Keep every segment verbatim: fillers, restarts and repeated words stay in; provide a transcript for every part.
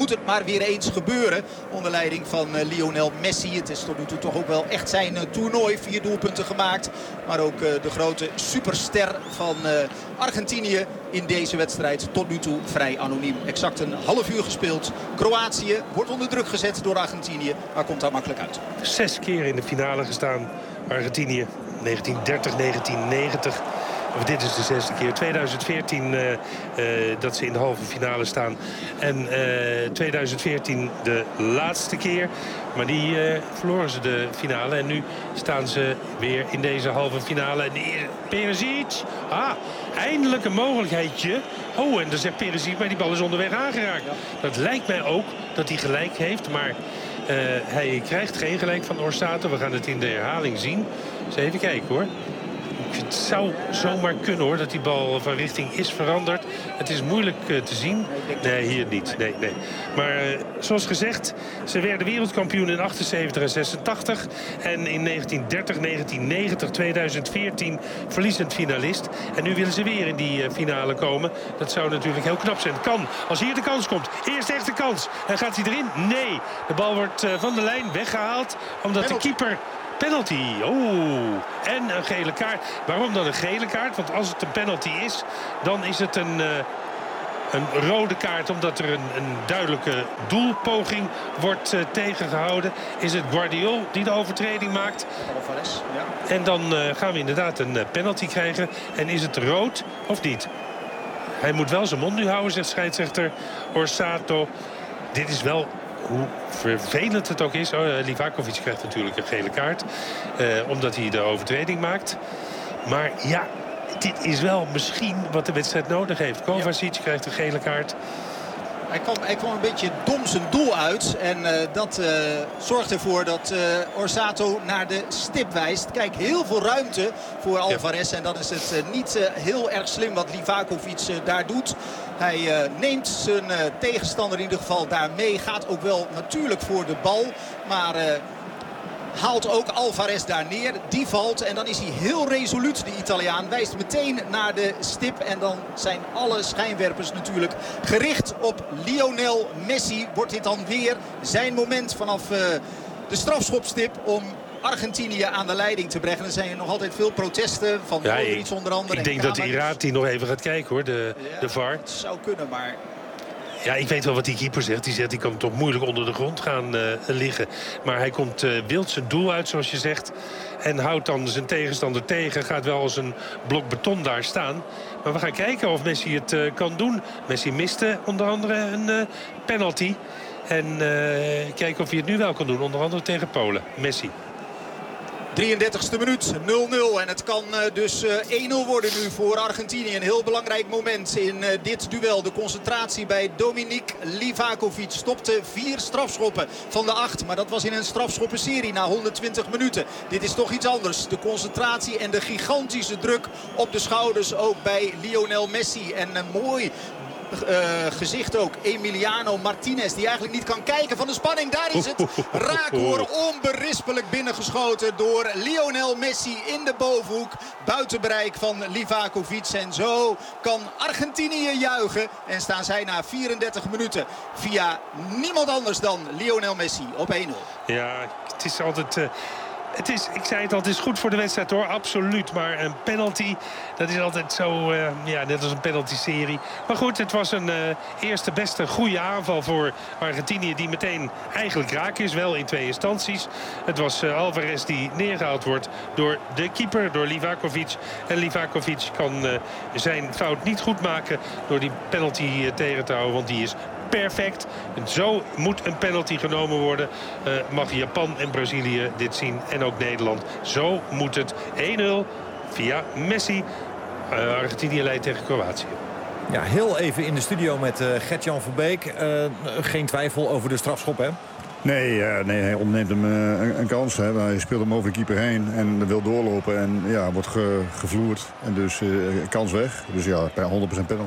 moet het maar weer eens gebeuren. Onder leiding van uh, Lionel Messi. Het is tot nu toe toch ook wel echt zijn uh, toernooi. Vier doelpunten gemaakt. Maar ook uh, de grote superster van uh, Argentinië in deze wedstrijd tot nu toe vrij anoniem. Exact een half uur gespeeld. Kroatië wordt onder druk gezet door Argentinië. Maar komt daar makkelijk uit. Zes keer in de finale gestaan. Argentinië negentien dertig, negentien negentig. Of dit is de zesde keer. tweeduizend veertien uh, uh, dat ze in de halve finale staan. En uh, tweeduizend veertien de laatste keer. Maar die uh, verloren ze de finale. En nu staan ze weer in deze halve finale. En Perisic. Ah, eindelijk een mogelijkheidje. Oh, en dan zegt Perisic, maar die bal is onderweg aangeraakt. Ja. Dat lijkt mij ook dat hij gelijk heeft. Maar uh, hij krijgt geen gelijk van Orsato. We gaan het in de herhaling zien. Dus even kijken hoor. Het zou zomaar kunnen hoor, dat die bal van richting is veranderd. Het is moeilijk uh, te zien. Nee, hier niet. Nee, nee. Maar uh, zoals gezegd, ze werden wereldkampioen in achtenzeventig en zesentachtig. En in negentien dertig, negentien negentig, tweeduizend veertien verliezend finalist. En nu willen ze weer in die uh, finale komen. Dat zou natuurlijk heel knap zijn. Kan, als hier de kans komt. Eerst echt de kans. En gaat hij erin? Nee. De bal wordt uh, van de lijn weggehaald. Omdat de keeper... Penalty. Oeh. En een gele kaart. Waarom dan een gele kaart? Want als het een penalty is, dan is het een, uh, een rode kaart. Omdat er een, een duidelijke doelpoging wordt uh, tegengehouden. Is het Guardiol die de overtreding maakt. Alvarez, ja. En dan uh, gaan we inderdaad een uh, penalty krijgen. En is het rood of niet? Hij moet wel zijn mond nu houden, zegt scheidsrechter Orsato. Dit is wel... Hoe vervelend het ook is. Oh, Livakovic krijgt natuurlijk een gele kaart. Uh, omdat hij de overtreding maakt. Maar ja, dit is wel misschien wat de wedstrijd nodig heeft. Kovacic ja. krijgt een gele kaart. Hij kwam, hij kwam een beetje dom zijn doel uit. En uh, dat uh, zorgt ervoor dat uh, Orsato naar de stip wijst. Kijk, heel veel ruimte voor Alvarez. Ja. En dan is het uh, niet uh, heel erg slim wat Livakovic uh, daar doet. Hij uh, neemt zijn uh, tegenstander in ieder geval daarmee. Gaat ook wel natuurlijk voor de bal. Maar... Uh, haalt ook Alvarez daar neer. Die valt en dan is hij heel resoluut, de Italiaan. Wijst meteen naar de stip. En dan zijn alle schijnwerpers natuurlijk gericht op Lionel Messi. Wordt dit dan weer zijn moment vanaf uh, de strafschopstip om Argentinië aan de leiding te brengen. Er zijn nog altijd veel protesten van ja, Modric onder andere. Ik denk dat Irati nog even gaat kijken hoor, de, ja, de V A R. Het zou kunnen, maar... Ja, ik weet wel wat die keeper zegt. Die zegt, die kan toch moeilijk onder de grond gaan uh, liggen. Maar hij komt uh, wild zijn doel uit, zoals je zegt. En houdt dan zijn tegenstander tegen. Gaat wel als een blok beton daar staan. Maar we gaan kijken of Messi het uh, kan doen. Messi miste onder andere een uh, penalty. En uh, kijken of hij het nu wel kan doen. Onder andere tegen Polen. Messi. drieëndertigste minuut, nul nul. En het kan uh, dus uh, één nul worden nu voor Argentinië. Een heel belangrijk moment in uh, dit duel. De concentratie bij Dominik Livakovic stopte vier strafschoppen van de acht. Maar dat was in een strafschoppenserie na honderdtwintig minuten. Dit is toch iets anders. De concentratie en de gigantische druk op de schouders ook bij Lionel Messi. En een mooi... Uh, gezicht ook. Emiliano Martinez die eigenlijk niet kan kijken van de spanning. Daar is het raak hoor. Onberispelijk binnengeschoten door Lionel Messi in de bovenhoek. Buiten bereik van Livakovic. En zo kan Argentinië juichen. En staan zij na vierendertig minuten via niemand anders dan Lionel Messi op één nul. Ja, het is altijd... Uh... Het is, ik zei het al, het is goed voor de wedstrijd hoor, absoluut. Maar een penalty, dat is altijd zo, uh, ja, net als een penalty-serie. Maar goed, het was een uh, eerste beste goede aanval voor Argentinië... die meteen eigenlijk raak is, wel in twee instanties. Het was uh, Alvarez die neergehaald wordt door de keeper, door Livakovic. En Livakovic kan uh, zijn fout niet goed maken door die penalty uh, tegen te houden, want die is... perfect. En zo moet een penalty genomen worden. Uh, mag Japan en Brazilië dit zien. En ook Nederland. Zo moet het. één nul via Messi. Uh, Argentinië leidt tegen Kroatië. Ja, heel even in de studio met uh, Gert-Jan Verbeek. Uh, geen twijfel over de strafschop, hè? Nee, uh, nee hij ontneemt hem uh, een, een kans. Hè. Hij speelt hem over de keeper heen en wil doorlopen. En ja, wordt ge, gevloerd. En dus uh, kans weg. Dus ja, honderd procent penalty.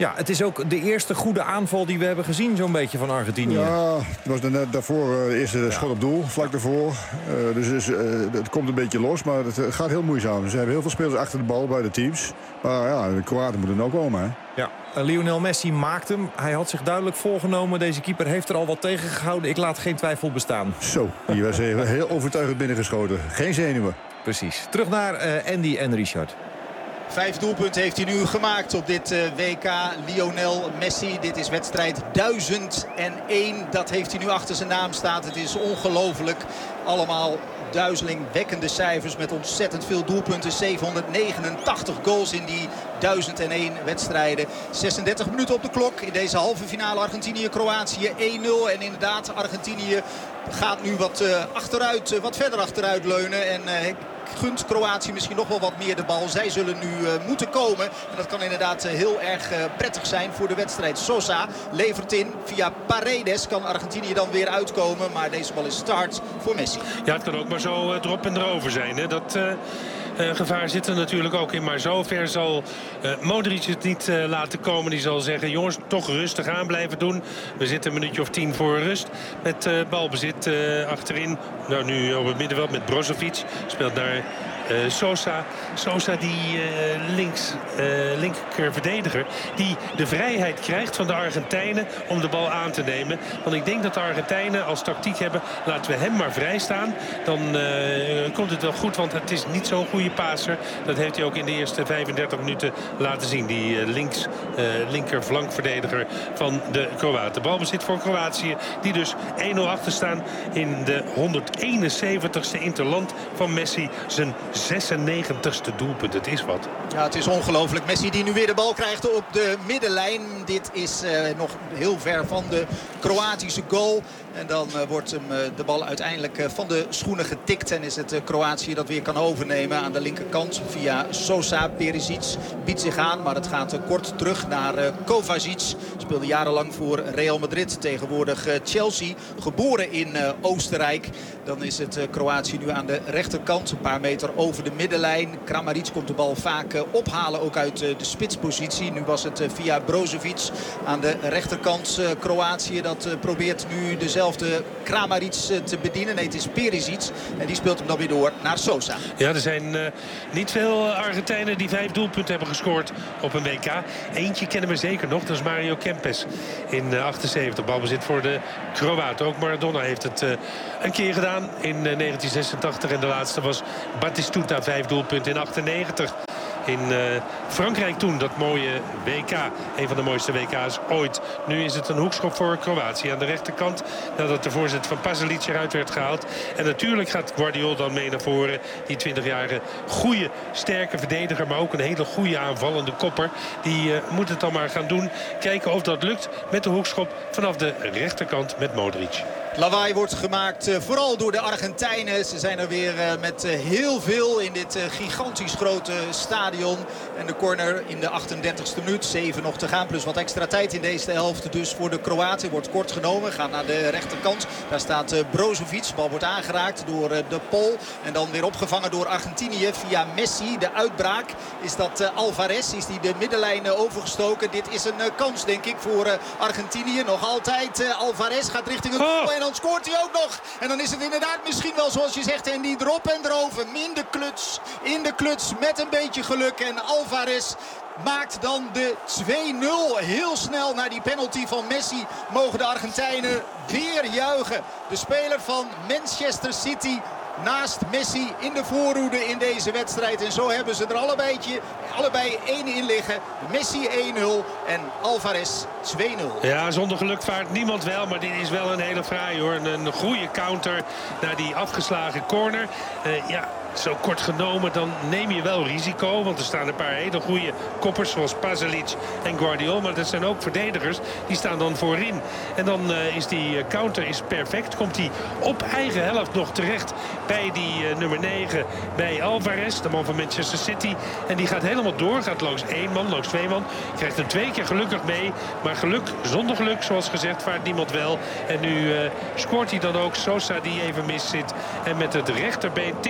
Ja, het is ook de eerste goede aanval die we hebben gezien zo'n beetje van Argentinië. Ja, het was net daarvoor uh, de eerste ja. schot op doel, vlak daarvoor. Uh, dus dus uh, het komt een beetje los, maar het, het gaat heel moeizaam. Ze hebben heel veel spelers achter de bal bij de teams. Maar ja, de Kroaten moeten er ook komen, hè. Ja, uh, Lionel Messi maakt hem. Hij had zich duidelijk voorgenomen. Deze keeper heeft er al wat tegen gehouden. Ik laat geen twijfel bestaan. Zo, die was even heel overtuigend binnengeschoten. Geen zenuwen. Precies. Terug naar uh, Andy en Richard. Vijf doelpunten heeft hij nu gemaakt op dit uh, W K. Lionel Messi. Dit is wedstrijd duizend één. Dat heeft hij nu achter zijn naam staan. Het is ongelooflijk. Allemaal duizelingwekkende cijfers met ontzettend veel doelpunten. zevenhonderdnegenentachtig goals in die duizend één wedstrijden. zesendertig minuten op de klok in deze halve finale Argentinië-Kroatië één nul. En inderdaad, Argentinië gaat nu wat uh, achteruit, uh, wat verder achteruit leunen. En uh, gunt Kroatië misschien nog wel wat meer de bal. Zij zullen nu uh, moeten komen. En dat kan inderdaad uh, heel erg uh, prettig zijn voor de wedstrijd. Sosa levert in. Via Paredes kan Argentinië dan weer uitkomen. Maar deze bal is start voor Messi. Ja, het kan ook maar zo uh, erop en erover zijn. Hè? Dat... Uh... Uh, gevaar zit er natuurlijk ook in. Maar zover zal uh, Modric het niet uh, laten komen. Die zal zeggen, jongens, toch rustig aan blijven doen. We zitten een minuutje of tien voor rust. Met uh, balbezit uh, achterin. Nou, nu op het middenveld met Brozovic. Speelt naar uh, Sosa. Sosa die uh, links, uh, linker verdediger. Die de vrijheid krijgt van de Argentijnen om de bal aan te nemen. Want ik denk dat de Argentijnen als tactiek hebben, laten we hem maar vrij staan. Dan uh, komt het wel goed, want het is niet zo'n goede passer. Dat heeft hij ook in de eerste vijfendertig minuten laten zien. Die uh, links, uh, linker flankverdediger van de Kroaten. Balbezit voor Kroatië, die dus één nul achter staan in de honderdeenenzeventigste interland van Messi. Zijn zesennegentigste doelpunt. Het is wat. Ja, het is ongelooflijk. Messi die nu weer de bal krijgt op de middenlijn. Dit is uh, nog heel ver van de Kroatische goal. En dan uh, wordt hem, uh, de bal uiteindelijk uh, van de schoenen getikt. En is het uh, Kroatië dat weer kan overnemen aan de linkerkant via Sosa. Perisic biedt zich aan, maar het gaat uh, kort terug naar uh, Kovacic. Speelde jarenlang voor Real Madrid. Tegenwoordig uh, Chelsea. Geboren in uh, Oostenrijk. Dan is het uh, Kroatië nu aan de rechterkant. Een paar meter over de middenlijn. Kramaric komt de bal vaak uh, ophalen. Ook uit uh, de spitspositie. Nu was het uh, via Brozovic aan de rechterkant. Uh, Kroatië dat uh, probeert nu dezelfde Kramaric uh, te bedienen. Nee, het is Perisic. En die speelt hem dan weer door naar Sosa. Ja, er zijn uh, niet veel Argentijnen die vijf doelpunten hebben gescoord op een W K. Eentje kennen we zeker nog. Dat is Mario Kempes in uh, achtenzeventig. Balbezit voor de Kroaten. Ook Maradona heeft het uh, een keer gedaan in uh, negentien zesentachtig. En de laatste was Batistuta. Vijf doelpunten in achtennegentig. In uh, Frankrijk toen, dat mooie W K. Een van de mooiste W K's ooit. Nu is het een hoekschop voor Kroatië aan de rechterkant. Nadat de voorzet van Pasalic eruit werd gehaald. En natuurlijk gaat Guardiola dan mee naar voren. Die twintigjarige goede, sterke verdediger. Maar ook een hele goede aanvallende kopper. Die uh, moet het dan maar gaan doen. Kijken of dat lukt met de hoekschop vanaf de rechterkant met Modric. Lawaai wordt gemaakt uh, vooral door de Argentijnen. Ze zijn er weer uh, met uh, heel veel in dit uh, gigantisch grote stadion. En de corner in de achtendertigste minuut. Zeven nog te gaan plus wat extra tijd in deze helft. Dus voor de Kroaten wordt kort genomen. Gaat naar de rechterkant. Daar staat uh, Brozovic. De bal wordt aangeraakt door uh, de Pool. En dan weer opgevangen door Argentinië via Messi. De uitbraak is dat uh, Alvarez. Is die de middenlijn uh, overgestoken. Dit is een uh, kans denk ik voor uh, Argentinië. Nog altijd uh, Alvarez gaat richting het goal. Oh. En dan scoort hij ook nog. En dan is het inderdaad misschien wel zoals je zegt. En die erop en erover. In de kluts. In de kluts met een beetje geluk. En Alvarez maakt dan de twee nul. Heel snel naar die penalty van Messi mogen de Argentijnen weer juichen. De speler van Manchester City naast Messi in de voorhoede in deze wedstrijd. En zo hebben ze er allebei, allebei één in liggen. Messi één nul en Alvarez twee nul. Ja, zonder geluk vaart niemand wel. Maar dit is wel een hele fraai hoor. Een, een goede counter naar die afgeslagen corner. Uh, ja... Zo kort genomen, dan neem je wel risico. Want er staan een paar hele goede koppers zoals Pasalic en Guardiola. Maar dat zijn ook verdedigers. Die staan dan voorin. En dan uh, is die counter is perfect. Komt hij op eigen helft nog terecht bij die uh, nummer negen. Bij Alvarez, de man van Manchester City. En die gaat helemaal door. Gaat langs één man, langs twee man. Krijgt hem twee keer gelukkig mee. Maar geluk zonder geluk, zoals gezegd, vaart niemand wel. En nu uh, scoort hij dan ook Sosa die even mis zit. En met het rechterbeen tikt hij de bal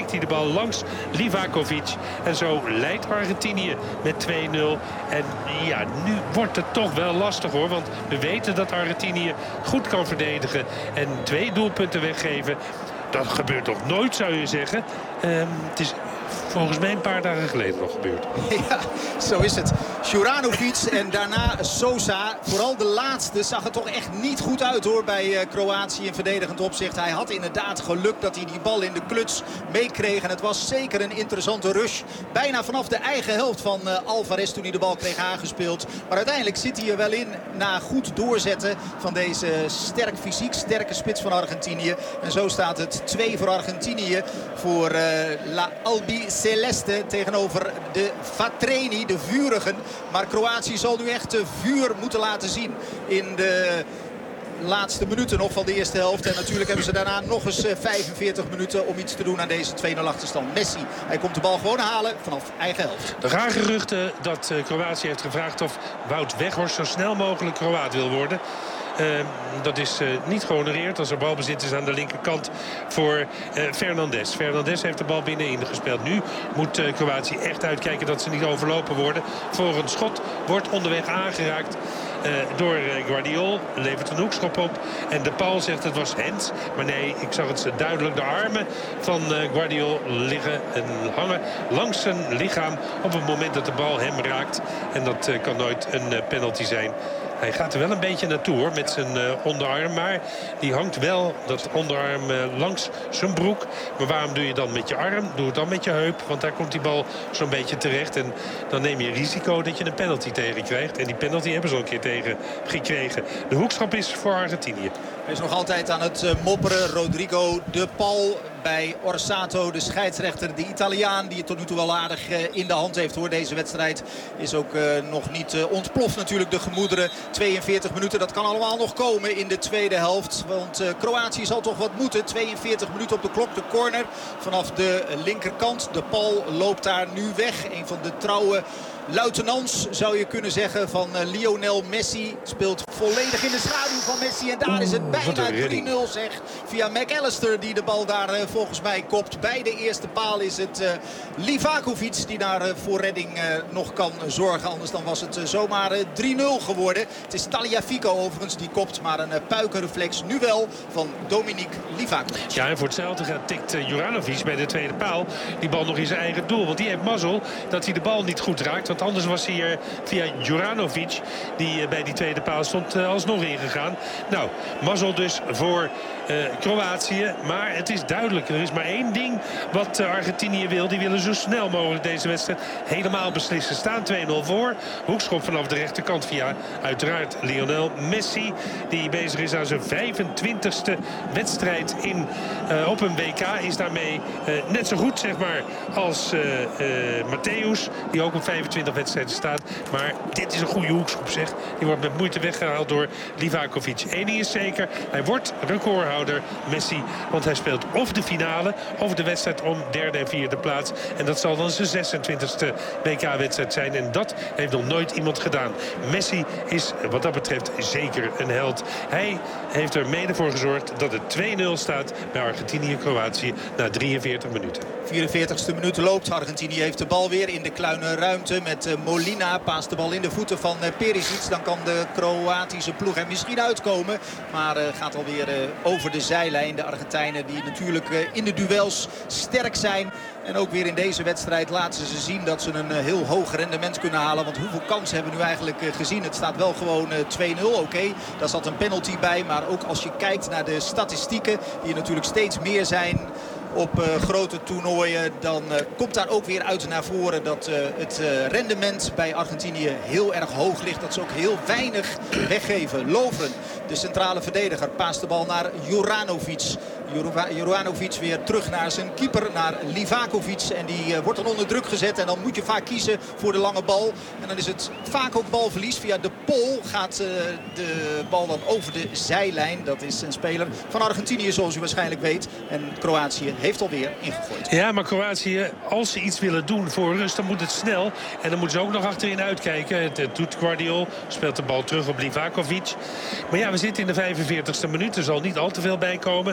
langs Livakovic. En zo leidt Argentinië met twee nul. En ja, nu wordt het toch wel lastig hoor. Want we weten dat Argentinië goed kan verdedigen. En twee doelpunten weggeven. Dat gebeurt toch nooit, zou je zeggen. Um, het is volgens mij een paar dagen geleden nog gebeurd. Ja, zo is het. Juranovic en daarna Sosa. Vooral de laatste zag het toch echt niet goed uit hoor bij uh, Kroatië in verdedigend opzicht. Hij had inderdaad geluk dat hij die bal in de kluts meekreeg. En het was zeker een interessante rush. Bijna vanaf de eigen helft van uh, Alvarez toen hij de bal kreeg aangespeeld. Maar uiteindelijk zit hij er wel in na goed doorzetten van deze sterk fysiek sterke spits van Argentinië. En zo staat het twee voor Argentinië voor uh, La Albi Celeste tegenover de Vatreni, de vurigen. Maar Kroatië zal nu echt vuur moeten laten zien in de laatste minuten nog van de eerste helft. En natuurlijk hebben ze daarna nog eens vijfenveertig minuten om iets te doen aan deze twee nul achterstand. Messi, hij komt de bal gewoon halen vanaf eigen helft. Er gaan geruchten dat Kroatië heeft gevraagd of Wout Weghorst zo snel mogelijk Kroaat wil worden. Uh, dat is uh, niet gehonoreerd als er balbezit is aan de linkerkant voor uh, Fernandes. Fernandes heeft de bal binnenin gespeeld. Nu moet uh, Kroatië echt uitkijken dat ze niet overlopen worden. Voor een schot wordt onderweg aangeraakt uh, door uh, Guardiol. Levert een hoekschop op. En de Paul zegt het was hands. Maar nee, ik zag het duidelijk. De armen van uh, Guardiol liggen en hangen langs zijn lichaam op het moment dat de bal hem raakt. En dat uh, kan nooit een uh, penalty zijn. Hij gaat er wel een beetje naartoe hoor, met zijn uh, onderarm. Maar die hangt wel, dat onderarm, uh, langs zijn broek. Maar waarom doe je dan met je arm? Doe het dan met je heup. Want daar komt die bal zo'n beetje terecht. En dan neem je risico dat je een penalty tegen krijgt. En die penalty hebben ze al een keer tegen gekregen. De hoekschop is voor Argentinië. Hij is nog altijd aan het uh, mopperen. Rodrigo de Paul bij Orsato, de scheidsrechter. De Italiaan die het tot nu toe wel aardig uh, in de hand heeft hoor. Deze wedstrijd is ook uh, nog niet uh, ontploft natuurlijk de gemoederen. tweeënveertig minuten, dat kan allemaal nog komen in de tweede helft. Want uh, Kroatië zal toch wat moeten. tweeënveertig minuten op de klok, de corner vanaf de linkerkant. De Paul loopt daar nu weg. Een van de trouwe luitenants zou je kunnen zeggen van uh, Lionel Messi. Speelt volledig in de schaduw van Messi. En daar is het bijna drie nul zeg. Via McAllister die de bal daar uh, volgens mij kopt. Bij de eerste paal is het uh, Livakovic die daar uh, voor redding uh, nog kan zorgen. Anders dan was het uh, zomaar uh, drie nul geworden. Het is Tagliafico overigens die kopt. Maar een uh, puikenreflex nu wel van Dominique Livakovic. Ja, en voor hetzelfde gaat tikt uh, Juranovic bij de tweede paal die bal nog in zijn eigen doel. Want die heeft mazzel dat hij de bal niet goed raakt. Want anders was hij er via Juranovic, die uh, bij die tweede paal stond, uh, alsnog ingegaan. Nou, mazzel dus voor uh, Kroatië. Maar het is duidelijk, er is maar één ding wat uh, Argentinië wil. Die willen zo snel mogelijk deze wedstrijd helemaal beslissen. Staan twee nul voor. Hoekschop vanaf de rechterkant via uiteraard Lionel Messi. Die bezig is aan zijn vijfentwintigste wedstrijd in, uh, op een W K. Is daarmee uh, net zo goed zeg maar als uh, uh, Matthäus. Die ook op vijfentwintig wedstrijden staat. Maar dit is een goede hoekschop zeg. Die wordt met moeite weggehaald door Livakovic. Eén ding is zeker. Hij wordt recordhouder Messi. Want hij speelt of de finale of de wedstrijd om derde en vierde plaats. En dat zal dan zijn zesentwintigste W K-wedstrijd zijn. En dat heeft nog nooit iemand gedaan. Messi is wat dat betreft zeker een held. Hij heeft er mede voor gezorgd dat het twee nul staat bij Argentinië-Kroatië na drieënveertig minuten. vierenveertigste minuut loopt. Argentinië heeft de bal weer in de kleine ruimte met Molina. Paast de bal in de voeten van Perisic. Dan kan de Kroatische ploeg er misschien uitkomen. Maar uh, gaat alweer uh, over de zijlijn. De Argentijnen die natuurlijk uh, in de duels sterk zijn. En ook weer in deze wedstrijd laten ze zien dat ze een uh, heel hoog rendement kunnen halen. Want hoeveel kansen hebben we nu eigenlijk uh, gezien? Het staat wel gewoon uh, twee nul. Oké, okay, daar zat een penalty bij. Maar ook als je kijkt naar de statistieken, die natuurlijk steeds meer zijn op uh, grote toernooien, dan uh, komt daar ook weer uit naar voren dat uh, het uh, rendement bij Argentinië heel erg hoog ligt. Dat ze ook heel weinig weggeven. Lovren, de centrale verdediger, paast de bal naar Juranovic. Juranovic weer terug naar zijn keeper, naar Livakovic. En die uh, wordt dan onder druk gezet. En dan moet je vaak kiezen voor de lange bal. En dan is het vaak ook balverlies. Via de Pol gaat uh, de bal dan over de zijlijn. Dat is een speler van Argentinië, zoals u waarschijnlijk weet. En Kroatië heeft alweer ingegooid. Ja, maar Kroatië, als ze iets willen doen voor rust, dan moet het snel. En dan moeten ze ook nog achterin uitkijken. Het, het doet Guardiol, speelt de bal terug op Livakovic. Maar ja, we zitten in de vijfenveertigste minuut. Er zal niet al te veel bij komen. één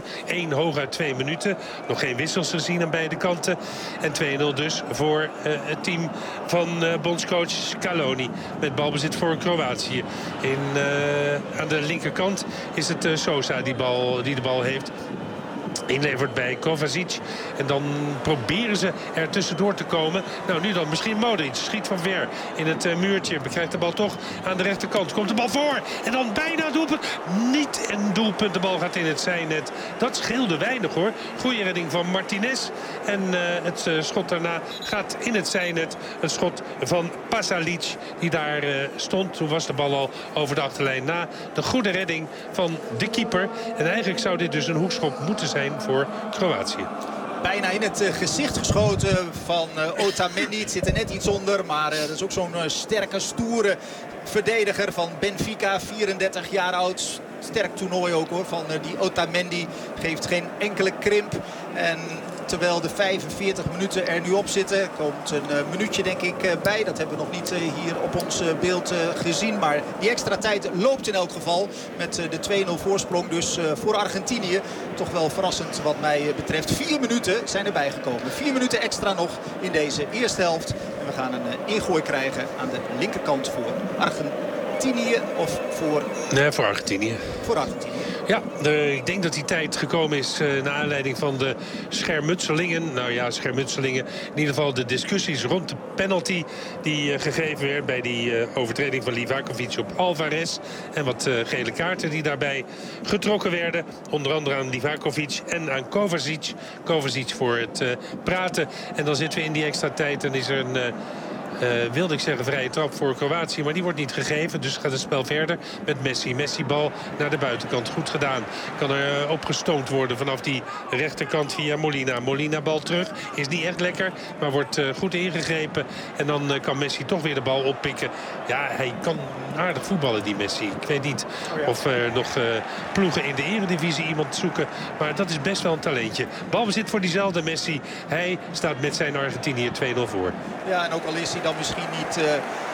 één, hooguit twee minuten. Nog geen wissels gezien aan beide kanten. En twee nul dus voor uh, het team van uh, bondscoach Scaloni. Met balbezit voor Kroatië. In, uh, aan de linkerkant is het uh, Sosa die, bal, die de bal heeft. Inlevert bij Kovacic. En dan proberen ze er tussendoor te komen. Nou, nu dan misschien Modric. Schiet van ver in het uh, muurtje. Bekrijgt de bal toch aan de rechterkant. Komt de bal voor. En dan bijna doelpunt. Niet een doelpunt. De bal gaat in het zijnet. Dat scheelde weinig hoor. Goeie redding van Martinez. En uh, het uh, schot daarna gaat in het zijnet. Een schot van Pasalic die daar uh, stond. Toen was de bal al over de achterlijn na. De goede redding van de keeper. En eigenlijk zou dit dus een hoekschop moeten zijn voor Kroatië. Bijna in het uh, gezicht geschoten van uh, Otamendi. Het zit er net iets onder, maar uh, dat is ook zo'n uh, sterke, stoere verdediger van Benfica. vierendertig jaar oud. Sterk toernooi ook hoor, van uh, die Otamendi. Geeft geen enkele krimp. En terwijl de vijfenveertig minuten er nu op zitten, komt een uh, minuutje denk ik uh, bij. Dat hebben we nog niet uh, hier op ons uh, beeld uh, gezien. Maar die extra tijd loopt in elk geval met uh, de twee nul voorsprong. Dus uh, voor Argentinië toch wel verrassend wat mij uh, betreft. Vier minuten zijn erbij gekomen. Vier minuten extra nog in deze eerste helft. En we gaan een uh, ingooi krijgen aan de linkerkant voor Argentinië of voor... Nee, voor Argentinië. Voor Argentinië. Ja, de, ik denk dat die tijd gekomen is uh, naar aanleiding van de schermutselingen. Nou ja, schermutselingen. In ieder geval de discussies rond de penalty die uh, gegeven werd bij die uh, overtreding van Livakovic op Alvarez. En wat uh, gele kaarten die daarbij getrokken werden. Onder andere aan Livakovic en aan Kovacic. Kovacic voor het uh, praten. En dan zitten we in die extra tijd en is er een... Uh, Uh, wilde ik zeggen vrije trap voor Kroatië. Maar die wordt niet gegeven. Dus gaat het spel verder met Messi. Messi bal naar de buitenkant. Goed gedaan. Kan er uh, opgestoomd worden vanaf die rechterkant via Molina. Molina bal terug. Is niet echt lekker. Maar wordt uh, goed ingegrepen. En dan uh, kan Messi toch weer de bal oppikken. Ja, hij kan aardig voetballen die Messi. Ik weet niet oh ja. of er uh, nog uh, ploegen in de eredivisie iemand zoeken. Maar dat is best wel een talentje. Balbezit voor diezelfde Messi. Hij staat met zijn Argentinië twee nul voor. Ja, en ook al is hij dan misschien niet uh,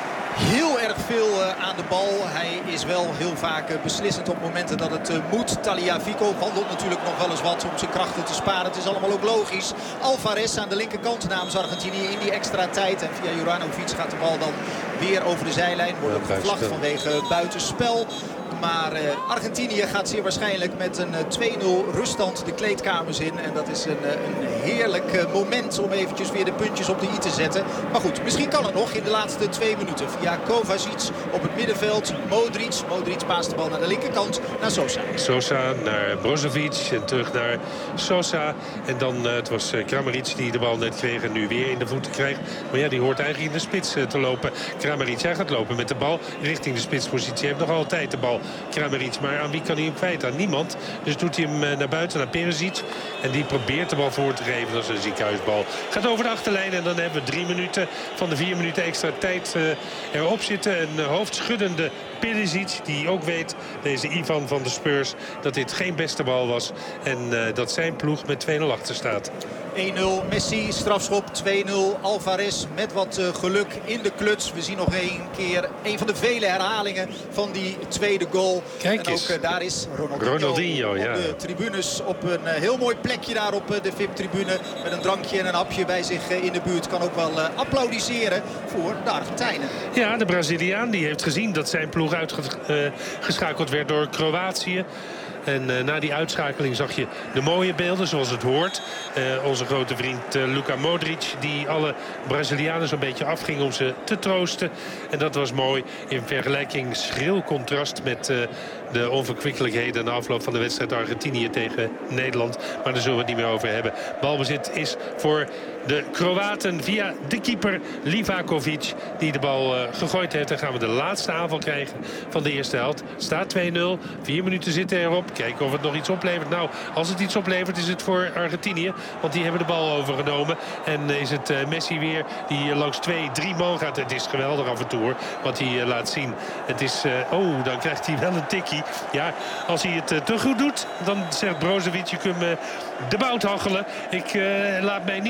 heel erg veel uh, aan de bal. Hij is wel heel vaak uh, beslissend op momenten dat het uh, moet. Tagliafico wandelt natuurlijk nog wel eens wat om zijn krachten te sparen. Het is allemaal ook logisch. Alvarez aan de linkerkant namens Argentinië in die extra tijd. En via Juranovic gaat de bal dan weer over de zijlijn. Wordt ook gevlacht vanwege buitenspel. Maar uh, Argentinië gaat zeer waarschijnlijk met een uh, twee nul ruststand de kleedkamers in. En dat is een, uh, een heerlijk uh, moment om eventjes weer de puntjes op de i te zetten. Maar goed, misschien kan het nog in de laatste twee minuten. Via Kovacic op het middenveld. Modric. Modric paast de bal naar de linkerkant naar Sosa. Sosa naar Brozovic en terug naar Sosa. En dan, uh, het was uh, Kramaric die de bal net kreeg en nu weer in de voeten krijgt. Maar ja, die hoort eigenlijk in de spits uh, te lopen. Kramaric, hij gaat lopen met de bal richting de spitspositie. Hij heeft nog altijd de bal. Kramaric, maar aan wie kan hij hem kwijt? Aan niemand. Dus doet hij hem naar buiten, naar Perisic. En die probeert de bal voor te geven. Dat is een ziekenhuisbal. Gaat over de achterlijn en dan hebben we drie minuten van de vier minuten extra tijd uh, erop zitten. Een uh, hoofdschuddende Perisic, die ook weet, deze Ivan van de Spurs, dat dit geen beste bal was. En uh, dat zijn ploeg met twee nul achter staat. één nul Messi, strafschop twee nul Alvarez met wat uh, geluk in de kluts. We zien nog een keer een van de vele herhalingen van die tweede goal. Kijk en ook eens. Uh, daar is Ronaldinho, Ronaldinho op ja. de tribunes. Op een uh, heel mooi plekje daar op uh, de V I P-tribune. Met een drankje en een hapje bij zich uh, in de buurt. Kan ook wel uh, applaudisseren voor de Argentijnen. Ja, de Braziliaan die heeft gezien dat zijn ploeg uitgeschakeld werd door Kroatië. En uh, na die uitschakeling zag je de mooie beelden zoals het hoort. Uh, onze grote vriend uh, Luka Modric die alle Brazilianen zo'n beetje afging om ze te troosten. En dat was mooi in vergelijking schril contrast met uh, de onverkwikkelijkheden na afloop van de wedstrijd Argentinië tegen Nederland. Maar daar zullen we het niet meer over hebben. Balbezit is voor de Kroaten via de keeper Livakovic die de bal uh, gegooid heeft. Dan gaan we de laatste aanval krijgen van de eerste helft. Staat twee nul. Vier minuten zitten erop. Kijken of het nog iets oplevert. Nou, als het iets oplevert is het voor Argentinië. Want die hebben de bal overgenomen. En uh, is het uh, Messi weer die uh, langs twee, drie man gaat. Het is geweldig af en toe hoor. Wat hij uh, laat zien. Het is, uh, oh, dan krijgt hij wel een tikkie. Ja, als hij het uh, te goed doet, dan zegt Brozovic, je kunt me de bout hachelen. Ik uh, laat mij niet dollen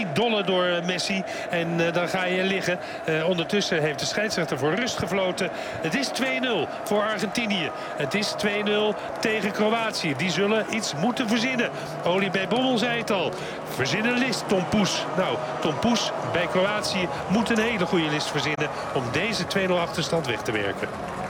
genomen door uh, Messi. En uh, dan ga je liggen. Uh, ondertussen heeft de scheidsrechter voor rust gefloten. Het is twee nul voor Argentinië. Het is twee nul tegen Kroatië. Die zullen iets moeten verzinnen. Oli B. Bommel zei het al. Verzin een list, Tom Poes. Nou, Tom Poes bij Kroatië moet een hele goede list verzinnen om deze twee nul achterstand weg te werken.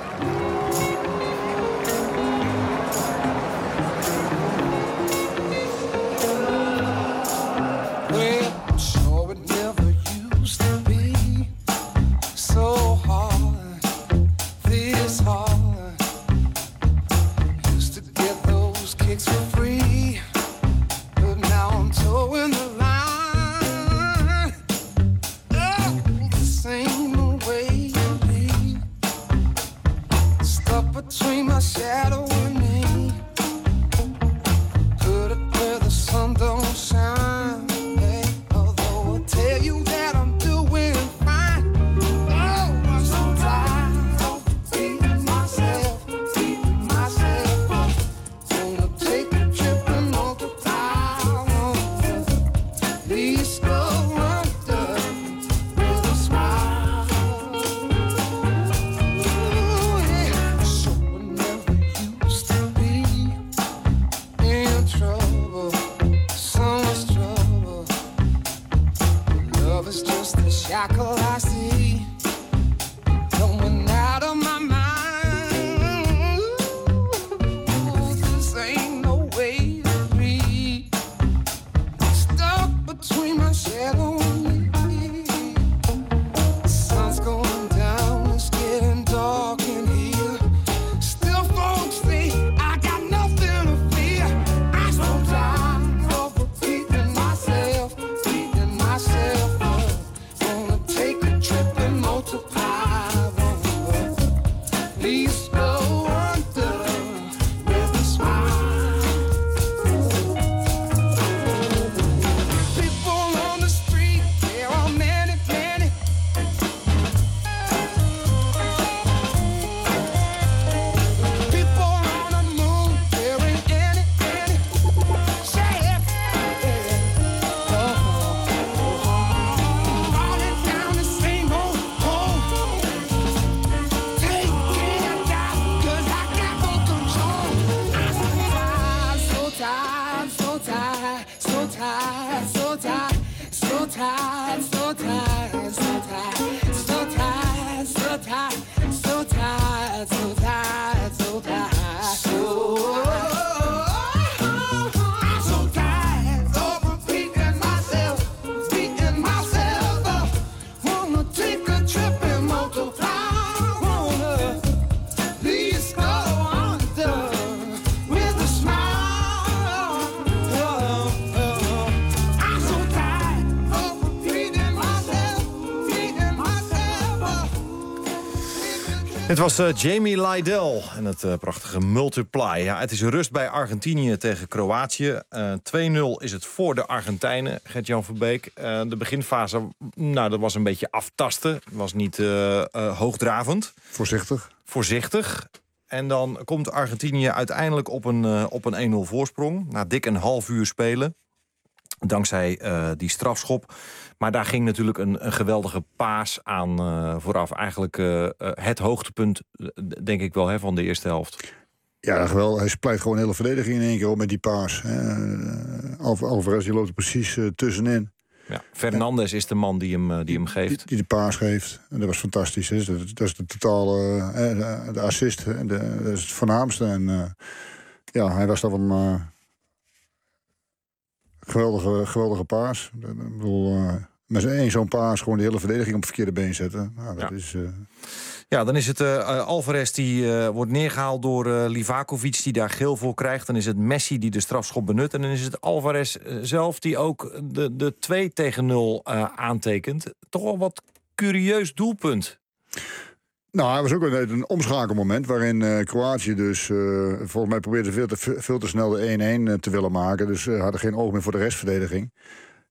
Het was uh, Jamie Lydell en het uh, prachtige Multiply. Ja, het is rust bij Argentinië tegen Kroatië. Uh, twee nul is het voor de Argentijnen, Gert-Jan Verbeek. Uh, de beginfase, nou, dat was een beetje aftasten. Het was niet uh, uh, hoogdravend. Voorzichtig. Voorzichtig. En dan komt Argentinië uiteindelijk op een, uh, op een één nul voorsprong. Na dik een half uur spelen. Dankzij uh, die strafschop. Maar daar ging natuurlijk een, een geweldige paas aan uh, vooraf. Eigenlijk uh, uh, het hoogtepunt, denk ik wel, hè, van de eerste helft. Ja, geweldig. Hij splijt gewoon de hele verdediging in één keer op met die paas. Uh, Alvarez die loopt er precies uh, tussenin. Ja, Fernandes is de man die hem, uh, die hem geeft. Die, die de paas geeft. En dat was fantastisch. Hè. Dat, dat is de totale uh, de, de assist. De, dat is het voornaamste. En uh, ja, hij was dan een uh, geweldige, geweldige paas. Ik bedoel, uh, met één zo'n paas gewoon de hele verdediging op het verkeerde been zetten. Nou, dat ja. is... Uh, Ja, dan is het uh, Alvarez die uh, wordt neergehaald door uh, Livakovic, die daar geel voor krijgt. Dan is het Messi die de strafschop benut. En dan is het Alvarez uh, zelf die ook de, de twee tegen nul uh, aantekent. Toch wel wat curieus doelpunt. Nou, hij was ook een, een omschakelmoment waarin uh, Kroatië dus... Uh, volgens mij probeerde veel te, veel te snel de één één te willen maken. Dus uh, hadden geen oog meer voor de restverdediging.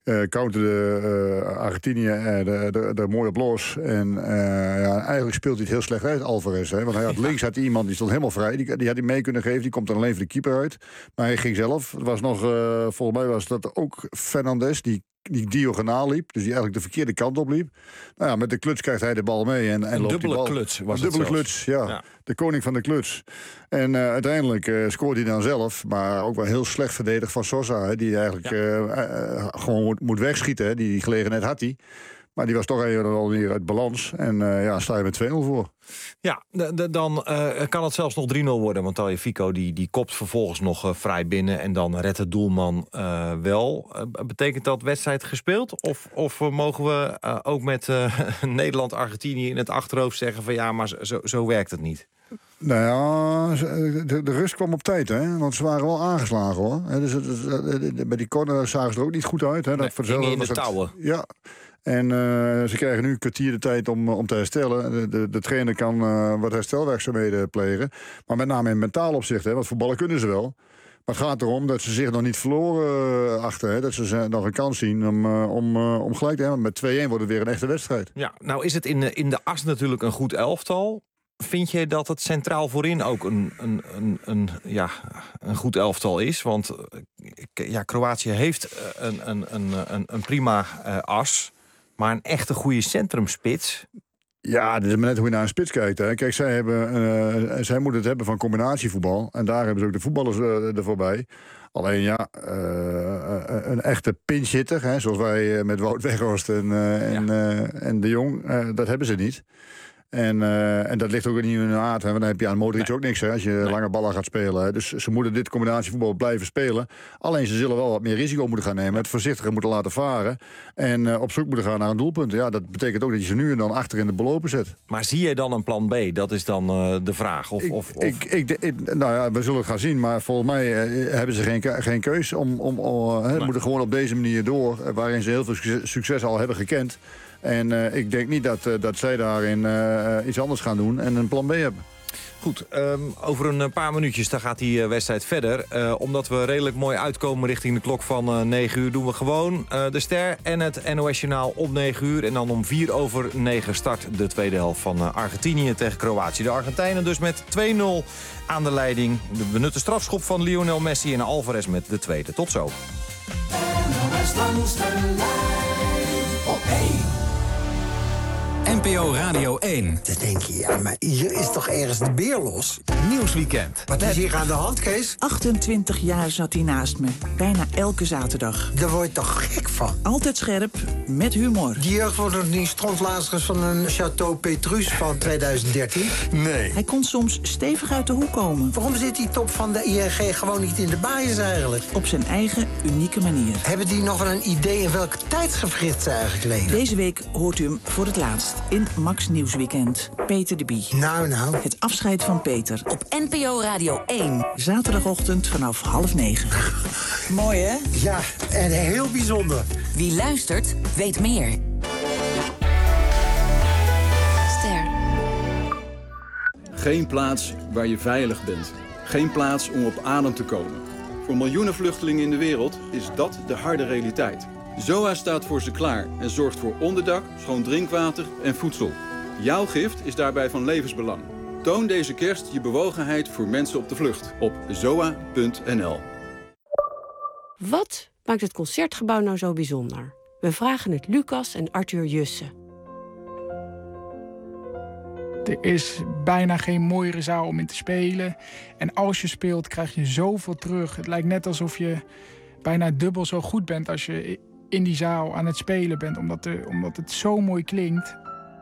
Uh, counterde uh, Argentinië er uh, er mooi op los. En uh, ja, eigenlijk speelt hij het heel slecht uit, Alvarez. Hè? Want hij had, links had hij iemand die stond helemaal vrij. Die, die had hij mee kunnen geven. Die komt dan alleen voor de keeper uit. Maar hij ging zelf. Het was nog, uh, volgens mij was dat ook Fernandes die die diagonaal liep, dus die eigenlijk de verkeerde kant op liep. Nou ja, met de kluts krijgt hij de bal mee en, en een loopt dubbele die bal. kluts was een het dubbele zelfs. kluts, ja. ja. De koning van de kluts. En uh, uiteindelijk uh, scoort hij dan zelf, maar ook wel heel slecht verdedigd van Sosa, hè, die eigenlijk ja. uh, uh, gewoon moet, moet wegschieten. Hè. Die, die gelegenheid had hij. Maar die was toch even alweer uit balans. En uh, ja, sta je met twee nul voor. Ja, de, de, dan uh, kan het zelfs nog drie nul worden. Want Tagliafico die, die kopt vervolgens nog uh, vrij binnen. En dan redt de doelman uh, wel. Uh, betekent dat wedstrijd gespeeld? Of, of uh, mogen we uh, ook met uh, Nederland-Argentinië in het achterhoofd zeggen van ja, maar zo, zo werkt het niet? Nou ja, de, de rust kwam op tijd, hè? Want ze waren wel aangeslagen, hoor. Dus het, het, met die corner zagen ze er ook niet goed uit. Hè? Dat nee, in de het, touwen. Ja. En uh, ze krijgen nu een kwartier de tijd om, om te herstellen. De, de, de trainer kan uh, wat herstelwerkzaamheden plegen. Maar met name in mentaal opzicht, hè, want voetballen kunnen ze wel. Maar het gaat erom dat ze zich nog niet verloren uh, achter. Hè, dat ze nog een kans zien om, uh, om, uh, om gelijk te hebben. Met twee een wordt het weer een echte wedstrijd. Ja, nou is het in de, in de as natuurlijk een goed elftal. Vind je dat het centraal voorin ook een, een, een, een, ja, een goed elftal is? Want ja, Kroatië heeft een, een, een, een, een prima uh, as... maar een echte goede centrumspits. Ja, dat is maar net hoe je naar een spits kijkt. Hè. Kijk, zij, hebben, uh, zij moeten het hebben van combinatievoetbal. En daar hebben ze ook de voetballers uh, er voorbij. Alleen ja, uh, een echte pinchhitter, hè, zoals wij uh, met Wout Weghorst en, uh, en, ja. uh, en de Jong, uh, dat hebben ze niet. En, uh, en dat ligt ook niet in hun aard. Hè, want dan heb je aan Modric nee. ook niks hè, als je nee. lange ballen gaat spelen. Hè. Dus ze moeten dit combinatievoetbal blijven spelen. Alleen ze zullen wel wat meer risico moeten gaan nemen. Het voorzichtiger moeten laten varen. En uh, op zoek moeten gaan naar een doelpunt. Ja, dat betekent ook dat je ze nu en dan achter in de belopen zet. Maar zie je dan een plan B? Dat is dan uh, de vraag. Of, ik, of, of... Ik, ik, ik, nou ja, we zullen het gaan zien. Maar volgens mij uh, hebben ze geen, geen keus. Om, om, uh, nee. Ze moeten gewoon op deze manier door. Uh, waarin ze heel veel succes al hebben gekend. En uh, ik denk niet dat, uh, dat zij daarin uh, iets anders gaan doen en een plan B hebben. Goed, um, over een paar minuutjes dan gaat die uh, wedstrijd verder. Uh, omdat we redelijk mooi uitkomen richting de klok van uh, negen uur... doen we gewoon uh, de Ster en het N O S-journaal om negen uur. En dan om vier over negen start de tweede helft van uh, Argentinië tegen Kroatië. De Argentijnen dus met twee nul aan de leiding. De benutte strafschop van Lionel Messi en Alvarez met de tweede. Tot zo. N P O Radio één. Dan denk je, ja, maar hier is toch ergens de beer los? Nieuwsweekend. Wat is hier aan de hand, Kees? achtentwintig jaar zat hij naast me. Bijna elke zaterdag. Daar word je toch gek van? Altijd scherp, met humor. Die jeugd wordt nog niet strontlazers van een Chateau Petrus van tweeduizend dertien? Nee. Hij kon soms stevig uit de hoek komen. Waarom zit die top van de I N G gewoon niet in de baaiers eigenlijk? Op zijn eigen unieke manier. Hebben die nog wel een idee in welk tijdsgevricht ze eigenlijk leven? Deze week hoort u hem voor het laatst in Max Nieuwsweekend. Peter de Bie. Nou, nou. Het afscheid van Peter. Op N P O Radio één. Zaterdagochtend vanaf half negen. Mooi, hè? Ja, en heel bijzonder. Wie luistert, weet meer. Ster. Geen plaats waar je veilig bent. Geen plaats om op adem te komen. Voor miljoenen vluchtelingen in de wereld is dat de harde realiteit. Z O A staat voor ze klaar en zorgt voor onderdak, schoon drinkwater en voedsel. Jouw gift is daarbij van levensbelang. Toon deze kerst je bewogenheid voor mensen op de vlucht op zoa punt n l. Wat maakt het Concertgebouw nou zo bijzonder? We vragen het Lucas en Arthur Jussen. Er is bijna geen mooiere zaal om in te spelen. En als je speelt, krijg je zoveel terug. Het lijkt net alsof je bijna dubbel zo goed bent als je in die zaal aan het spelen bent. Omdat, de, omdat het zo mooi klinkt.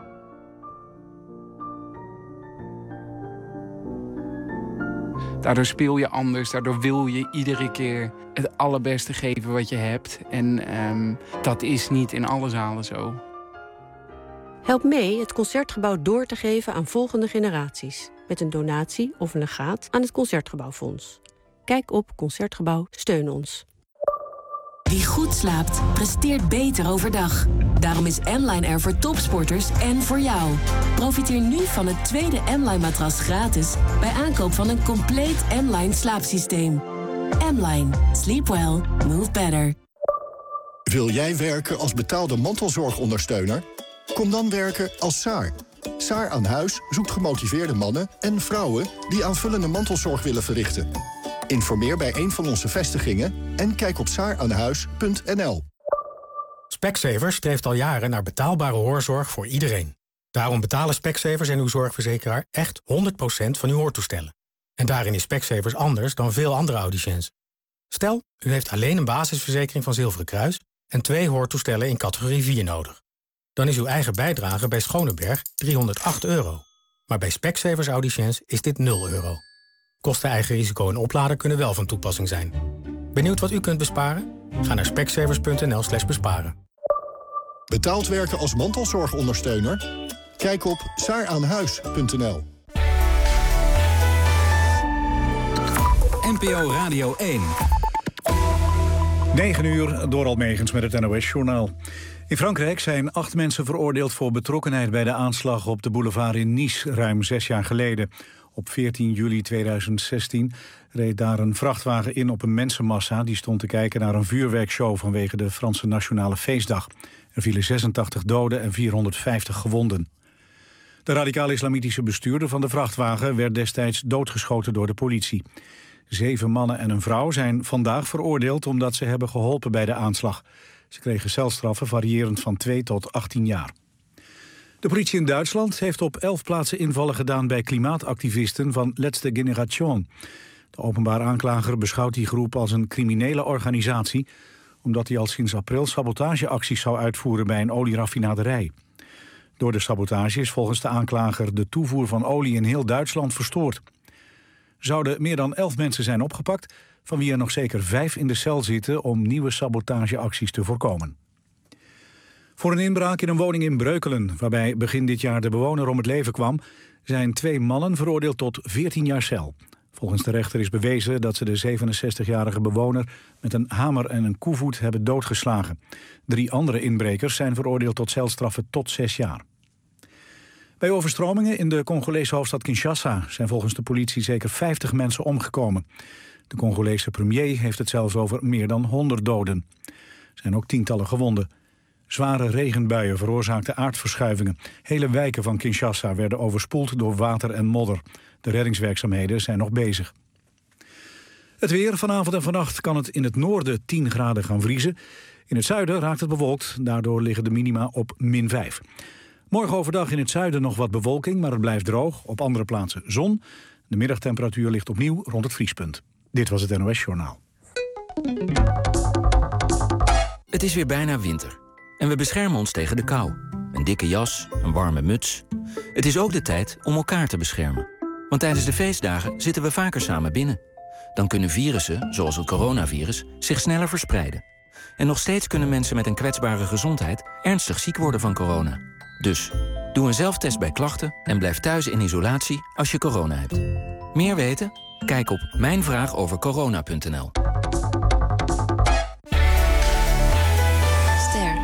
Daardoor speel je anders, daardoor wil je iedere keer het allerbeste geven wat je hebt. En um, dat is niet in alle zalen zo. Help mee het Concertgebouw door te geven aan volgende generaties. Met een donatie of een legaat aan het Concertgebouwfonds. Kijk op Concertgebouw, steun ons. Wie goed slaapt, presteert beter overdag. Daarom is M-Line er voor topsporters en voor jou. Profiteer nu van het tweede M-Line matras gratis bij aankoop van een compleet M-Line slaapsysteem. M-Line. Sleep well. Move better. Wil jij werken als betaalde mantelzorgondersteuner? Kom dan werken als Saar. Saar aan Huis zoekt gemotiveerde mannen en vrouwen die aanvullende mantelzorg willen verrichten. Informeer bij een van onze vestigingen en kijk op saaraanhuis punt n l. Specsavers streeft al jaren naar betaalbare hoorzorg voor iedereen. Daarom betalen Specsavers en uw zorgverzekeraar echt honderd procent van uw hoortoestellen. En daarin is Specsavers anders dan veel andere audiciëns. Stel, u heeft alleen een basisverzekering van Zilveren Kruis en twee hoortoestellen in categorie vier nodig. Dan is uw eigen bijdrage bij Schoneberg driehonderdacht euro. Maar bij Specsavers audiciëns is dit nul euro. Kosten, eigen risico en oplader kunnen wel van toepassing zijn. Benieuwd wat u kunt besparen? Ga naar specsavers punt n l slash besparen. Betaald werken als mantelzorgondersteuner? Kijk op saaraanhuis punt n l. N P O Radio één. negen uur, Doral Megens met het N O S-journaal. In Frankrijk zijn acht mensen veroordeeld voor betrokkenheid bij de aanslag op de boulevard in Nice ruim zes jaar geleden. Op veertien juli tweeduizend zestien reed daar een vrachtwagen in op een mensenmassa die stond te kijken naar een vuurwerkshow vanwege de Franse Nationale Feestdag. Er vielen zesentachtig doden en vierhonderdvijftig gewonden. De radicaal-islamitische bestuurder van de vrachtwagen werd destijds doodgeschoten door de politie. Zeven mannen en een vrouw zijn vandaag veroordeeld omdat ze hebben geholpen bij de aanslag. Ze kregen celstraffen variërend van twee tot achttien jaar. De politie in Duitsland heeft op elf plaatsen invallen gedaan bij klimaatactivisten van Letzte Generation. De openbaar aanklager beschouwt die groep als een criminele organisatie, omdat hij al sinds april sabotageacties zou uitvoeren bij een olieraffinaderij. Door de sabotage is volgens de aanklager de toevoer van olie in heel Duitsland verstoord. Zouden meer dan elf mensen zijn opgepakt, van wie er nog zeker vijf in de cel zitten om nieuwe sabotageacties te voorkomen. Voor een inbraak in een woning in Breukelen, waarbij begin dit jaar de bewoner om het leven kwam, zijn twee mannen veroordeeld tot veertien jaar cel. Volgens de rechter is bewezen dat ze de zevenenzestigjarige bewoner met een hamer en een koevoet hebben doodgeslagen. Drie andere inbrekers zijn veroordeeld tot celstraffen tot zes jaar. Bij overstromingen in de Congolese hoofdstad Kinshasa zijn volgens de politie zeker vijftig mensen omgekomen. De Congolese premier heeft het zelfs over meer dan honderd doden. Er zijn ook tientallen gewonden. Zware regenbuien veroorzaakten aardverschuivingen. Hele wijken van Kinshasa werden overspoeld door water en modder. De reddingswerkzaamheden zijn nog bezig. Het weer. Vanavond en vannacht kan het in het noorden tien graden gaan vriezen. In het zuiden raakt het bewolkt. Daardoor liggen de minima op min vijf. Morgen overdag in het zuiden nog wat bewolking, maar het blijft droog. Op andere plaatsen zon. De middagtemperatuur ligt opnieuw rond het vriespunt. Dit was het N O S-journaal. Het is weer bijna winter. En we beschermen ons tegen de kou. Een dikke jas, een warme muts. Het is ook de tijd om elkaar te beschermen. Want tijdens de feestdagen zitten we vaker samen binnen. Dan kunnen virussen, zoals het coronavirus, zich sneller verspreiden. En nog steeds kunnen mensen met een kwetsbare gezondheid ernstig ziek worden van corona. Dus, doe een zelftest bij klachten en blijf thuis in isolatie als je corona hebt. Meer weten? Kijk op mijnvraagovercorona punt n l. Ster.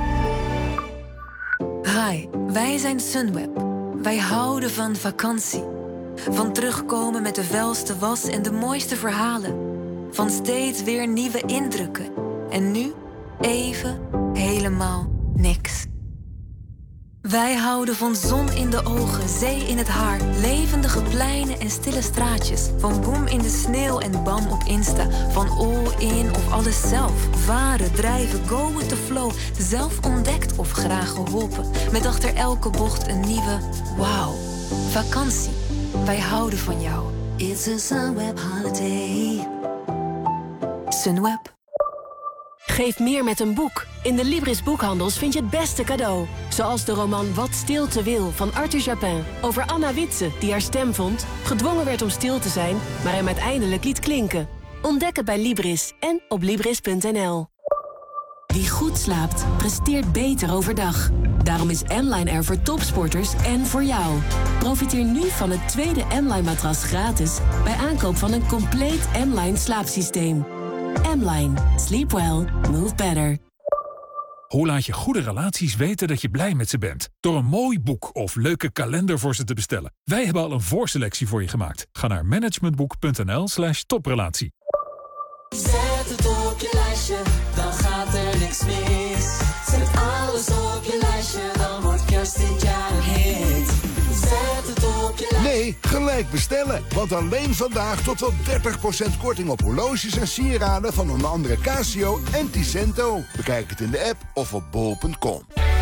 Hi, wij zijn Sunweb. Wij houden van vakantie. Van terugkomen met de vuilste was en de mooiste verhalen. Van steeds weer nieuwe indrukken. En nu even helemaal niks. Wij houden van zon in de ogen, zee in het haar, levendige pleinen en stille straatjes. Van boom in de sneeuw en bam op Insta. Van all in of alles zelf. Varen, drijven, go with the flow. Zelf ontdekt of graag geholpen. Met achter elke bocht een nieuwe wauw. Vakantie, wij houden van jou. It's a Sunweb holiday. Sunweb. Geef meer met een boek. In de Libris boekhandels vind je het beste cadeau. Zoals de roman Wat stilte wil van Arthur Japin. Over Anna Witse, die haar stem vond, gedwongen werd om stil te zijn, maar hem uiteindelijk liet klinken. Ontdek het bij Libris en op libris punt n l. Wie goed slaapt, presteert beter overdag. Daarom is M-Line er voor topsporters en voor jou. Profiteer nu van het tweede M-Line matras gratis bij aankoop van een compleet M-Line slaapsysteem. M-Line. Sleep well. Move better. Hoe laat je goede relaties weten dat je blij met ze bent? Door een mooi boek of leuke kalender voor ze te bestellen. Wij hebben al een voorselectie voor je gemaakt. Ga naar managementboek punt n l slash toprelatie. Zet het op je lijstje, dan gaat er niks mis. gelijk bestellen. Want alleen vandaag tot wel dertig procent korting op horloges en sieraden van onder andere Casio en Ticento. Bekijk het in de app of op bol punt com.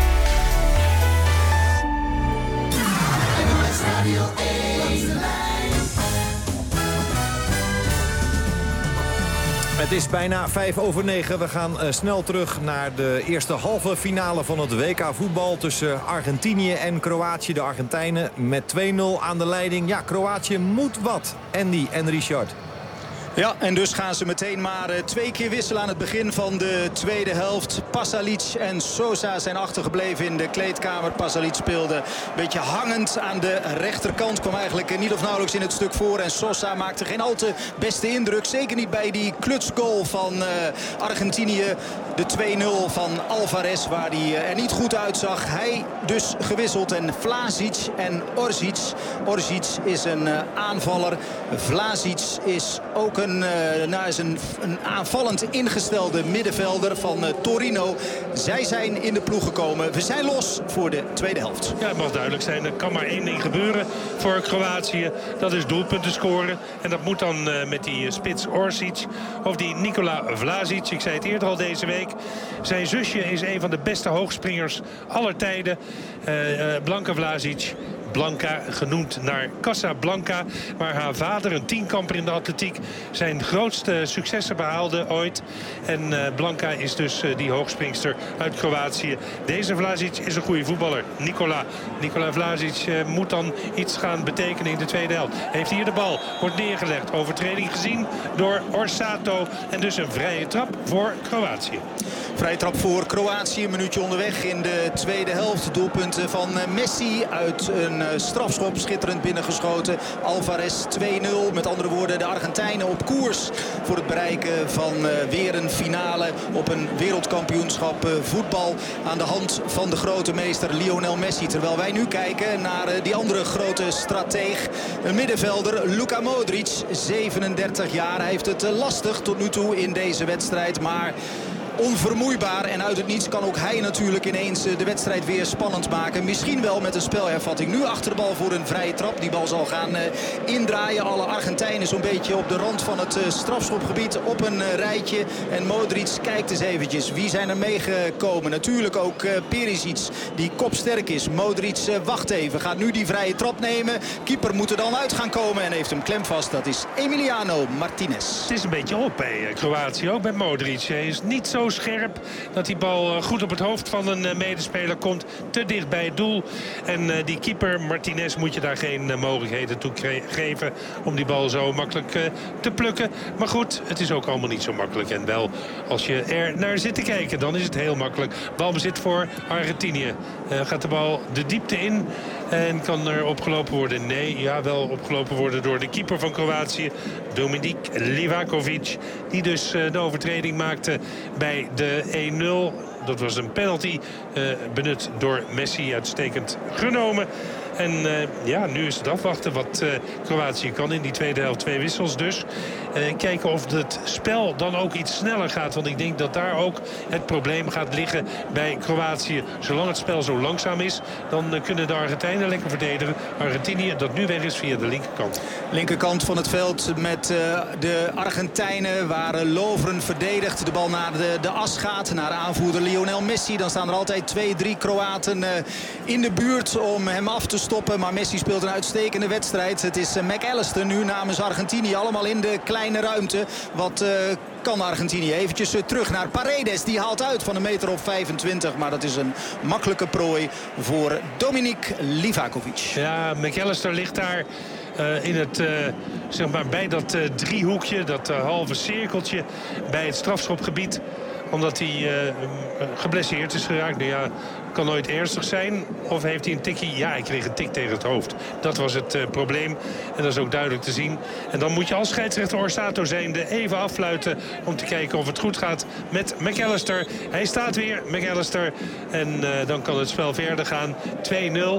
Het is bijna vijf over negen. We gaan uh, snel terug naar de eerste halve finale van het W K voetbal tussen Argentinië en Kroatië. De Argentijnen met twee nul aan de leiding. Ja, Kroatië moet wat. Andy en Richard. Ja, en dus gaan ze meteen maar uh, twee keer wisselen aan het begin van de tweede helft. Pasalic en Sosa zijn achtergebleven in de kleedkamer. Pasalic speelde een beetje hangend aan de rechterkant. Kwam eigenlijk uh, niet of nauwelijks in het stuk voor. En Sosa maakte geen al te beste indruk. Zeker niet bij die klutsgoal van uh, Argentinië. De twee nul van Alvarez, waar hij uh, er niet goed uitzag. Hij dus gewisseld. En Vlasic en Orsic. Orsic is een uh, aanvaller. Vlasic is ook een Een, uh, nou is een, een aanvallend ingestelde middenvelder van uh, Torino. Zij zijn in de ploeg gekomen. We zijn los voor de tweede helft. Ja, het mag duidelijk zijn. Er kan maar één ding gebeuren voor Kroatië. Dat is doelpunten scoren. En dat moet dan uh, met die uh, spits Orsic of die Nikola Vlasic. Ik zei het eerder al deze week. Zijn zusje is een van de beste hoogspringers aller tijden. Uh, uh, Blanka Vlasic. Blanca, genoemd naar Casablanca, waar haar vader, een tienkamper in de atletiek, zijn grootste successen behaalde ooit. En uh, Blanca is dus uh, die hoogspringster uit Kroatië. Deze Vlasic is een goede voetballer. Nikola, Nikola Vlasic uh, moet dan iets gaan betekenen in de tweede helft. Heeft hier de bal, wordt neergelegd. Overtreding gezien door Orsato. En dus een vrije trap voor Kroatië. Vrije trap voor Kroatië. Een minuutje onderweg in de tweede helft. Doelpunten van Messi uit een strafschop. Schitterend binnengeschoten. Alvarez twee nul. Met andere woorden, de Argentijnen op koers voor het bereiken van weer een finale op een wereldkampioenschap voetbal. Aan de hand van de grote meester Lionel Messi. Terwijl wij nu kijken naar die andere grote strateeg. Een middenvelder, Luka Modric, zevenendertig jaar. Hij heeft het lastig tot nu toe in deze wedstrijd. Maar onvermoeibaar en uit het niets kan ook hij natuurlijk ineens de wedstrijd weer spannend maken. Misschien wel met een spelhervatting. Nu achter de bal voor een vrije trap. Die bal zal gaan uh, indraaien. Alle Argentijnen zo'n beetje op de rand van het uh, strafschopgebied op een uh, rijtje. En Modric kijkt eens eventjes. Wie zijn er meegekomen? Natuurlijk ook uh, Perisic die kopsterk is. Modric uh, wacht even. Gaat nu die vrije trap nemen. Keeper moet er dan uit gaan komen en heeft hem klemvast. Dat is Emiliano Martinez. Het is een beetje op bij Kroatië. Ook met Modric. Hij is niet zo scherp dat die bal goed op het hoofd van een medespeler komt. Te dicht bij het doel. En die keeper Martinez moet je daar geen mogelijkheden toe geven om die bal zo makkelijk te plukken. Maar goed, het is ook allemaal niet zo makkelijk. En wel, als je er naar zit te kijken, dan is het heel makkelijk. Balbezit voor Argentinië. Uh, gaat de bal de diepte in en kan er opgelopen worden? Nee, ja, wel opgelopen worden door de keeper van Kroatië, Dominik Livakovic. Die dus uh, de overtreding maakte bij de één nul. Dat was een penalty uh, benut door Messi. Uitstekend genomen. En uh, ja, nu is het afwachten wat uh, Kroatië kan in die tweede helft. Twee wissels dus. Uh, kijken of het spel dan ook iets sneller gaat. Want ik denk dat daar ook het probleem gaat liggen bij Kroatië. Zolang het spel zo langzaam is, dan uh, kunnen de Argentijnen lekker verdedigen. Argentinië dat nu weg is via de linkerkant. Linkerkant van het veld met uh, de Argentijnen waar uh, Lovren verdedigt. De bal naar de, de as gaat, naar aanvoerder Lionel Messi. Dan staan er altijd twee, drie Kroaten uh, in de buurt om hem af te stoppen. Maar Messi speelt een uitstekende wedstrijd. Het is uh, McAllister nu namens Argentinië. Allemaal in de kleine ruimte. Wat uh, kan Argentinië? Eventjes uh, terug naar Paredes. Die haalt uit van een meter of vijfentwintig. Maar dat is een makkelijke prooi voor Dominik Livakovic. Ja, McAllister ligt daar Uh, in het, uh, zeg maar bij dat uh, driehoekje, dat uh, halve cirkeltje bij het strafschopgebied. Omdat hij uh, geblesseerd is geraakt. Nou ja, kan nooit ernstig zijn. Of heeft hij een tikje? Ja, hij kreeg een tik tegen het hoofd. Dat was het uh, probleem. En dat is ook duidelijk te zien. En dan moet je als scheidsrechter Orsato zijnde even affluiten om te kijken of het goed gaat met McAllister. Hij staat weer, McAllister. En uh, dan kan het spel verder gaan. twee nul.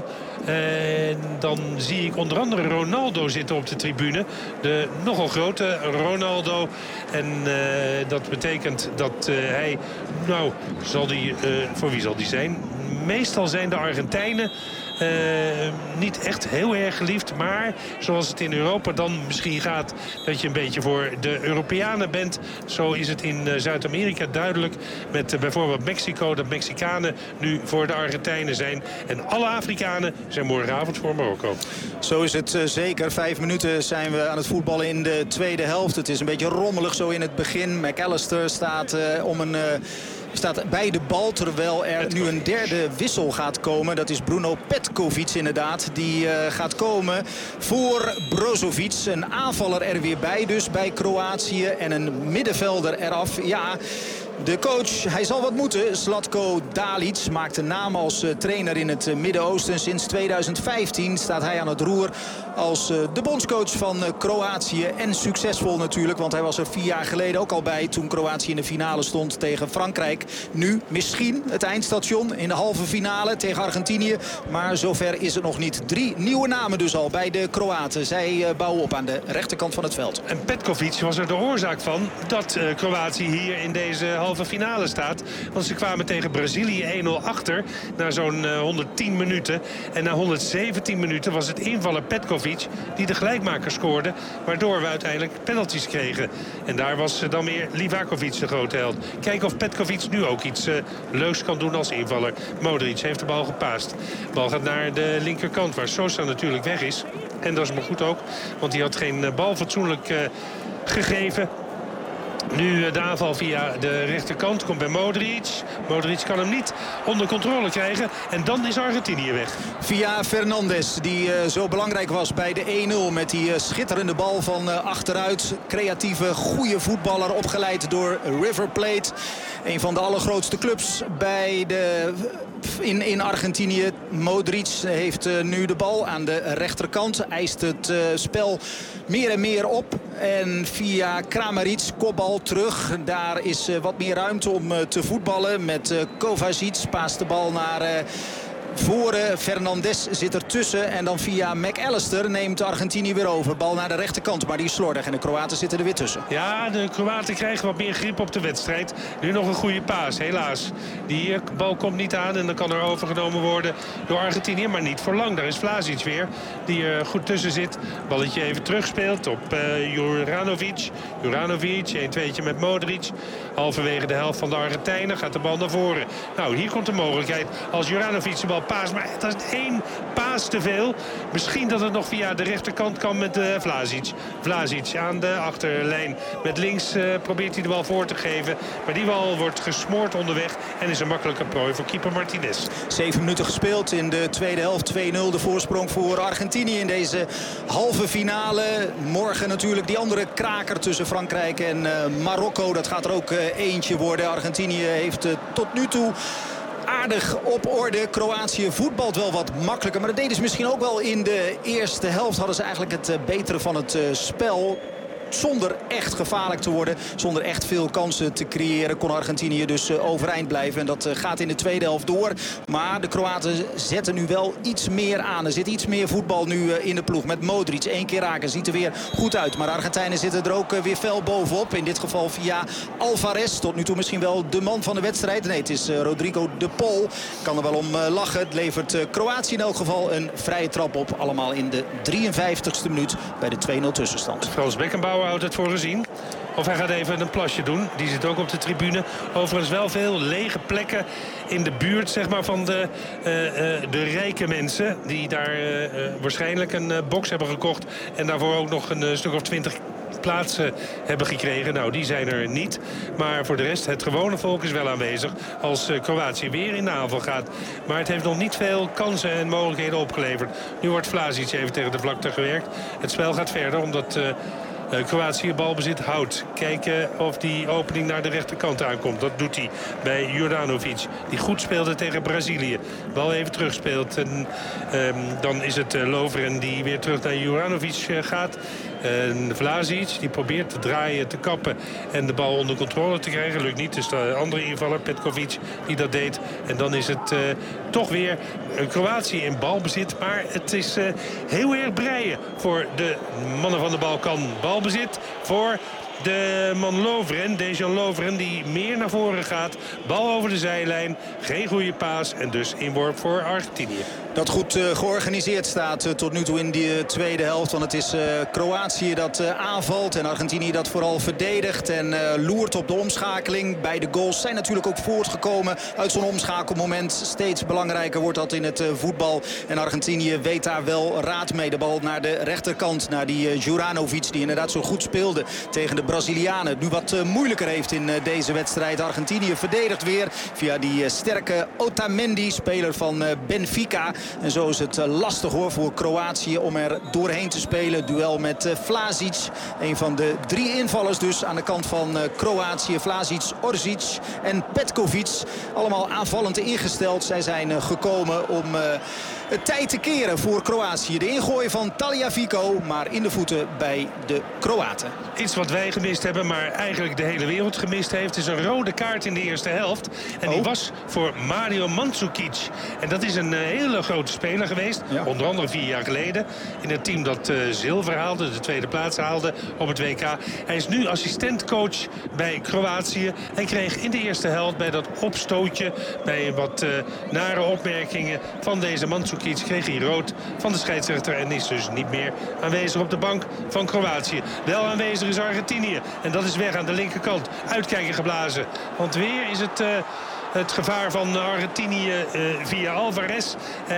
En dan zie ik onder andere Ronaldo zitten op de tribune. De nogal grote Ronaldo. En uh, dat betekent dat uh, hij... Nou, zal die, uh, voor wie zal die zijn? meestal zijn de Argentijnen Uh, niet echt heel erg geliefd. Maar zoals het in Europa dan misschien gaat, dat je een beetje voor de Europeanen bent. Zo is het in uh, Zuid-Amerika duidelijk. Met uh, bijvoorbeeld Mexico. Dat Mexicanen nu voor de Argentijnen zijn. En alle Afrikanen zijn morgenavond voor Marokko. Zo is het uh, zeker. Vijf minuten zijn we aan het voetballen in de tweede helft. Het is een beetje rommelig zo in het begin. McAllister staat uh, om een... Uh, staat bij de bal, terwijl er nu een derde wissel gaat komen. Dat is Bruno Petkovic inderdaad. Die uh, gaat komen voor Brozovic. Een aanvaller er weer bij dus bij Kroatië. En een middenvelder eraf. Ja... De coach, hij zal wat moeten. Zlatko Dalic maakt een naam als uh, trainer in het uh, Midden-Oosten. Sinds tweeduizend vijftien staat hij aan het roer als uh, de bondscoach van uh, Kroatië. En succesvol natuurlijk, want hij was er vier jaar geleden ook al bij... toen Kroatië in de finale stond tegen Frankrijk. Nu misschien het eindstation in de halve finale tegen Argentinië. Maar zover is het nog niet. Drie nieuwe namen dus al bij de Kroaten. Zij uh, bouwen op aan de rechterkant van het veld. En Petkovic was er de oorzaak van dat uh, Kroatië hier in deze halve finale staat. Want ze kwamen tegen Brazilië één nul achter na zo'n uh, honderdtien minuten. En na honderdzeventien minuten was het invaller Petkovic die de gelijkmaker scoorde. Waardoor we uiteindelijk penalties kregen. En daar was uh, dan weer Livakovic de grote held. Kijken of Petkovic nu ook iets uh, leuks kan doen als invaller. Modric heeft de bal gepaast. De bal gaat naar de linkerkant waar Sosa natuurlijk weg is. En dat is maar goed ook. Want hij had geen uh, bal fatsoenlijk uh, gegeven. Nu de aanval via de rechterkant komt bij Modric. Modric kan hem niet onder controle krijgen. En dan is Argentinië weg. Via Fernandes, die uh, zo belangrijk was bij de één nul. Met die uh, schitterende bal van uh, achteruit. Creatieve, goede voetballer, opgeleid door River Plate. Een van de allergrootste clubs bij de, in, in Argentinië. Modric heeft uh, nu de bal aan de rechterkant. Eist het uh, spel meer en meer op. En via Kramaric, kopbal terug. Daar is uh, wat meer ruimte om uh, te voetballen. Met uh, Kovacic paast de bal naar... Uh, Voren, Fernandes zit ertussen. En dan via McAllister neemt Argentinië weer over. Bal naar de rechterkant, maar die is slordig. En de Kroaten zitten er weer tussen. Ja, de Kroaten krijgen wat meer grip op de wedstrijd. Nu nog een goede paas, helaas. Die bal komt niet aan en dan kan er overgenomen worden door Argentinië. Maar niet voor lang. Daar is Vlasic weer, die er goed tussen zit. Balletje even terugspeelt op uh, Juranovic. Juranovic, een tweetje met Modric. Halverwege de helft van de Argentijnen gaat de bal naar voren. Nou, hier komt de mogelijkheid als Juranovic de bal paas, maar het is één paas te veel. Misschien dat het nog via de rechterkant kan met uh, Vlasic. Vlasic aan de achterlijn. Met links uh, probeert hij de bal voor te geven. Maar die bal wordt gesmoord onderweg en is een makkelijke prooi voor keeper Martinez. Zeven minuten gespeeld in de tweede helft. twee nul de voorsprong voor Argentinië in deze halve finale. Morgen natuurlijk die andere kraker tussen Frankrijk en uh, Marokko. Dat gaat er ook uh, eentje worden. Argentinië heeft uh, tot nu toe aardig op orde. Kroatië voetbalt wel wat makkelijker. Maar dat deden ze misschien ook wel in de eerste helft. Hadden ze eigenlijk het betere van het spel. Zonder echt gevaarlijk te worden. Zonder echt veel kansen te creëren. Kon Argentinië dus overeind blijven. En dat gaat in de tweede helft door. Maar de Kroaten zetten nu wel iets meer aan. Er zit iets meer voetbal nu in de ploeg. Met Modric één keer raken. Ziet er weer goed uit. Maar de Argentijnen zitten er ook weer fel bovenop. In dit geval via Alvarez. Tot nu toe misschien wel de man van de wedstrijd. Nee, het is Rodrigo de Paul. Kan er wel om lachen. Het levert Kroatië in elk geval een vrije trap op. Allemaal in de drieënvijftigste minuut bij de twee nul tussenstand. Frans Beckenbauer houdt het voor gezien. Of hij gaat even een plasje doen. Die zit ook op de tribune. Overigens wel veel lege plekken in de buurt zeg maar, van de, uh, uh, de rijke mensen. Die daar uh, uh, waarschijnlijk een uh, box hebben gekocht. En daarvoor ook nog een uh, stuk of twintig plaatsen hebben gekregen. Nou, die zijn er niet. Maar voor de rest, het gewone volk is wel aanwezig als uh, Kroatië weer in de aanval gaat. Maar het heeft nog niet veel kansen en mogelijkheden opgeleverd. Nu wordt Vlasic even tegen de vlakte gewerkt. Het spel gaat verder omdat... Uh, Uh, Kroatië balbezit houdt. Kijken of die opening naar de rechterkant aankomt. Dat doet hij bij Juranovic. Die goed speelde tegen Brazilië. Bal even terugspeelt. En um, dan is het uh, Lovren die weer terug naar Juranovic uh, gaat. En Vlasic die probeert te draaien, te kappen en de bal onder controle te krijgen. Lukt niet. Dus de andere invaller, Petkovic, die dat deed. En dan is het uh, toch weer uh, Kroatië in balbezit. Maar het is uh, heel erg breien voor de mannen van de Balkan. Balbezit voor de man Lovren, Dejan Lovren, die meer naar voren gaat. Bal over de zijlijn, geen goede paas en dus inworp voor Argentinië. Dat goed uh, georganiseerd staat uh, tot nu toe in die uh, tweede helft. Want het is uh, Kroatië dat uh, aanvalt en Argentinië dat vooral verdedigt. En uh, loert op de omschakeling. Beide goals zijn natuurlijk ook voortgekomen uit zo'n omschakelmoment. Steeds belangrijker wordt dat in het uh, voetbal. En Argentinië weet daar wel raad mee. De bal naar de rechterkant, naar die uh, Juranovic, die inderdaad zo goed speelde tegen de Brazilianen. Het nu wat uh, moeilijker heeft in uh, deze wedstrijd. Argentinië verdedigt weer via die uh, sterke Otamendi, speler van uh, Benfica. En zo is het uh, lastig hoor voor Kroatië om er doorheen te spelen. Duel met uh, Vlasic, een van de drie invallers dus aan de kant van uh, Kroatië. Vlasic, Orzic en Petkovic. Allemaal aanvallend ingesteld. Zij zijn uh, gekomen om uh, het tijd te keren voor Kroatië. De ingooi van Tagliafico, maar in de voeten bij de Kroaten. Iets wat wij gemist hebben, maar eigenlijk de hele wereld gemist heeft, is een rode kaart in de eerste helft. En die oh. was voor Mario Mandzukic. En dat is een uh, hele grote speler geweest. Ja. Onder andere vier jaar geleden. In het team dat uh, zilver haalde, de tweede plaats haalde op het W K. Hij is nu assistentcoach bij Kroatië. Hij kreeg in de eerste helft bij dat opstootje, bij wat uh, nare opmerkingen van deze Mandzukic, kreeg hij rood van de scheidsrechter en is dus niet meer aanwezig op de bank van Kroatië. Wel aanwezig is Argentinië en dat is weg aan de linkerkant. Uitkijken geblazen, want weer is het... Uh, Het gevaar van Argentinië uh, via Alvarez.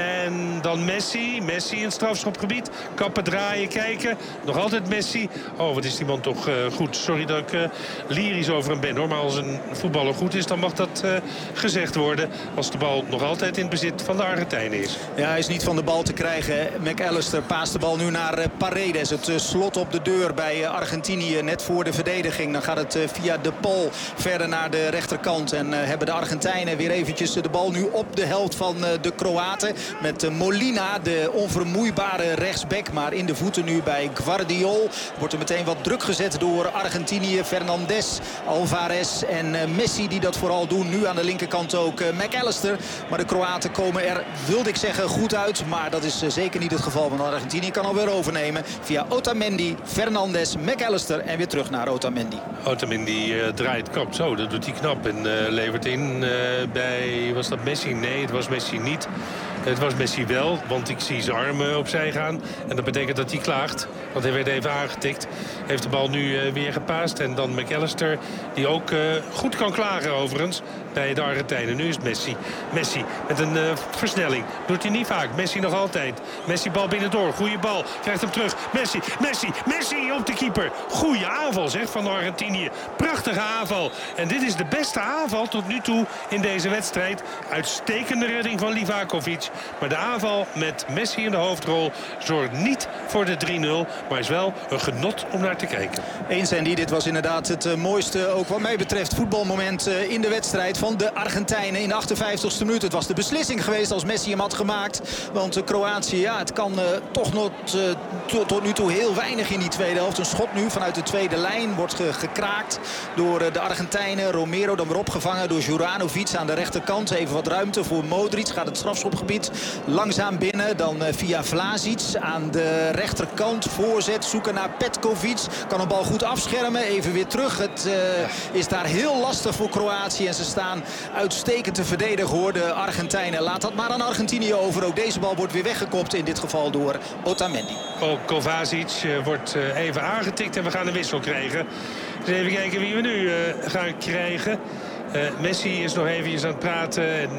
En dan Messi. Messi in het strafschopgebied. Kappen, draaien, kijken. Nog altijd Messi. Oh, wat is die man toch uh, goed. Sorry dat ik uh, lyrisch over hem ben hoor. Maar als een voetballer goed is, dan mag dat uh, gezegd worden. Als de bal nog altijd in het bezit van de Argentijnen is. Ja, hij is niet van de bal te krijgen. McAllister paast de bal nu naar uh, Paredes. Het uh, slot op de deur bij uh, Argentinië. Net voor de verdediging. Dan gaat het uh, via de Paul verder naar de rechterkant. En uh, hebben de Argentijnen weer eventjes de bal nu op de helft van de Kroaten. Met Molina, de onvermoeibare rechtsback. Maar in de voeten nu bij Gvardiol. Wordt er meteen wat druk gezet door Argentinië. Fernandes, Alvarez en Messi die dat vooral doen. Nu aan de linkerkant ook McAllister. Maar de Kroaten komen er, wilde ik zeggen, goed uit. Maar dat is zeker niet het geval. Want Argentinië kan alweer overnemen. Via Otamendi, Fernandes, McAllister en weer terug naar Otamendi. Otamendi uh, draait kap. Zo, dat doet hij knap en uh, levert in... Uh, bij, was dat Messi? Nee, het was Messi niet. Het was Messi wel, want ik zie zijn armen opzij gaan. En dat betekent dat hij klaagt. Want hij werd even aangetikt. Heeft de bal nu uh, weer gepaast. En dan McAllister, die ook uh, goed kan klagen overigens bij de Argentijnen. Nu is het Messi. Messi met een uh, versnelling. Doet hij niet vaak. Messi nog altijd. Messi bal binnendoor. Goeie bal. Krijgt hem terug. Messi, Messi, Messi op de keeper. Goeie aanval zeg van Argentinië. Prachtige aanval. En dit is de beste aanval tot nu toe in deze wedstrijd. Uitstekende redding van Livakovic. Maar de aanval met Messi in de hoofdrol zorgt niet voor de drie nul. Maar is wel een genot om naar te kijken. Eens en die, dit was inderdaad het uh, mooiste, ook wat mij betreft, voetbalmoment uh, in de wedstrijd van de Argentijnen in de achtenvijftigste minuut. Het was de beslissing geweest als Messi hem had gemaakt. Want uh, Kroatië, ja, het kan uh, toch nog uh, tot, tot nu toe heel weinig in die tweede helft. Een schot nu vanuit de tweede lijn wordt ge gekraakt door uh, de Argentijnen. Romero dan weer opgevangen door Juranovic aan de rechterkant. Even wat ruimte voor Modric. Gaat het strafschopgebied langzaam binnen. Dan uh, via Vlasic aan de rechterkant. Voorzet zoeken naar Petkovic. Kan een bal goed afschermen. Even weer terug. Het uh, is daar heel lastig voor Kroatië. En ze staan uitstekend te verdedigen hoor. De Argentijnen. Laat dat maar aan Argentinië over. Ook deze bal wordt weer weggekopt. In dit geval door Otamendi. Ook Kovacic uh, wordt uh, even aangetikt. En we gaan een wissel krijgen. Dus even kijken wie we nu uh, gaan krijgen. Uh, Messi is nog eventjes aan het praten. En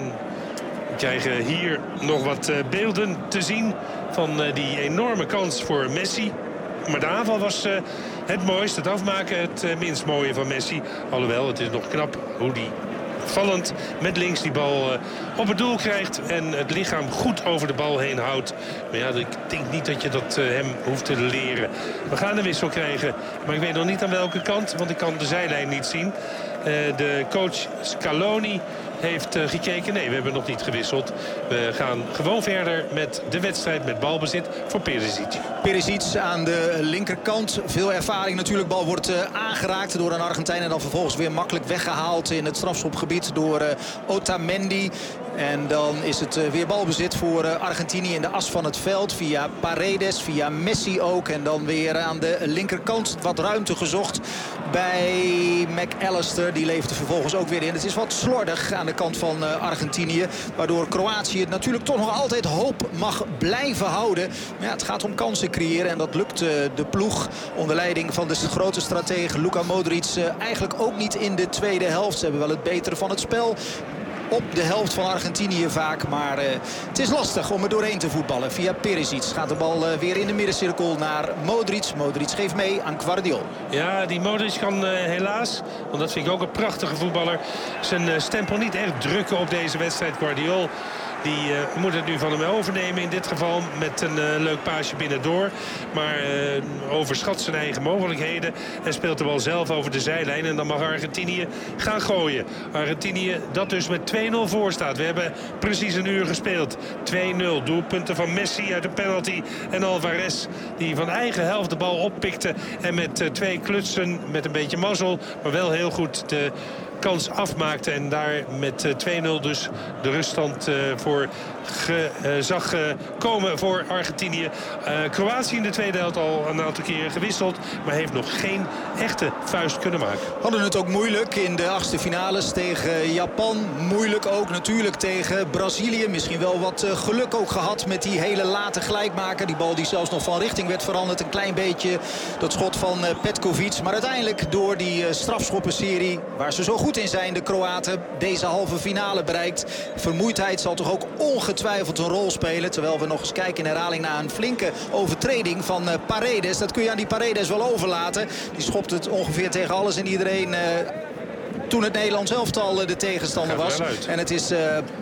we krijgen hier nog wat uh, beelden te zien van uh, die enorme kans voor Messi. Maar de aanval was uh, het mooiste. Het afmaken het uh, minst mooie van Messi. Alhoewel, het is nog knap hoe die vallend met links die bal uh, op het doel krijgt. En het lichaam goed over de bal heen houdt. Maar ja, ik denk niet dat je dat uh, hem hoeft te leren. We gaan een wissel krijgen. Maar ik weet nog niet aan welke kant. Want ik kan de zijlijn niet zien. Uh, de coach Scaloni heeft uh, gekeken. Nee, we hebben nog niet gewisseld. We gaan gewoon verder met de wedstrijd met balbezit voor Perisic. Perisic aan de linkerkant. Veel ervaring natuurlijk. Bal wordt uh, aangeraakt door een Argentijn. En dan vervolgens weer makkelijk weggehaald in het strafschopgebied door uh, Otamendi. En dan is het weer balbezit voor Argentinië in de as van het veld. Via Paredes, via Messi ook. En dan weer aan de linkerkant wat ruimte gezocht bij McAllister. Die leefde vervolgens ook weer in. Het is wat slordig aan de kant van Argentinië. Waardoor Kroatië natuurlijk toch nog altijd hoop mag blijven houden. Maar ja, het gaat om kansen creëren. En dat lukt de ploeg onder leiding van de grote stratege Luka Modric eigenlijk ook niet in de tweede helft. Ze hebben wel het betere van het spel op de helft van Argentinië vaak. Maar uh, het is lastig om er doorheen te voetballen. Via Perisic gaat de bal uh, weer in de middencirkel naar Modric. Modric geeft mee aan Gvardiol. Ja, die Modric kan uh, helaas, want dat vind ik ook een prachtige voetballer, zijn uh, stempel niet echt drukken op deze wedstrijd. Gvardiol die uh, moet het nu van hem overnemen in dit geval met een uh, leuk paasje binnendoor. Maar uh, overschat zijn eigen mogelijkheden en speelt de bal zelf over de zijlijn. En dan mag Argentinië gaan gooien. Argentinië dat dus met twee nul voor staat. We hebben precies een uur gespeeld. twee nul. Doelpunten van Messi uit de penalty. En Alvarez die van eigen helft de bal oppikte. En met uh, twee klutsen met een beetje mazzel. Maar wel heel goed de kans afmaakte. En daar met uh, twee nul dus de ruststand uh, voor ge, uh, zag uh, komen voor Argentinië. Uh, Kroatië in de tweede helft al een aantal keren gewisseld. Maar heeft nog geen echte vuist kunnen maken. Hadden het ook moeilijk in de achtste finales tegen Japan. Moeilijk ook natuurlijk tegen Brazilië. Misschien wel wat uh, geluk ook gehad met die hele late gelijkmaker. Die bal die zelfs nog van richting werd veranderd. Een klein beetje dat schot van uh, Petkovic. Maar uiteindelijk door die uh, strafschoppenserie waar ze zo goed in zijn, de Kroaten, deze halve finale bereikt. Vermoeidheid zal toch ook ongetwijfeld een rol spelen. Terwijl we nog eens kijken in herhaling naar een flinke overtreding van uh, Paredes. Dat kun je aan die Paredes wel overlaten. Die schopt het ongeveer tegen alles en iedereen uh, toen het Nederlands elftal uh, de tegenstander was. En het is Uh,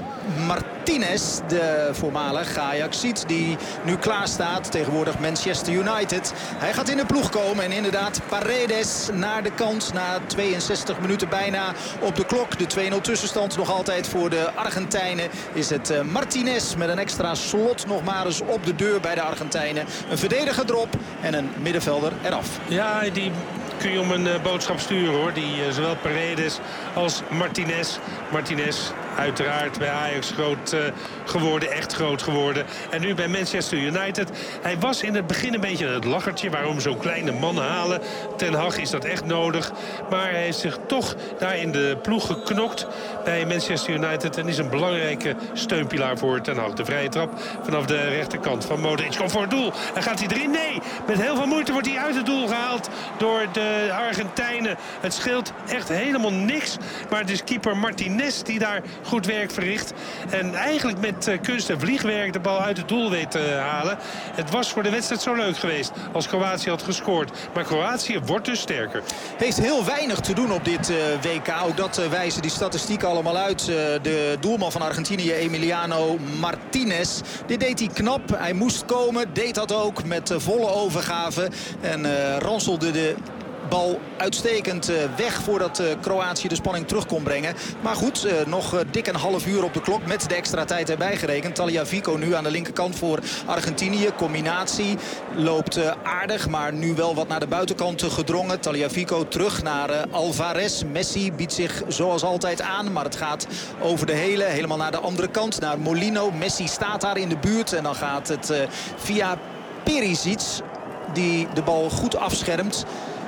Martinez, de voormalig Ajaxiet, die nu klaar staat. Tegenwoordig Manchester United. Hij gaat in de ploeg komen en inderdaad Paredes naar de kant. Na tweeënzestig minuten bijna op de klok. De twee nul tussenstand nog altijd voor de Argentijnen. Is het uh, Martinez met een extra slot nog maar eens op de deur bij de Argentijnen. Een verdediger erop en een middenvelder eraf. Ja, die kun je om een uh, boodschap sturen hoor. Die uh, zowel Paredes als Martinez. Martinez uiteraard bij Ajax groot uh, geworden, echt groot geworden. En nu bij Manchester United. Hij was in het begin een beetje het lachertje. Waarom zo'n kleine man halen? Ten Hag is dat echt nodig. Maar hij heeft zich toch daar in de ploeg geknokt bij Manchester United. En is een belangrijke steunpilaar voor Ten Hag. De vrije trap vanaf de rechterkant van Modric. Komt voor het doel. En gaat hij erin? Nee! Met heel veel moeite wordt hij uit het doel gehaald door de Argentijnen. Het scheelt echt helemaal niks. Maar het is keeper Martinez die daar goed werk verricht. En eigenlijk met uh, kunst en vliegwerk de bal uit het doel weet te halen. Het was voor de wedstrijd zo leuk geweest als Kroatië had gescoord. Maar Kroatië wordt dus sterker. Heeft heel weinig te doen op dit uh, W K. Ook dat uh, wijzen die statistieken allemaal uit. Uh, de doelman van Argentinië, Emiliano Martinez. Dit deed hij knap. Hij moest komen. Deed dat ook met uh, volle overgave. En uh, ranselde de bal uitstekend weg voordat Kroatië de spanning terug kon brengen. Maar goed, nog dik een half uur op de klok met de extra tijd erbij gerekend. Tagliafico nu aan de linkerkant voor Argentinië. Combinatie loopt aardig, maar nu wel wat naar de buitenkant gedrongen. Tagliafico terug naar Alvarez. Messi biedt zich zoals altijd aan, maar het gaat over de hele, helemaal naar de andere kant, naar Molino. Messi staat daar in de buurt en dan gaat het via Perisic, die de bal goed afschermt.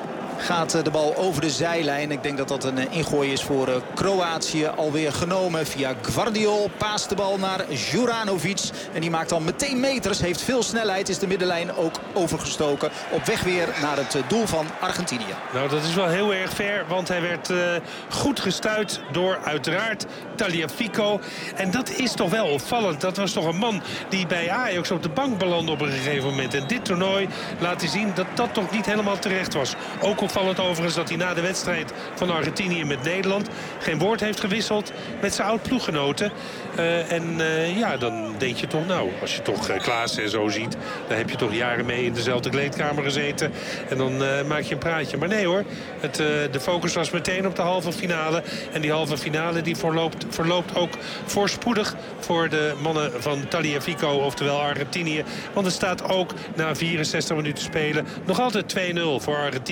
Gaat de bal over de zijlijn. Ik denk dat dat een ingooi is voor Kroatië. Alweer genomen via Gvardiol. Paast de bal naar Juranovic. En die maakt dan meteen meters. Heeft veel snelheid. Is de middenlijn ook overgestoken. Op weg weer naar het doel van Argentinië. Nou, dat is wel heel erg ver. Want hij werd uh, goed gestuit door uiteraard Tagliafico. En dat is toch wel opvallend. Dat was toch een man die bij Ajax op de bank belandde op een gegeven moment. En dit toernooi laat hij zien dat dat toch niet helemaal terecht was. Ook opvallend overigens dat hij na de wedstrijd van Argentinië met Nederland geen woord heeft gewisseld met zijn oud-ploeggenoten. Uh, en uh, ja, dan denk je toch, nou, als je toch uh, Klaassen en zo ziet, dan heb je toch jaren mee in dezelfde kleedkamer gezeten. En dan uh, maak je een praatje. Maar nee hoor, het, uh, de focus was meteen op de halve finale. En die halve finale die verloopt, verloopt ook voorspoedig voor de mannen van Tagliafico, oftewel Argentinië. Want het staat ook na vierenzestig minuten spelen nog altijd twee nul voor Argentinië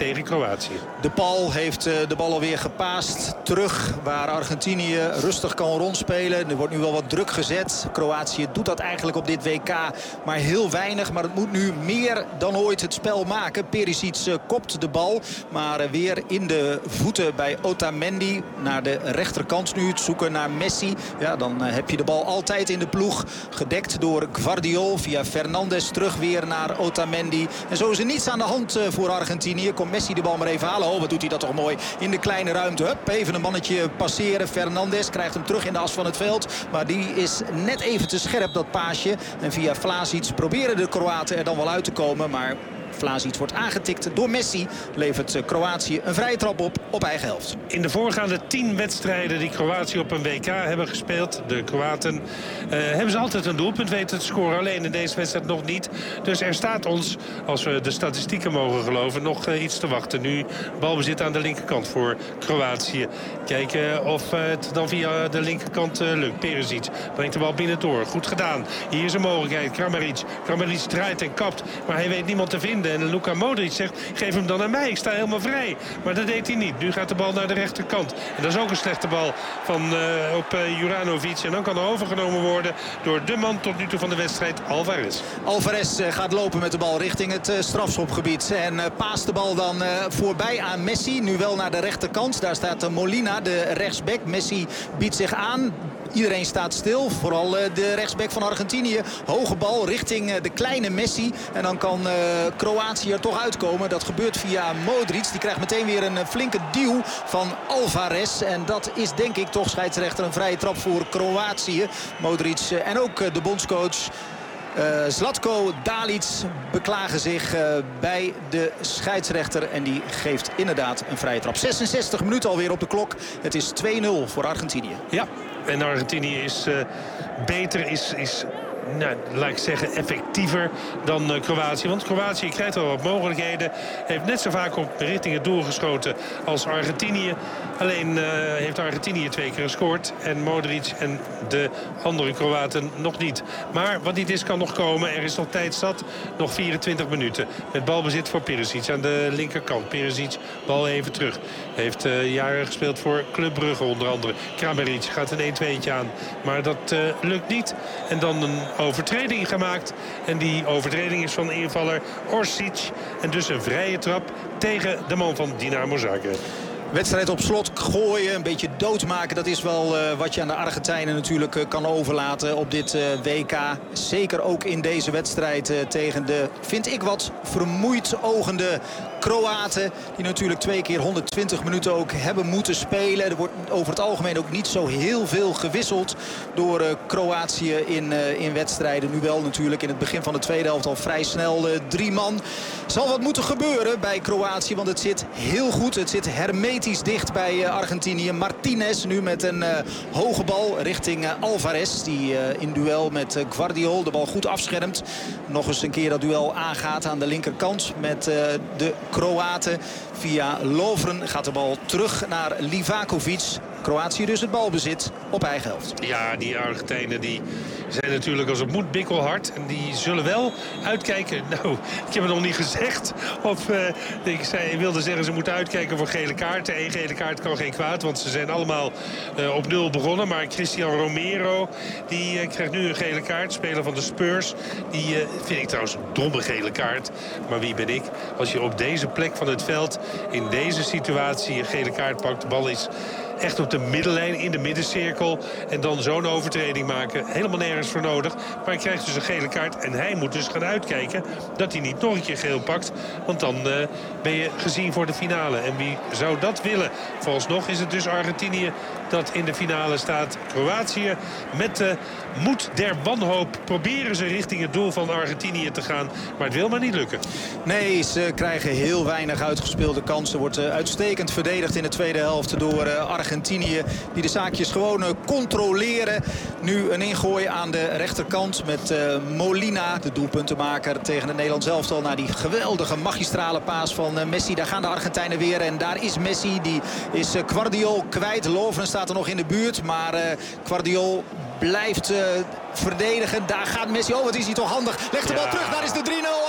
tegen Kroatië. De Paul heeft uh, de bal alweer gepaast. Terug waar Argentinië rustig kan rondspelen. Er wordt nu wel wat druk gezet. Kroatië doet dat eigenlijk op dit W K maar heel weinig. Maar het moet nu meer dan ooit het spel maken. Perisic uh, kopt de bal. Maar uh, weer in de voeten bij Otamendi. Naar de rechterkant nu. Het zoeken naar Messi. Ja, dan uh, heb je de bal altijd in de ploeg. Gedekt door Gvardiol via Fernandes. Terug weer naar Otamendi. En zo is er niets aan de hand uh, voor Argentinië. Komt Messi de bal maar even halen. Oh, wat doet hij dat toch mooi in de kleine ruimte. Hup, even een mannetje passeren. Fernandes krijgt hem terug in de as van het veld. Maar die is net even te scherp, dat paasje. En via Vlasic proberen de Kroaten er dan wel uit te komen. Maar Vlasic wordt aangetikt door Messi. Levert Kroatië een vrije trap op op eigen helft. In de voorgaande tien wedstrijden die Kroatië op een W K hebben gespeeld, de Kroaten, uh, hebben ze altijd een doelpunt weten te scoren. Alleen in deze wedstrijd nog niet. Dus er staat ons, als we de statistieken mogen geloven, nog uh, iets te wachten. Nu balbezit aan de linkerkant voor Kroatië. Kijken of uh, het dan via de linkerkant uh, lukt. Perisic brengt de bal binnendoor. Goed gedaan. Hier is een mogelijkheid. Kramaric. Kramaric draait en kapt. Maar hij weet niemand te vinden. En Luka Modric zegt, geef hem dan aan mij. Ik sta helemaal vrij. Maar dat deed hij niet. Nu gaat de bal naar de rechterkant. En dat is ook een slechte bal van, uh, op uh, Juranovic. En dan kan er overgenomen worden door de man tot nu toe van de wedstrijd, Alvarez. Alvarez uh, gaat lopen met de bal richting het uh, strafschopgebied. En uh, paast de bal dan uh, voorbij aan Messi. Nu wel naar de rechterkant. Daar staat uh, Molina, de rechtsback. Messi biedt zich aan. Iedereen staat stil, vooral de rechtsback van Argentinië. Hoge bal richting de kleine Messi. En dan kan uh, Kroatië er toch uitkomen. Dat gebeurt via Modric. Die krijgt meteen weer een flinke duw van Alvarez. En dat is denk ik toch, scheidsrechter, een vrije trap voor Kroatië. Modric en ook de bondscoach Uh, Zlatko Dalic beklagen zich uh, bij de scheidsrechter. En die geeft inderdaad een vrije trap. zesenzestig minuten alweer op de klok. Het is twee nul voor Argentinië. Ja, en Argentinië is uh, beter, is... is... Nou, laat ik zeggen, effectiever dan uh, Kroatië. Want Kroatië krijgt wel wat mogelijkheden. Heeft net zo vaak op richting het doel geschoten als Argentinië. Alleen uh, heeft Argentinië twee keer gescoord. En Modric en de andere Kroaten nog niet. Maar wat niet is, kan nog komen. Er is nog tijd zat. Nog vierentwintig minuten. Met balbezit voor Perisic aan de linkerkant. Perisic, bal even terug. Heeft uh, jaren gespeeld voor Club Brugge onder andere. Kramaric gaat een een-tweetje aan. Maar dat uh, lukt niet. En dan een overtreding gemaakt. En die overtreding is van invaller Orsic. En dus een vrije trap tegen de man van Dinamo Zagreb. Wedstrijd op slot gooien, een beetje doodmaken. Dat is wel uh, wat je aan de Argentijnen natuurlijk uh, kan overlaten op dit uh, W K. Zeker ook in deze wedstrijd uh, tegen de, vind ik wat, vermoeid ogende Kroaten. Die natuurlijk twee keer honderdtwintig minuten ook hebben moeten spelen. Er wordt over het algemeen ook niet zo heel veel gewisseld door uh, Kroatië in, uh, in wedstrijden. Nu wel natuurlijk in het begin van de tweede helft al vrij snel uh, drie man. Zal wat moeten gebeuren bij Kroatië, want het zit heel goed. Het zit hermetisch dicht bij uh, Argentinië. Martinez nu met een uh, hoge bal richting uh, Alvarez. Die uh, in duel met uh, Gvardiol de bal goed afschermt. Nog eens een keer dat duel aangaat aan de linkerkant met uh, de Kroaten. Via Lovren gaat de bal terug naar Livakovic. Kroatië dus het balbezit op eigen helft. Ja, die Argentijnen die zijn natuurlijk als het moet bikkelhard. En die zullen wel uitkijken. Nou, ik heb het nog niet gezegd. Of uh, ik zei, wilde zeggen ze moeten uitkijken voor gele kaarten. Eén gele kaart kan geen kwaad, want ze zijn allemaal uh, op nul begonnen. Maar Cristian Romero, die uh, krijgt nu een gele kaart. Speler van de Spurs. Die uh, vind ik trouwens een domme gele kaart. Maar wie ben ik? Als je op deze plek van het veld, in deze situatie, een gele kaart pakt. De bal is echt op de middenlijn, in de middencirkel. En dan zo'n overtreding maken. Helemaal nergens voor nodig. Maar hij krijgt dus een gele kaart. En hij moet dus gaan uitkijken dat hij niet nog een keer geel pakt. Want dan uh, ben je gezien voor de finale. En wie zou dat willen? Vooralsnog is het dus Argentinië dat in de finale staat. Kroatië met de moed der wanhoop proberen ze richting het doel van Argentinië te gaan. Maar het wil maar niet lukken. Nee, ze krijgen heel weinig uitgespeelde kansen. Wordt uh, uitstekend verdedigd in de tweede helft door uh, Argentinië. Die de zaakjes gewoon uh, controleren. Nu een ingooi aan de rechterkant met uh, Molina, de doelpuntenmaker tegen het Nederlands elftal. Na die geweldige magistrale paas van uh, Messi. Daar gaan de Argentijnen weer. En daar is Messi. Die is uh, Gvardiol kwijt. Lovren staat er nog in de buurt. Maar uh, Gvardiol blijft uh, verdedigen. Daar gaat Messi. Oh, wat is hij toch handig. Legt de bal ja. terug. Daar is de drie nul. Oh, wat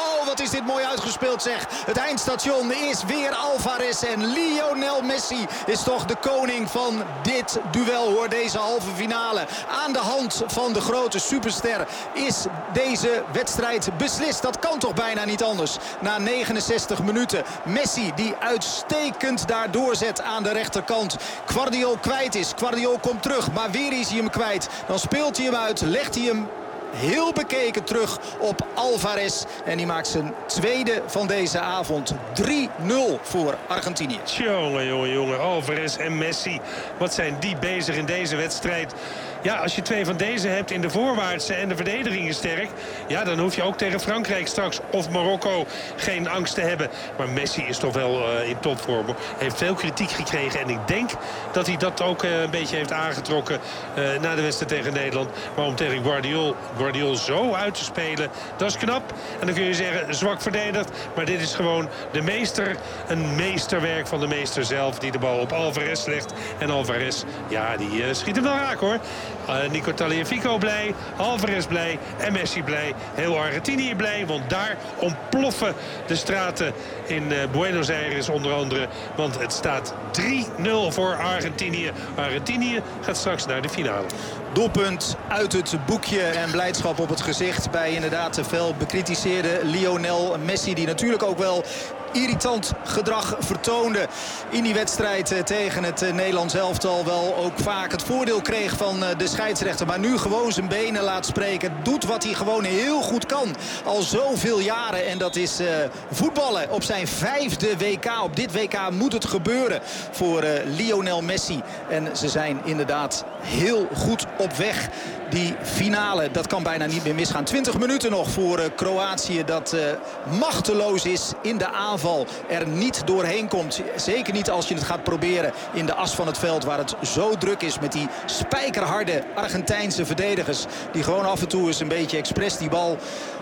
is dit mooi uitgespeeld, zeg. Het eindstation is weer Alvarez. En Lionel Messi is toch de koning van dit duel, hoor. Deze halve finale. Aan de hand van de grote superster is deze wedstrijd beslist. Dat kan toch bijna niet anders. Na negenenzestig minuten. Messi die uitstekend daar doorzet aan de rechterkant. Gvardiol kwijt is. Gvardiol komt terug, maar weer is hij hem kwijt. Dan speelt hij hem uit, legt hij hem heel bekeken terug op Alvarez. En die maakt zijn tweede van deze avond. drie nul voor Argentinië. Jongen, jongen, jongen. Alvarez en Messi. Wat zijn die bezig in deze wedstrijd? Ja, als je twee van deze hebt in de voorwaartse en de verdediging is sterk, ja, dan hoef je ook tegen Frankrijk straks of Marokko geen angst te hebben. Maar Messi is toch wel uh, in topvorm. Hij heeft veel kritiek gekregen en ik denk dat hij dat ook uh, een beetje heeft aangetrokken uh, na de wedstrijd tegen Nederland. Maar om tegen Gvardiol, Gvardiol zo uit te spelen, dat is knap. En dan kun je zeggen, zwak verdedigd. Maar dit is gewoon de meester, een meesterwerk van de meester zelf, die de bal op Alvarez legt. En Alvarez, ja, die uh, schiet hem wel raak, hoor. Uh, Nico Tagliafico blij, Alvarez blij en Messi blij. Heel Argentinië blij, want daar ontploffen de straten in uh, Buenos Aires onder andere. Want het staat drie nul voor Argentinië. Argentinië gaat straks naar de finale. Doelpunt uit het boekje en blijdschap op het gezicht bij inderdaad de fel bekritiseerde Lionel Messi. Die natuurlijk ook wel irritant gedrag vertoonde in die wedstrijd tegen het Nederlands elftal. Wel ook vaak het voordeel kreeg van de scheidsrechter. Maar nu gewoon zijn benen laat spreken. Doet wat hij gewoon heel goed kan. Al zoveel jaren. En dat is uh, voetballen op zijn vijfde W K. Op dit W K moet het gebeuren voor uh, Lionel Messi. En ze zijn inderdaad heel goed op weg. Die finale, dat kan bijna niet meer misgaan. twintig minuten nog voor uh, Kroatië dat uh, machteloos is in de aanval. Er niet doorheen komt. Zeker niet als je het gaat proberen in de as van het veld waar het zo druk is met die spijkerharde Argentijnse verdedigers. Die gewoon af en toe eens een beetje expres die bal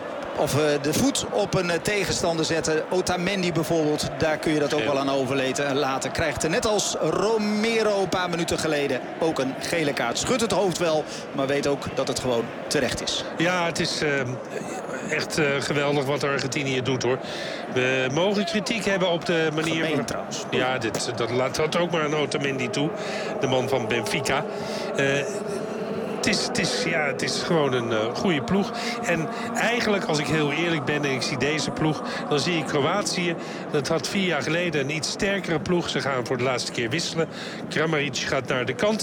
of uh, de voet op een uh, tegenstander zetten. Otamendi bijvoorbeeld, daar kun je dat ook wel aan overlaten. Later krijgt net als Romero een paar minuten geleden ook een gele kaart. Schudt het hoofd wel, maar weet ook dat het gewoon terecht is. Ja, het is uh, echt uh, geweldig wat Argentinië doet, hoor. We mogen kritiek hebben op de manier... Gemeen, trouwens. Ja, dit, dat laat dat ook maar aan Otamendi toe. De man van Benfica. Uh, Het is, het, is, ja, het is gewoon een uh, goede ploeg. En eigenlijk, als ik heel eerlijk ben en ik zie deze ploeg, dan zie ik Kroatië. Dat had vier jaar geleden een iets sterkere ploeg. Ze gaan voor de laatste keer wisselen. Kramaric gaat naar de kant.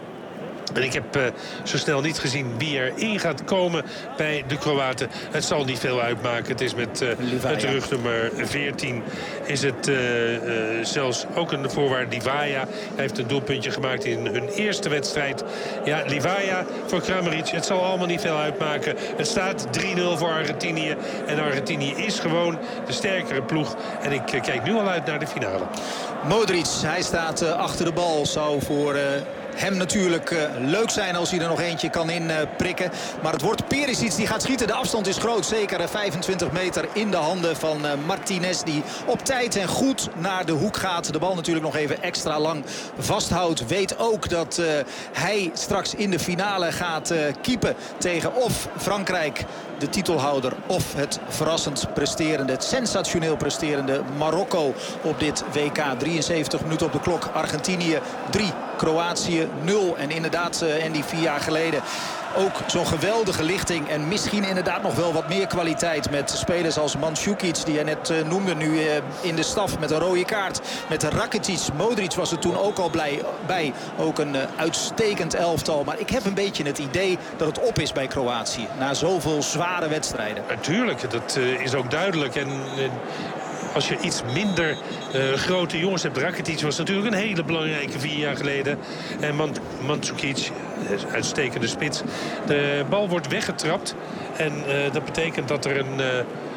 En ik heb uh, zo snel niet gezien wie er in gaat komen bij de Kroaten. Het zal niet veel uitmaken. Het is met uh, het rugnummer veertien. Is het uh, uh, zelfs ook een voorwaarde Livaja. Hij heeft een doelpuntje gemaakt in hun eerste wedstrijd. Ja, Livaja voor Kramaric. Het zal allemaal niet veel uitmaken. Het staat drie nul voor Argentinië. En Argentinië is gewoon de sterkere ploeg. En ik uh, kijk nu al uit naar de finale. Modric, hij staat uh, achter de bal. Zou voor... Uh... hem natuurlijk uh, leuk zijn als hij er nog eentje kan in uh, prikken. Maar het wordt Perisic die gaat schieten. De afstand is groot. Zeker uh, vijfentwintig meter in de handen van uh, Martinez. Die op tijd en goed naar de hoek gaat. De bal natuurlijk nog even extra lang vasthoudt. Weet ook dat uh, hij straks in de finale gaat uh, keepen tegen of Frankrijk, de titelhouder, of het verrassend presterende, het sensationeel presterende Marokko op dit W K. drieënzeventig minuten op de klok. Argentinië drie, Kroatië nul. En inderdaad, uh, Andy, vier jaar geleden ook zo'n geweldige lichting. En misschien inderdaad nog wel wat meer kwaliteit met spelers als Mandzukic, die hij net uh, noemde, nu uh, in de staf met een rode kaart. Met Rakitic, Modric was er toen ook al blij bij. Ook een uh, uitstekend elftal. Maar ik heb een beetje het idee dat het op is bij Kroatië. Na zoveel zware wedstrijden. Natuurlijk, dat uh, is ook duidelijk. En... Uh... Als je iets minder uh, grote jongens hebt. Rakitic was natuurlijk een hele belangrijke vier jaar geleden. En Mandzukic, uitstekende spits. De bal wordt weggetrapt. En uh, dat betekent dat er een uh,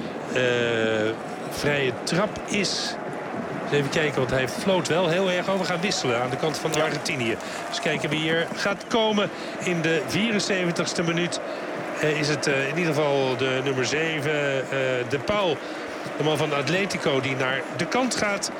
uh, vrije trap is. Even kijken, want hij floot wel heel erg over. We gaan wisselen aan de kant van Argentinië. Dus kijken wie hier gaat komen in de vierenzeventigste minuut. Uh, is het uh, in ieder geval de nummer zeven, uh, De Paul. De man van Atletico die naar de kant gaat.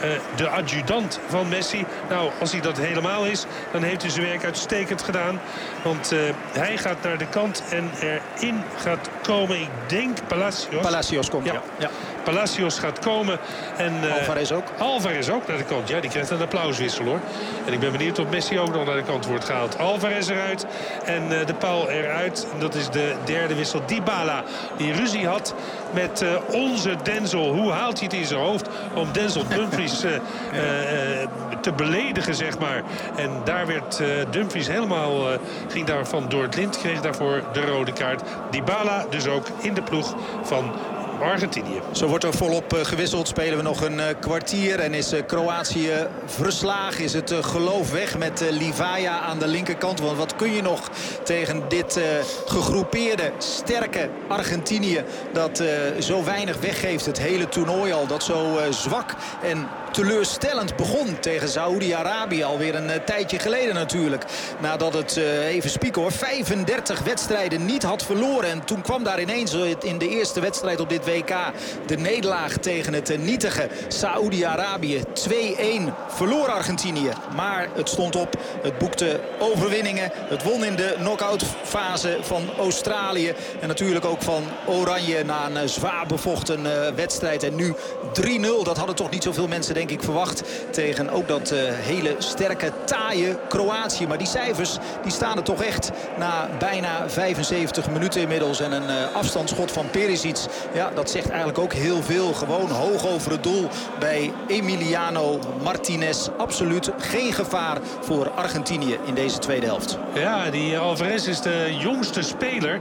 uh, de adjudant van Messi. Nou, als hij dat helemaal is, dan heeft hij zijn werk uitstekend gedaan. Want uh, hij gaat naar de kant en erin gaat komen, ik denk Palacios. Palacios komt, ja. ja. ja. Palacios gaat komen. En, uh, Alvarez ook. Alvarez ook naar de kant. Ja, die krijgt een applauswissel hoor. En ik ben benieuwd of Messi ook nog naar de kant wordt gehaald. Alvarez eruit en uh, de Paul eruit. En dat is de derde wissel. Dybala, die ruzie had met uh, onze Denzel. Hoe haalt hij het in zijn hoofd om Denzel Dumfries uh, uh, uh, te beledigen, zeg maar. En daar werd uh, Dumfries helemaal, uh, ging daarvan door het lint. Kreeg daarvoor de rode kaart. Dybala dus ook in de ploeg van Argentinië. Zo wordt er volop uh, gewisseld. Spelen we nog een uh, kwartier. En is uh, Kroatië verslagen. Is het uh, geloof weg met uh, Livaja aan de linkerkant. Want wat kun je nog tegen dit uh, gegroepeerde, sterke Argentinië. Dat uh, zo weinig weggeeft het hele toernooi al. Dat zo uh, zwak en teleurstellend begon tegen Saoedi-Arabië. Alweer een uh, tijdje geleden natuurlijk. Nadat het, uh, even spieken hoor, vijfendertig wedstrijden niet had verloren. En toen kwam daar ineens in de eerste wedstrijd op dit W K de nederlaag tegen het uh, nietige Saoedi-Arabië. twee-een verloor Argentinië. Maar het stond op. Het boekte overwinningen. Het won in de knock-out fase van Australië. En natuurlijk ook van Oranje na een uh, zwaar bevochten uh, wedstrijd. En nu drie nul. Dat hadden toch niet zoveel mensen denk ik verwacht. Tegen ook dat uh, hele sterke, taaie Kroatië. Maar die cijfers die staan er toch echt na bijna vijfenzeventig minuten inmiddels. En een uh, afstandsschot van Perisic. Ja, dat zegt eigenlijk ook heel veel. Gewoon hoog over het doel bij Emiliano Martinez. Absoluut geen gevaar voor Argentinië in deze tweede helft. Ja, die Alvarez is de jongste speler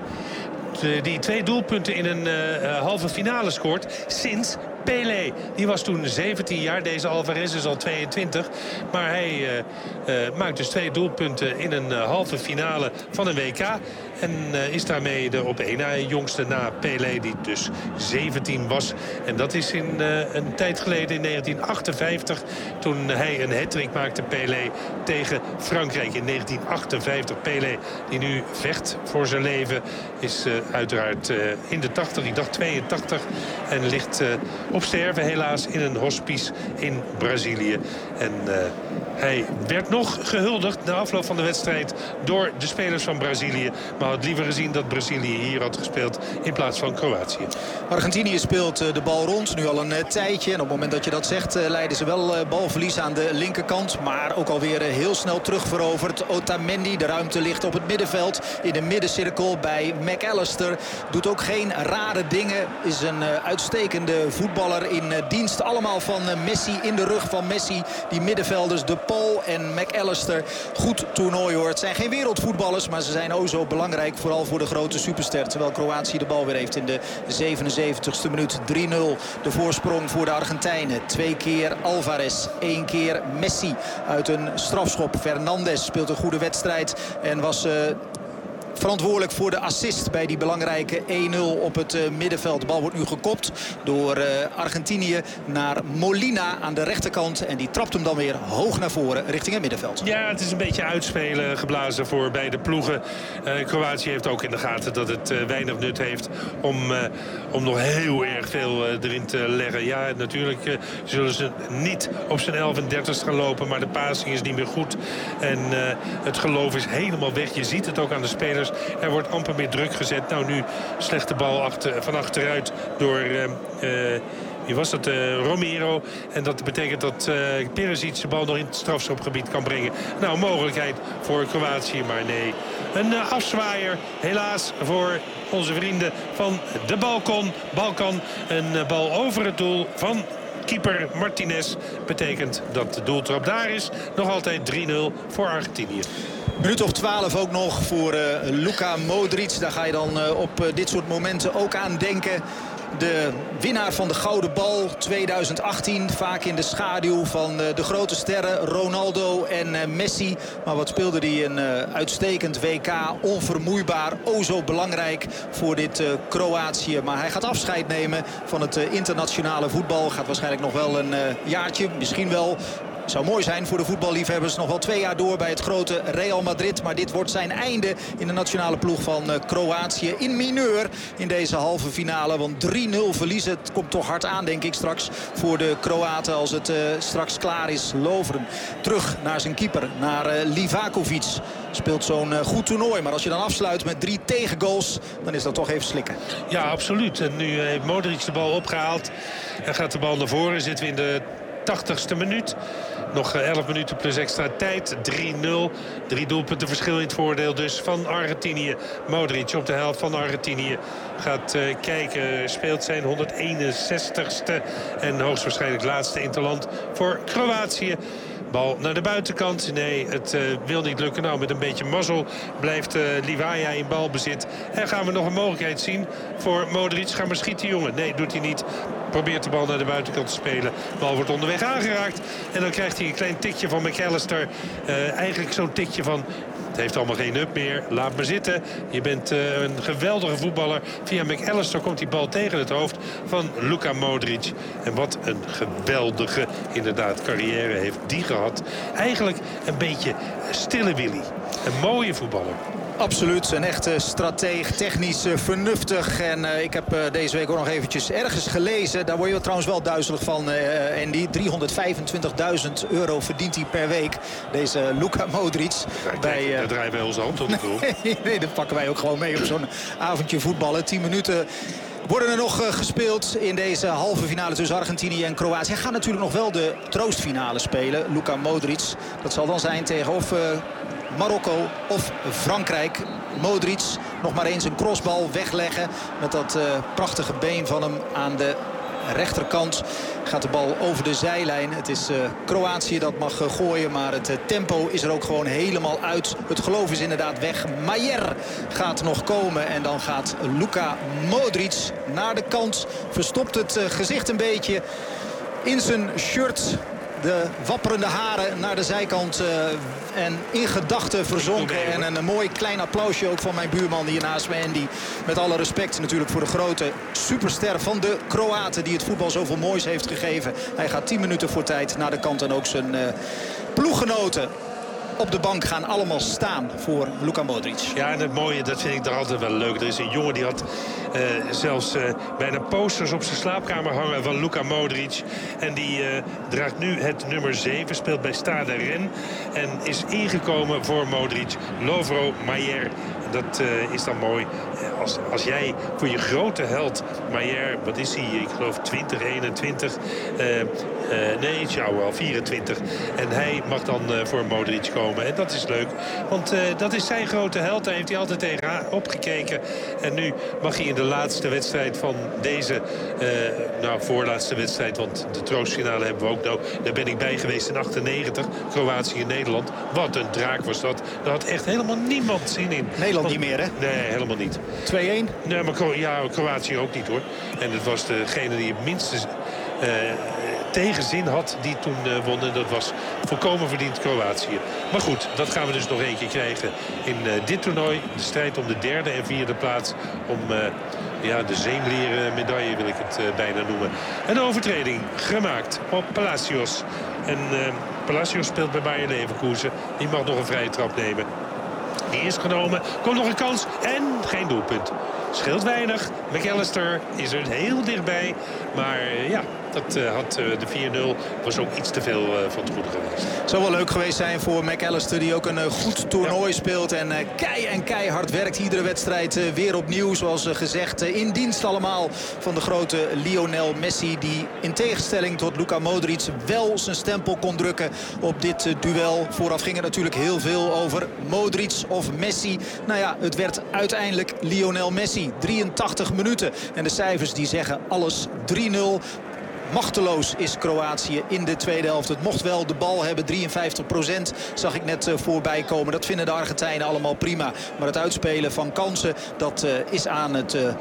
die twee doelpunten in een uh, halve finale scoort sinds Pelé. Die was toen zeventien jaar. Deze Alvarez is al tweeëntwintig. Maar hij uh, uh, maakt dus twee doelpunten in een uh, halve finale van een W K. En uh, is daarmee de op één na jongste na Pelé, die dus zeventien was. En dat is in uh, een tijd geleden, in negentien achtenvijftig... toen hij een hattrick maakte, Pelé, tegen Frankrijk. In negentien achtenvijftig. Pelé, die nu vecht voor zijn leven, is uh, uiteraard uh, in de tachtig. Ik dacht tweeëntachtig. En ligt uh, op sterven helaas in een hospice in Brazilië. En uh, hij werd nog gehuldigd na afloop van de wedstrijd door de spelers van Brazilië. Maar had liever gezien dat Brazilië hier had gespeeld in plaats van Kroatië. Argentinië speelt uh, de bal rond, nu al een uh, tijdje. En op het moment dat je dat zegt, uh, leiden ze wel uh, balverlies aan de linkerkant. Maar ook alweer uh, heel snel terugveroverd. Otamendi, de ruimte ligt op het middenveld. In de middencirkel bij McAllister. Doet ook geen rare dingen. Is een uh, uitstekende voetballer in uh, dienst. Allemaal van uh, Messi, in de rug van Messi. Die middenvelders, De Paul en McAllister. Goed toernooi hoor. Het zijn geen wereldvoetballers, maar ze zijn o zo belangrijk. Vooral voor de grote superster. Terwijl Kroatië de bal weer heeft in de zevenenzeventigste minuut. drie nul de voorsprong voor de Argentijnen. Twee keer Alvarez. één keer Messi uit een strafschop. Fernandes speelt een goede wedstrijd. En was... Uh, verantwoordelijk voor de assist bij die belangrijke één nul op het uh, middenveld. De bal wordt nu gekopt door uh, Argentinië naar Molina aan de rechterkant. En die trapt hem dan weer hoog naar voren richting het middenveld. Ja, het is een beetje uitspelen geblazen voor beide ploegen. Uh, Kroatië heeft ook in de gaten dat het uh, weinig nut heeft om, uh, om nog heel erg veel uh, erin te leggen. Ja, natuurlijk uh, zullen ze niet op zijn elf en dertigste gaan lopen. Maar de passing is niet meer goed. En uh, het geloof is helemaal weg. Je ziet het ook aan de spelers. Er wordt amper meer druk gezet. Nou, nu slecht de bal achter, van achteruit door... Uh, uh, Wie was dat? Uh, Romero. En dat betekent dat uh, Perisic de bal nog in het strafschopgebied kan brengen. Nou, mogelijkheid voor Kroatië, maar nee. Een uh, afzwaaier, helaas, voor onze vrienden van de Balkan. Balkan, een uh, bal over het doel van keeper Martinez. Betekent dat de doeltrap daar is. Nog altijd drie nul voor Argentinië. Minuut of twaalf ook nog voor uh, Luka Modric. Daar ga je dan uh, op uh, dit soort momenten ook aan denken. De winnaar van de Gouden Bal tweeduizend achttien. Vaak in de schaduw van uh, de grote sterren Ronaldo en uh, Messi. Maar wat speelde hij een uh, uitstekend W K. Onvermoeibaar. O zo belangrijk voor dit uh, Kroatië. Maar hij gaat afscheid nemen van het uh, internationale voetbal. Gaat waarschijnlijk nog wel een uh, jaartje. Misschien wel zou mooi zijn voor de voetballiefhebbers. Nog wel twee jaar door bij het grote Real Madrid. Maar dit wordt zijn einde in de nationale ploeg van uh, Kroatië. In mineur in deze halve finale. Want drie nul verliezen. Het komt toch hard aan, denk ik, straks voor de Kroaten. Als het uh, straks klaar is. Lovren terug naar zijn keeper. Naar uh, Livakovic. Speelt zo'n uh, goed toernooi. Maar als je dan afsluit met drie tegengoals, dan is dat toch even slikken. Ja, absoluut. En nu heeft Modric de bal opgehaald. En gaat de bal naar voren. Zitten we in de tachtigste minuut. Nog elf minuten plus extra tijd. drie nul. Drie doelpunten verschil in het voordeel dus van Argentinië. Modric op de helft van Argentinië gaat uh, kijken. Speelt zijn honderdeenenzestigste en hoogstwaarschijnlijk laatste interland voor Kroatië. Bal naar de buitenkant. Nee, het uh, wil niet lukken. Nou, met een beetje mazzel blijft uh, Livaja in balbezit. En gaan we nog een mogelijkheid zien voor Modric. Ga maar schieten, jongen. Nee, doet hij niet. Probeert de bal naar de buitenkant te spelen. De bal wordt onderweg aangeraakt. En dan krijgt hij een klein tikje van McAllister. Uh, eigenlijk zo'n tikje van... Het heeft allemaal geen up meer. Laat me zitten. Je bent uh, een geweldige voetballer. Via McAllister komt die bal tegen het hoofd van Luka Modric. En wat een geweldige, inderdaad, carrière heeft die gehad. Eigenlijk een beetje stille Willy. Een mooie voetballer. Absoluut, een echte strateeg, technisch uh, vernuftig. En uh, ik heb uh, deze week ook nog eventjes ergens gelezen. Daar word je trouwens wel duizelig van, uh, Andy. driehonderdvijfentwintigduizend euro verdient hij per week. Deze uh, Luka Modric. Ja, bij, uh... daar draaien wij onze hand op de doel. nee, nee, dat pakken wij ook gewoon mee op zo'n avondje voetballen. tien minuten... worden er nog uh, gespeeld in deze halve finale tussen Argentinië en Kroatië. Hij gaat natuurlijk nog wel de troostfinale spelen, Luka Modric. Dat zal dan zijn tegen of uh, Marokko of Frankrijk. Modric nog maar eens een crossbal wegleggen met dat uh, prachtige been van hem aan de rechterkant. Gaat de bal over de zijlijn. Het is uh, Kroatië dat mag uh, gooien, maar het uh, tempo is er ook gewoon helemaal uit. Het geloof is inderdaad weg. Maier gaat nog komen en dan gaat Luka Modric naar de kant. Verstopt het uh, gezicht een beetje in zijn shirt. De wapperende haren naar de zijkant uh, en in gedachten verzonken. En een, een mooi klein applausje ook van mijn buurman hier naast me, Andy. Met alle respect natuurlijk voor de grote superster van de Kroaten die het voetbal zoveel moois heeft gegeven. Hij gaat tien minuten voor tijd naar de kant en ook zijn uh, ploeggenoten op de bank gaan allemaal staan voor Luka Modric. Ja, en het mooie, dat vind ik er altijd wel leuk. Er is een jongen die had uh, zelfs uh, bijna posters op zijn slaapkamer hangen van Luka Modric. En die uh, draagt nu het nummer zeven, speelt bij Stade Rennes. En is ingekomen voor Modric, Lovro Maier. Dat uh, is dan mooi. Als, als jij voor je grote held, Maier, wat is hij? Ik geloof twintig, eenentwintig. Uh, uh, nee, Ciao wel, vierentwintig. En hij mag dan uh, voor Modric komen. En dat is leuk. Want uh, dat is zijn grote held. Daar heeft hij altijd tegen opgekeken. En nu mag hij in de laatste wedstrijd van deze... Uh, nou, voorlaatste wedstrijd. Want de troostfinale hebben we ook nog. Daar ben ik bij geweest in achtennegentig. Kroatië en Nederland. Wat een draak was dat. Daar had echt helemaal niemand zin in. Nederland Want, niet meer, hè? Nee, helemaal niet. twee-een? Nee, maar Kro ja, Kroatië ook niet, hoor. En het was degene die het minste uh, tegenzin had die toen uh, won. En dat was volkomen verdiend Kroatië. Maar goed, dat gaan we dus nog één keer krijgen in uh, dit toernooi. De strijd om de derde en vierde plaats. Om uh, ja, de zeemleren medaille wil ik het uh, bijna noemen. Een overtreding gemaakt op Palacios. En uh, Palacios speelt bij Bayer Leverkusen. Die mag nog een vrije trap nemen. Die is genomen. Komt nog een kans. En geen doelpunt. Scheelt weinig. McAllister is er heel dichtbij. Maar ja, dat uh, had uh, de vier nul. Was ook iets te veel uh, van het goede geweest. Het zou wel leuk geweest zijn voor McAllister. Die ook een uh, goed toernooi ja. speelt. En uh, kei en keihard werkt. Iedere wedstrijd uh, weer opnieuw. Zoals uh, gezegd. Uh, in dienst allemaal van de grote Lionel Messi. Die in tegenstelling tot Luka Modric wel zijn stempel kon drukken op dit uh, duel. Vooraf ging er natuurlijk heel veel over Modric of Messi. Nou ja, het werd uiteindelijk Lionel Messi. drieëntachtig minuten. En de cijfers die zeggen alles. drie nul. Machteloos is Kroatië in de tweede helft. Het mocht wel de bal hebben. drieënvijftig procent zag ik net uh, voorbij komen. Dat vinden de Argentijnen allemaal prima. Maar het uitspelen van kansen, dat uh, is aan het... Uh,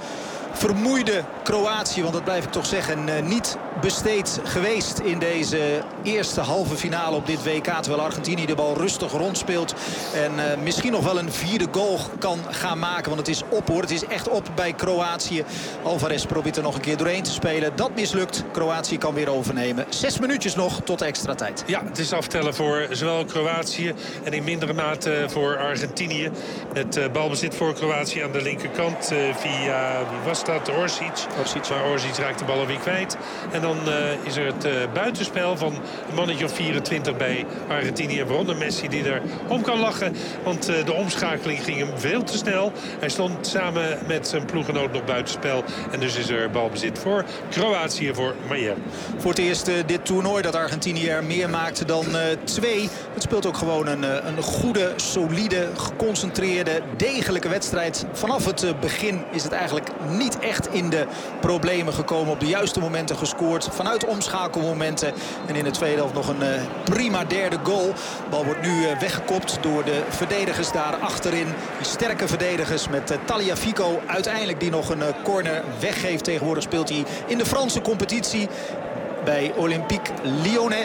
vermoeide Kroatië, want dat blijf ik toch zeggen, uh, niet besteed geweest in deze eerste halve finale op dit W K. Terwijl Argentinië de bal rustig rondspeelt en uh, misschien nog wel een vierde goal kan gaan maken. Want het is op hoor, het is echt op bij Kroatië. Alvarez probeert er nog een keer doorheen te spelen. Dat mislukt. Kroatië kan weer overnemen. Zes minuutjes nog tot extra tijd. Ja, het is aftellen voor zowel Kroatië en in mindere mate voor Argentinië. Het uh, balbezit voor Kroatië aan de linkerkant uh, via, wie was dat? Orsic. Orsic. Maar Orsic raakt de bal alweer kwijt. En dan uh, is er het uh, buitenspel van een mannetje of vierentwintig bij Argentinië. Waaronder Messi die er om kan lachen. Want uh, de omschakeling ging hem veel te snel. Hij stond samen met zijn ploeggenoot nog buitenspel. En dus is er balbezit voor Kroatië, voor Maier. Voor het eerst uh, dit toernooi dat Argentinië er meer maakte dan uh, twee. Het speelt ook gewoon een, uh, een goede, solide, geconcentreerde, degelijke wedstrijd. Vanaf het uh, begin is het eigenlijk niet echt in de problemen gekomen. Op de juiste momenten gescoord. Vanuit omschakelmomenten. En in de tweede helft nog een uh, prima derde goal. De bal wordt nu uh, weggekopt door de verdedigers daar achterin. Die sterke verdedigers met uh, Tagliafico uiteindelijk die nog een uh, corner weggeeft. Tegenwoordig speelt hij in de Franse competitie bij Olympique Lyonnais.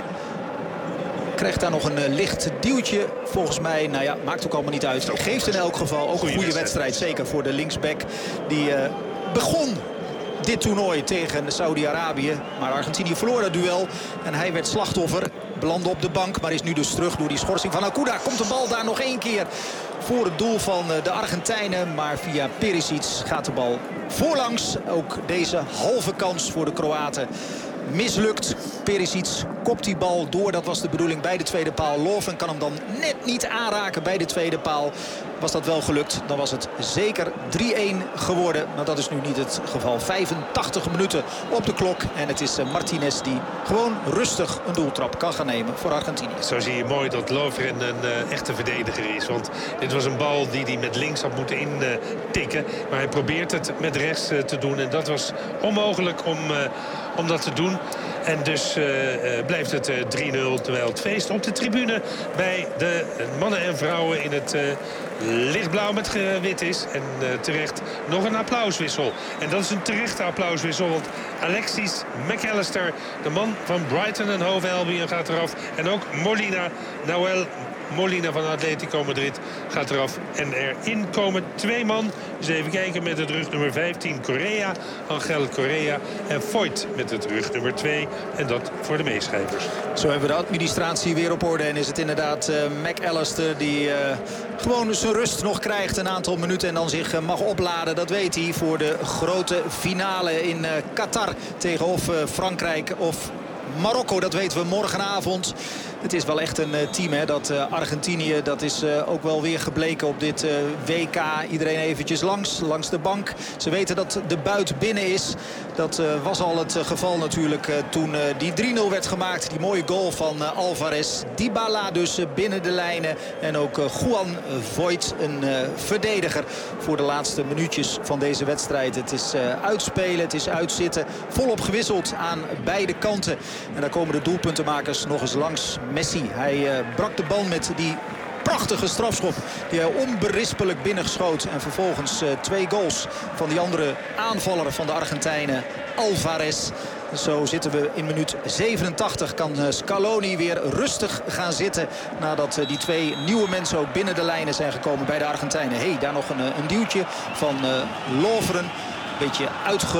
Krijgt daar nog een uh, licht duwtje. Volgens mij, nou ja, maakt ook allemaal niet uit. Geeft in elk geval ook een goede wedstrijd. Zeker voor de linksback die uh, begon dit toernooi tegen Saudi-Arabië. Maar Argentinië verloor dat duel. En hij werd slachtoffer. Belandde op de bank, maar is nu dus terug door die schorsing van Acuda. Komt de bal daar nog één keer voor het doel van de Argentijnen. Maar via Perisic gaat de bal voorlangs. Ook deze halve kans voor de Kroaten mislukt. Perisic kopt die bal door. Dat was de bedoeling bij de tweede paal. Lovren kan hem dan net niet aanraken bij de tweede paal. Was dat wel gelukt, dan was het zeker drie-een geworden. Maar dat is nu niet het geval. vijfentachtig minuten op de klok. En het is Martinez die gewoon rustig een doeltrap kan gaan nemen voor Argentinië. Zo zie je mooi dat Lovren een uh, echte verdediger is. Want dit was een bal die hij met links had moeten intikken. Uh, maar hij probeert het met rechts uh, te doen. En dat was onmogelijk om, uh, om dat te doen. En dus uh, uh, blijft het uh, drie nul. Terwijl het feest op de tribune bij de mannen en vrouwen in het uh, lichtblauw met wit is. En uh, terecht nog een applauswissel. En dat is een terechte applauswissel. Want Alexis McAllister, de man van Brighton en Hove Albion, gaat eraf. En ook Molina, Nahuel Molina van Atletico Madrid gaat eraf. En erin komen twee man. Dus even kijken met het rug nummer vijftien Correa, Angel Correa. En Foyt met het rug nummer twee. En dat voor de meeschrijvers. Zo hebben we de administratie weer op orde. En is het inderdaad uh, McAllister die uh, gewoon zijn rust nog krijgt. Een aantal minuten en dan zich uh, mag opladen. Dat weet hij voor de grote finale in uh, Qatar. Tegen of uh, Frankrijk of Marokko, dat weten we morgenavond. Het is wel echt een uh, team, hè, dat uh, Argentinië. Dat is uh, ook wel weer gebleken op dit uh, W K. Iedereen eventjes langs, langs de bank. Ze weten dat de buit binnen is. Dat uh, was al het uh, geval natuurlijk uh, toen uh, die drie nul werd gemaakt. Die mooie goal van uh, Alvarez. Dybala dus uh, binnen de lijnen. En ook uh, Juan Voigt, een uh, verdediger voor de laatste minuutjes van deze wedstrijd. Het is uh, uitspelen, het is uitzitten. Volop gewisseld aan beide kanten. En daar komen de doelpuntenmakers nog eens langs. Messi, hij uh, brak de bal met die prachtige strafschop die hij onberispelijk binnenschoot. En vervolgens uh, twee goals van die andere aanvaller van de Argentijnen, Alvarez. Zo zitten we in minuut zevenentachtig. Kan Scaloni weer rustig gaan zitten. Nadat die twee nieuwe mensen ook binnen de lijnen zijn gekomen bij de Argentijnen. Hey, daar nog een, een duwtje van uh, Lovren. Een beetje uitge...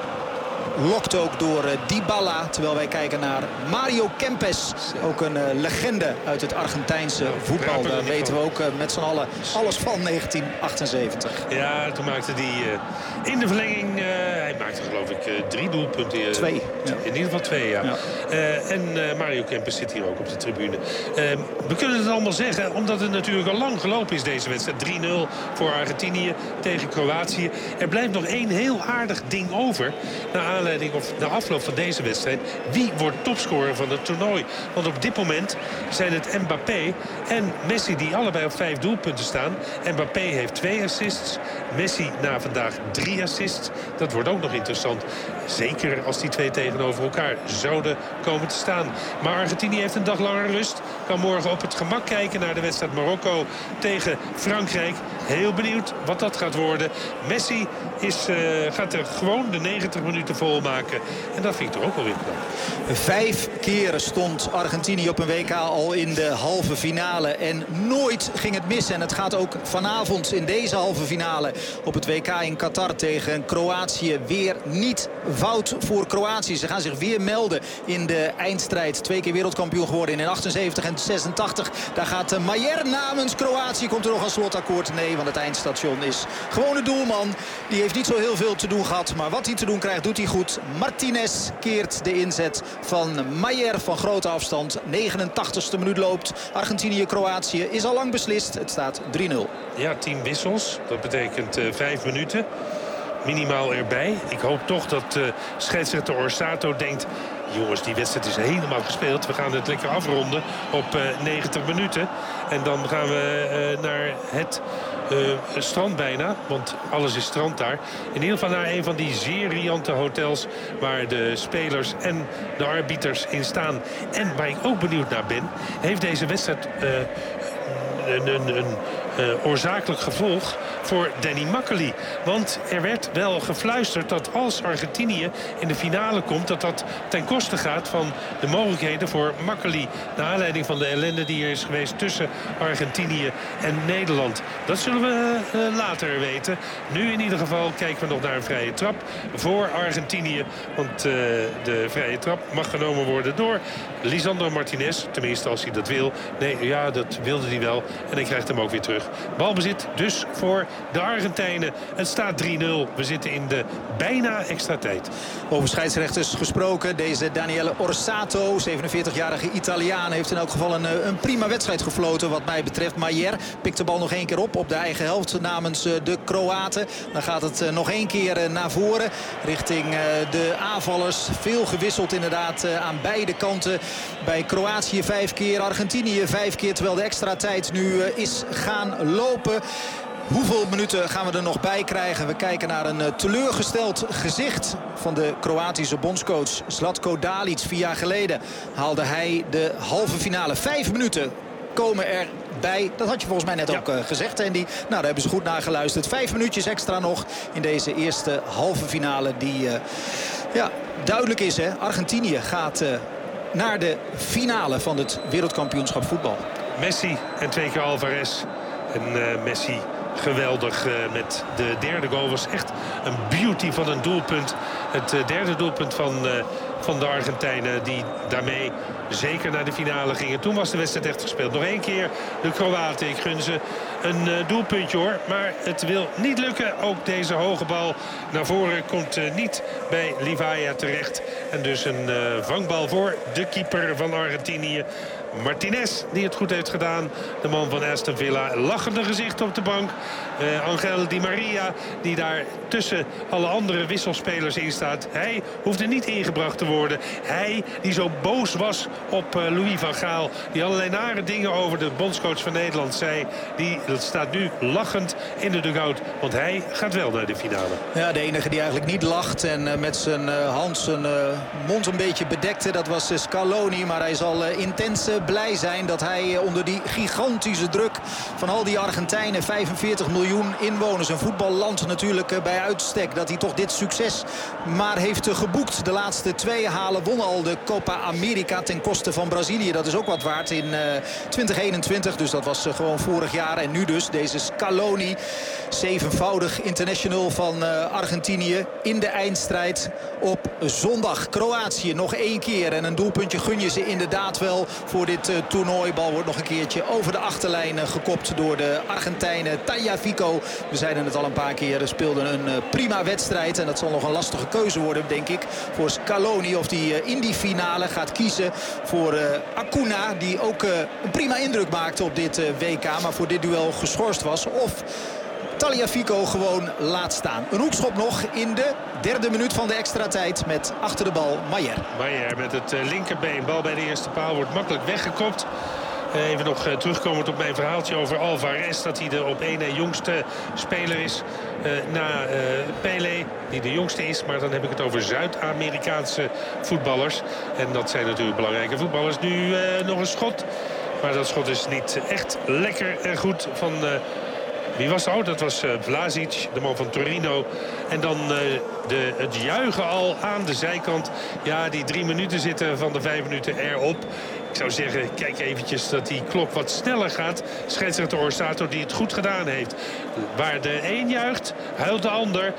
Lokt ook door uh, Dybala. Terwijl wij kijken naar Mario Kempes. Ook een uh, legende uit het Argentijnse voetbal. Daar weten we ook uh, met z'n allen alles van negentien achtenzeventig. Ja, toen maakte hij uh, in de verlenging... Uh, hij maakte geloof ik uh, drie doelpunten. Uh, twee. Ja. In ieder geval twee, ja. ja. Uh, en uh, Mario Kempes zit hier ook op de tribune. Uh, we kunnen het allemaal zeggen, omdat het natuurlijk al lang gelopen is deze wedstrijd. drie nul voor Argentinië tegen Kroatië. Er blijft nog één heel aardig ding over. Naar aanleiding of na afloop van deze wedstrijd. Wie wordt topscorer van het toernooi? Want op dit moment zijn het Mbappé en Messi die allebei op vijf doelpunten staan. Mbappé heeft twee assists. Messi na vandaag drie assists. Dat wordt ook nog interessant. Zeker als die twee tegenover elkaar zouden komen te staan. Maar Argentinië heeft een dag langer rust. Kan morgen op het gemak kijken naar de wedstrijd Marokko tegen Frankrijk. Heel benieuwd wat dat gaat worden. Messi is, uh, gaat er gewoon de negentig minuten volmaken. En dat vind ik toch ook wel weer knap. Vijf keer stond Argentinië op een W K al in de halve finale. En nooit ging het mis. En het gaat ook vanavond in deze halve finale op het W K in Qatar tegen Kroatië weer niet fout voor Kroatië. Ze gaan zich weer melden in de eindstrijd. Twee keer wereldkampioen geworden in achtenzeventig en zesentachtig. Daar gaat Maier namens Kroatië. Komt er nog een slotakkoord? Nee, want het eindstation is gewoon de doelman. Die heeft niet zo heel veel te doen gehad. Maar wat hij te doen krijgt, doet hij goed. Martinez keert de inzet van Maier van grote afstand. negenentachtigste minuut loopt. Argentinië-Kroatië is al lang beslist. Het staat drie nul. Ja, tien wissels. Dat betekent uh, vijf minuten. Minimaal erbij. Ik hoop toch dat uh, scheidsrechter Orsato denkt... jongens, die wedstrijd is helemaal gespeeld. We gaan het lekker afronden op uh, negentig minuten. En dan gaan we uh, naar het uh, strand bijna. Want alles is strand daar. In ieder geval naar een van die zeer riante hotels... waar de spelers en de arbiters in staan. En waar ik ook benieuwd naar ben... heeft deze wedstrijd... Uh, een, een, een uh, oorzakelijk gevolg voor Danny Makkely. Want er werd wel gefluisterd dat als Argentinië in de finale komt... dat dat ten koste gaat van de mogelijkheden voor Makkely. Naar aanleiding van de ellende die er is geweest tussen Argentinië en Nederland. Dat zullen we uh, later weten. Nu in ieder geval kijken we nog naar een vrije trap voor Argentinië. Want uh, de vrije trap mag genomen worden door Lisandro Martinez. Tenminste als hij dat wil. Nee, ja, dat wilde hij wel. En hij krijgt hem ook weer terug. Balbezit dus voor de Argentijnen. Het staat drie nul. We zitten in de bijna extra tijd. Over scheidsrechters gesproken. Deze Daniele Orsato, zevenenveertigjarige Italiaan... heeft in elk geval een, een prima wedstrijd gefloten wat mij betreft. Maier pikt de bal nog één keer op op de eigen helft namens de Kroaten. Dan gaat het nog één keer naar voren richting de aanvallers. Veel gewisseld inderdaad aan beide kanten. Bij Kroatië vijf keer, Argentinië vijf keer... terwijl de extra tijd nu is gaan lopen. Hoeveel minuten gaan we er nog bij krijgen? We kijken naar een teleurgesteld gezicht van de Kroatische bondscoach Zlatko Dalic. Vier jaar geleden haalde hij de halve finale. Vijf minuten komen er bij. Dat had je volgens mij net ja. ook uh, gezegd, Andy. Nou, daar hebben ze goed naar geluisterd. Vijf minuutjes extra nog in deze eerste halve finale die uh, ja, duidelijk is. Hè? Argentinië gaat... Uh, naar de finale van het wereldkampioenschap voetbal. Messi en twee keer Alvarez. En uh, Messi geweldig uh, met de derde goal. Was echt een beauty van een doelpunt. Het uh, derde doelpunt van, uh, van de Argentijnen die daarmee zeker naar de finale gingen. Toen was de wedstrijd echt gespeeld. Nog één keer de Kroaten. Ik gun ze een uh, doelpuntje hoor. Maar het wil niet lukken. Ook deze hoge bal naar voren komt uh, niet bij Livaja terecht. En dus een uh, vangbal voor de keeper van Argentinië. Martinez die het goed heeft gedaan. De man van Aston Villa. Lachende gezicht op de bank. Uh, Angel Di Maria die daar tussen alle andere wisselspelers in staat. Hij hoefde niet ingebracht te worden. Hij die zo boos was op uh, Louis van Gaal. Die allerlei nare dingen over de bondscoach van Nederland zei. Die staat nu lachend in de dugout. Want hij gaat wel naar de finale. Ja, de enige die eigenlijk niet lacht en uh, met zijn uh, hand zijn uh, mond een beetje bedekte. Dat was uh, Scaloni. Maar hij zal uh, intens uh, blij zijn dat hij uh, onder die gigantische druk van al die Argentijnen, vijfenveertig miljoen inwoners, een voetballand natuurlijk uh, bij uitstek, dat hij toch dit succes maar heeft uh, geboekt. De laatste twee halen won al de Copa America ten koste van Brazilië. Dat is ook wat waard in uh, twintig eenentwintig. Dus dat was uh, gewoon vorig jaar. En nu dus deze Scaloni, zevenvoudig international van uh, Argentinië in de eindstrijd op zondag. Kroatië nog één keer en een doelpuntje gun je ze inderdaad wel voor dit uh, toernooi. Bal wordt nog een keertje over de achterlijn uh, gekopt door de Argentijnen. Tagliafico, we zeiden het al een paar keer, speelde een uh, prima wedstrijd. En dat zal nog een lastige keuze worden, denk ik, voor Scaloni. Of die uh, in die finale gaat kiezen voor uh, Acuna, die ook uh, een prima indruk maakte op dit uh, W K. Maar voor dit duel geschorst was. Of Tagliafico gewoon laat staan. Een hoekschop nog in de derde minuut van de extra tijd met achter de bal Maier. Maier met het uh, linkerbeen. Bal bij de eerste paal wordt makkelijk weggekopt. Uh, even nog uh, terugkomend op mijn verhaaltje over Alvarez. Dat hij de op één na jongste speler is. Uh, na uh, Pelé, die de jongste is. Maar dan heb ik het over Zuid-Amerikaanse voetballers. En dat zijn natuurlijk belangrijke voetballers. Nu uh, nog een schot. Maar dat schot is niet echt lekker en goed van... Uh, wie was het? Oh, dat was uh, Vlasic, de man van Torino. En dan uh, de, het juichen al aan de zijkant. Ja, die drie minuten zitten van de vijf minuten erop. Ik zou zeggen, kijk eventjes dat die klok wat sneller gaat. Scheidsrechter Orsato die het goed gedaan heeft. Waar de een juicht, huilt de ander.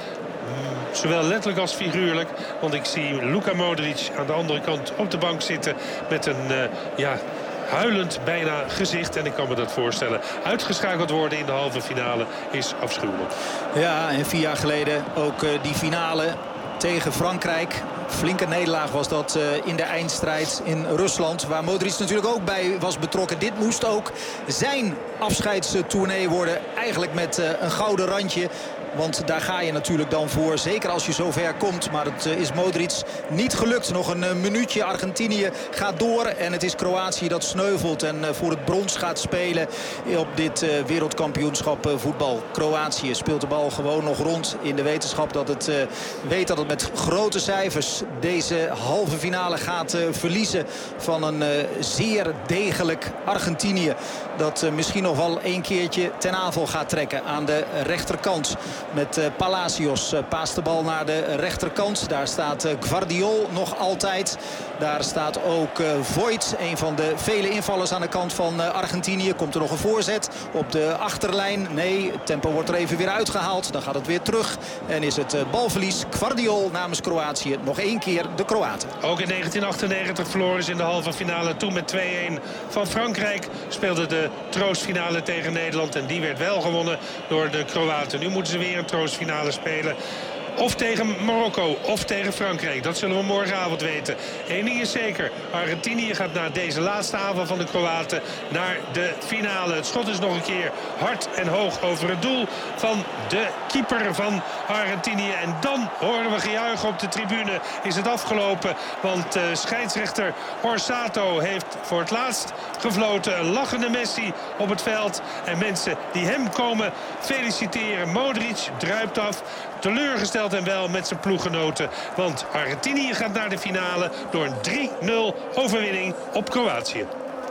Zowel letterlijk als figuurlijk. Want ik zie Luka Modric aan de andere kant op de bank zitten. Met een uh, ja, huilend bijna gezicht. En ik kan me dat voorstellen. Uitgeschakeld worden in de halve finale is afschuwelijk. Ja, en vier jaar geleden ook uh, die finale tegen Frankrijk. Flinke nederlaag was dat uh, in de eindstrijd in Rusland. Waar Modric natuurlijk ook bij was betrokken. Dit moest ook zijn afscheidstournee worden. Eigenlijk met uh, een gouden randje. Want daar ga je natuurlijk dan voor. Zeker als je zover komt. Maar het uh, is Modric niet gelukt. Nog een uh, minuutje. Argentinië gaat door. En het is Kroatië dat sneuvelt. En uh, voor het brons gaat spelen op dit uh, wereldkampioenschap uh, voetbal. Kroatië speelt de bal gewoon nog rond. In de wetenschap dat het uh, weet dat het met grote cijfers deze halve finale gaat uh, verliezen. Van een uh, zeer degelijk Argentinië. Dat uh, misschien nog wel een keertje ten aanval gaat trekken aan de rechterkant. Met uh, Palacios uh, paast de bal naar de rechterkant. Daar staat uh, Gvardiol nog altijd. Daar staat ook uh, Voigt, een van de vele invallers aan de kant van uh, Argentinië. Komt er nog een voorzet op de achterlijn? Nee, het tempo wordt er even weer uitgehaald. Dan gaat het weer terug. En is het uh, balverlies. Gvardiol namens Kroatië. Nog één keer de Kroaten. Ook in negentien achtennegentig verloren ze in de halve finale. Toen met twee-een van Frankrijk. Speelde de troostfinale tegen Nederland. En die werd wel gewonnen door de Kroaten. Nu moeten ze weer een troostfinale spelen. Of tegen Marokko of tegen Frankrijk. Dat zullen we morgenavond weten. Eén ding is zeker. Argentinië gaat na deze laatste aanval van de Kroaten naar de finale. Het schot is nog een keer hard en hoog over het doel van de keeper van Argentinië. En dan horen we gejuich op de tribune. Is het afgelopen. Want uh, scheidsrechter Orsato heeft voor het laatst gefloten. Een lachende Messi op het veld. En mensen die hem komen feliciteren. Modric druipt af. Teleurgesteld en wel met zijn ploeggenoten. Want Argentinië gaat naar de finale door een drie nul overwinning op Kroatië.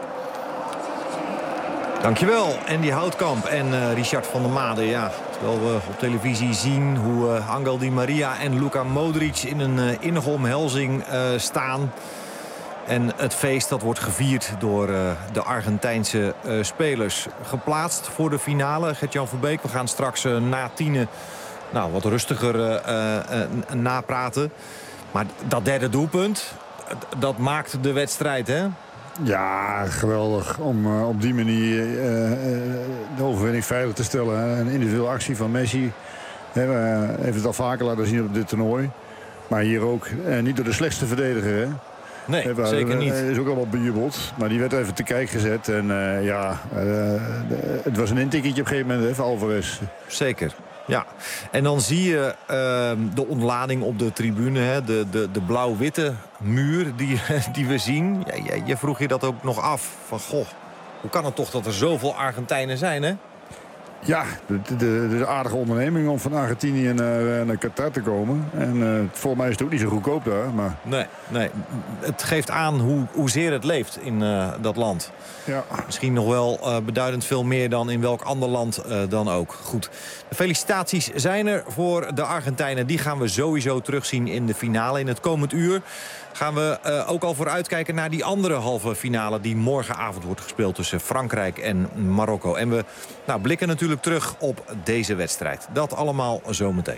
Dankjewel, Andy Houtkamp en uh, Richard van der Made. Ja, terwijl we op televisie zien hoe uh, Angel Di Maria en Luka Modric in een uh, innige omhelzing uh, staan. En het feest dat wordt gevierd door uh, de Argentijnse uh, spelers. Geplaatst voor de finale. Gert-Jan Verbeek, we gaan straks uh, na tienen nou, wat rustiger uh, uh, napraten. Maar dat derde doelpunt, dat maakt de wedstrijd, hè? Ja, geweldig om uh, op die manier uh, de overwinning veilig te stellen. Hè. Een individuele actie van Messi. He, we heeft het al vaker laten zien op dit toernooi. Maar hier ook uh, niet door de slechtste verdediger, hè? Nee, He, waar, zeker niet. Uh, is ook allemaal bejubeld. Maar die werd even te kijk gezet. En uh, ja, uh, de, het was een intikketje op een gegeven moment, hè, voor Alvarez. Zeker. Ja, en dan zie je uh, de ontlading op de tribune, hè? De, de, de blauw-witte muur die, die we zien. Ja, je, je vroeg je dat ook nog af. Van, goh, hoe kan het toch dat er zoveel Argentijnen zijn, hè? Ja, de, de, de aardige onderneming om van Argentinië naar, naar Qatar te komen. En uh, volgens mij is het ook niet zo goedkoop daar. Maar... Nee, nee, het geeft aan hoe, hoezeer het leeft in uh, dat land. Ja. Misschien nog wel uh, beduidend veel meer dan in welk ander land uh, dan ook. Goed, de felicitaties zijn er voor de Argentijnen. Die gaan we sowieso terugzien in de finale. In het komend uur gaan we uh, ook al vooruitkijken naar die andere halve finale die morgenavond wordt gespeeld tussen Frankrijk en Marokko. En we nou, blikken natuurlijk terug op deze wedstrijd. Dat allemaal zometeen.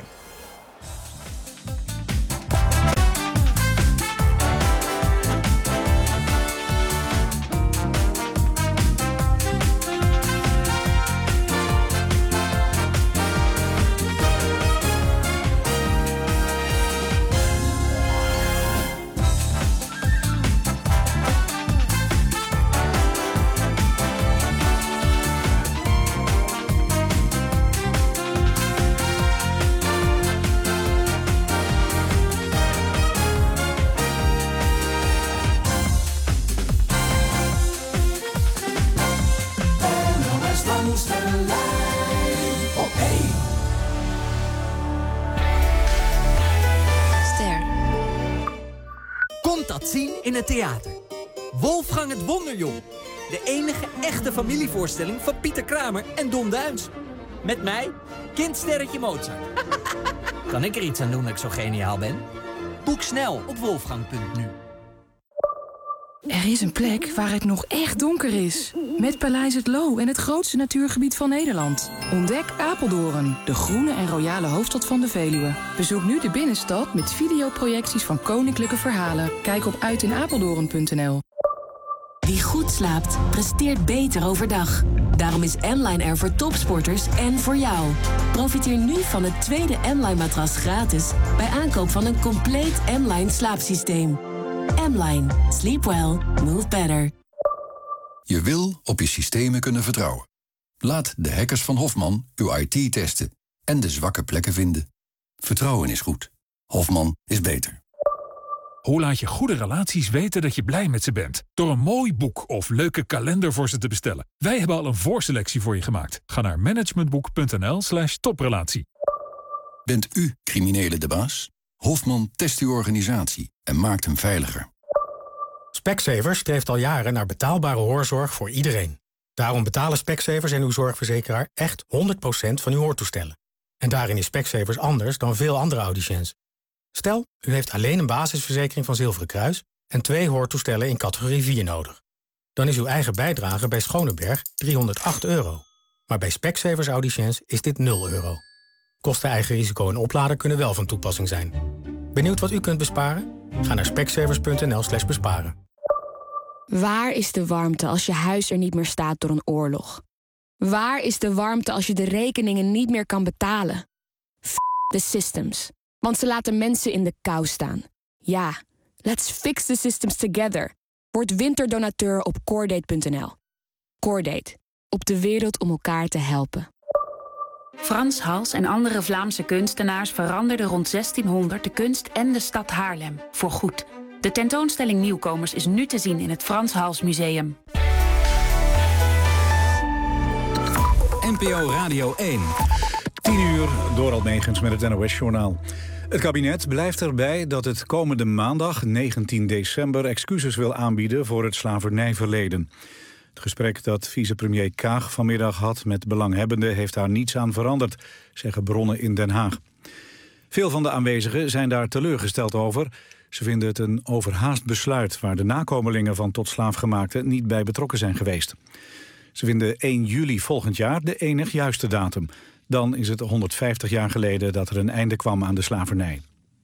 In het theater. Wolfgang het Wonderjong. De enige echte familievoorstelling van Pieter Kramer en Don Duins. Met mij, kindsterretje Mozart. Kan ik er iets aan doen dat ik zo geniaal ben? Boek snel op wolfgang punt nu. Er is een plek waar het nog echt donker is. Met Paleis het Loo en het grootste natuurgebied van Nederland. Ontdek Apeldoorn, de groene en royale hoofdstad van de Veluwe. Bezoek nu de binnenstad met videoprojecties van koninklijke verhalen. Kijk op uitinapeldoorn punt n l. Wie goed slaapt, presteert beter overdag. Daarom is M-Line er voor topsporters en voor jou. Profiteer nu van het tweede M-Line matras gratis bij aankoop van een compleet M-Line slaapsysteem. M-Line. Sleep well. Move better. Je wil op je systemen kunnen vertrouwen. Laat de hackers van Hofman uw I T testen en de zwakke plekken vinden. Vertrouwen is goed. Hofman is beter. Hoe laat je goede relaties weten dat je blij met ze bent? Door een mooi boek of leuke kalender voor ze te bestellen. Wij hebben al een voorselectie voor je gemaakt. Ga naar managementboek punt n l slash toprelatie. Bent u criminelen de baas? Hofman test uw organisatie en maakt hem veiliger. Specsavers streeft al jaren naar betaalbare hoorzorg voor iedereen. Daarom betalen Specsavers en uw zorgverzekeraar echt honderd procent van uw hoortoestellen. En daarin is Specsavers anders dan veel andere audiciëns. Stel, u heeft alleen een basisverzekering van Zilveren Kruis en twee hoortoestellen in categorie vier nodig. Dan is uw eigen bijdrage bij Schoneberg driehonderdacht euro. Maar bij Specsavers audiciëns is dit nul euro. Kosten, eigen risico en oplader kunnen wel van toepassing zijn. Benieuwd wat u kunt besparen? Ga naar specsavers punt n l slash besparen. Waar is de warmte als je huis er niet meer staat door een oorlog? Waar is de warmte als je de rekeningen niet meer kan betalen? F*** the systems. Want ze laten mensen in de kou staan. Ja, let's fix the systems together. Word winterdonateur op Cordate punt n l. Cordate. Op de wereld om elkaar te helpen. Frans Hals en andere Vlaamse kunstenaars veranderden rond zestienhonderd de kunst en de stad Haarlem. Voorgoed. De tentoonstelling Nieuwkomers is nu te zien in het Frans Hals Museum. N P O Radio één. tien uur, Dorald Megens met het N O S-journaal. Het kabinet blijft erbij dat het komende maandag, negentien december... excuses wil aanbieden voor het slavernijverleden. Het gesprek dat vicepremier Kaag vanmiddag had met belanghebbenden... heeft daar niets aan veranderd, zeggen bronnen in Den Haag. Veel van de aanwezigen zijn daar teleurgesteld over. Ze vinden het een overhaast besluit... waar de nakomelingen van tot slaafgemaakten niet bij betrokken zijn geweest. Ze vinden één juli volgend jaar de enig juiste datum. Dan is het honderdvijftig jaar geleden dat er een einde kwam aan de slavernij.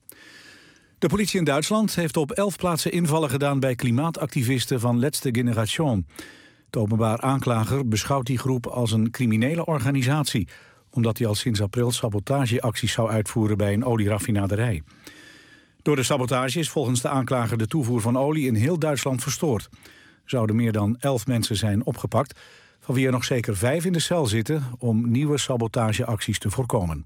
De politie in Duitsland heeft op elf plaatsen invallen gedaan... bij klimaatactivisten van Letzte Generation. De openbaar aanklager beschouwt die groep als een criminele organisatie... omdat hij al sinds april sabotageacties zou uitvoeren bij een olieraffinaderij. Door de sabotage is volgens de aanklager de toevoer van olie in heel Duitsland verstoord. Er zouden meer dan elf mensen zijn opgepakt... van wie er nog zeker vijf in de cel zitten om nieuwe sabotageacties te voorkomen.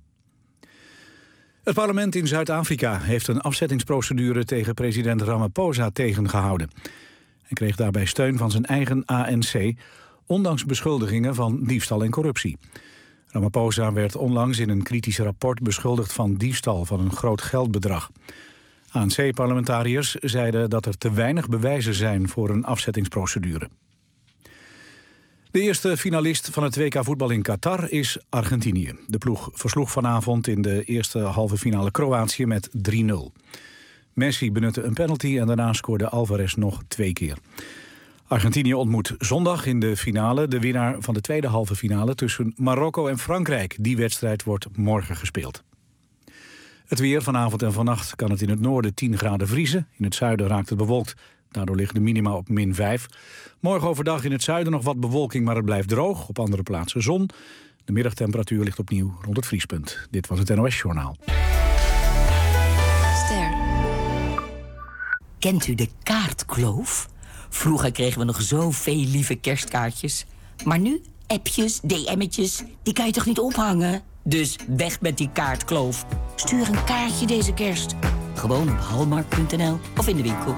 Het parlement in Zuid-Afrika heeft een afzettingsprocedure tegen president Ramaphosa tegengehouden. Hij kreeg daarbij steun van zijn eigen A N C, ondanks beschuldigingen van diefstal en corruptie. Ramaphosa werd onlangs in een kritisch rapport beschuldigd van diefstal van een groot geldbedrag. A N C-parlementariërs zeiden dat er te weinig bewijzen zijn voor een afzettingsprocedure. De eerste finalist van het W K voetbal in Qatar is Argentinië. De ploeg versloeg vanavond in de eerste halve finale Kroatië met drie nul. Messi benutte een penalty en daarna scoorde Alvarez nog twee keer. Argentinië ontmoet zondag in de finale de winnaar van de tweede halve finale tussen Marokko en Frankrijk. Die wedstrijd wordt morgen gespeeld. Het weer vanavond en vannacht kan het in het noorden tien graden vriezen. In het zuiden raakt het bewolkt. Daardoor liggen de minima op min vijf. Morgen overdag in het zuiden nog wat bewolking, maar het blijft droog. Op andere plaatsen zon. De middagtemperatuur ligt opnieuw rond het vriespunt. Dit was het N O S-journaal. Ster. Kent u de kaartkloof? Vroeger kregen we nog zoveel lieve kerstkaartjes. Maar nu, appjes, D M'tjes, die kan je toch niet ophangen? Dus weg met die kaartkloof. Stuur een kaartje deze kerst. Gewoon op hallmark punt n l of in de winkel.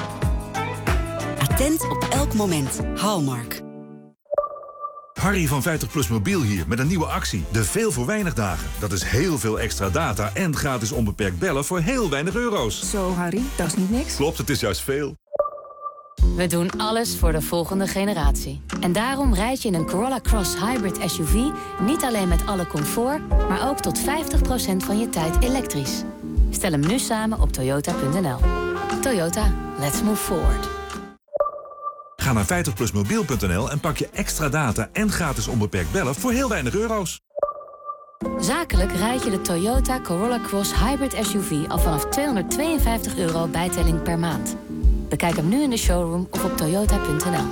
Attent op elk moment. Hallmark. Harry van vijftig plus mobiel hier met een nieuwe actie. De veel voor weinig dagen. Dat is heel veel extra data en gratis onbeperkt bellen voor heel weinig euro's. Zo, Harry, dat is niet niks. Klopt, het is juist veel. We doen alles voor de volgende generatie. En daarom rijd je in een Corolla Cross Hybrid S U V... niet alleen met alle comfort, maar ook tot vijftig procent van je tijd elektrisch. Stel hem nu samen op toyota punt n l. Toyota, let's move forward. Ga naar vijftig plus mobiel punt n l en pak je extra data en gratis onbeperkt bellen voor heel weinig euro's. Zakelijk rijd je de Toyota Corolla Cross Hybrid S U V al vanaf tweehonderdtweeënvijftig euro bijtelling per maand. Bekijk hem nu in de showroom of op toyota punt n l.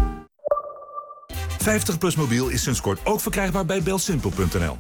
vijftig plus mobiel is sinds kort ook verkrijgbaar bij belsimpel punt n l.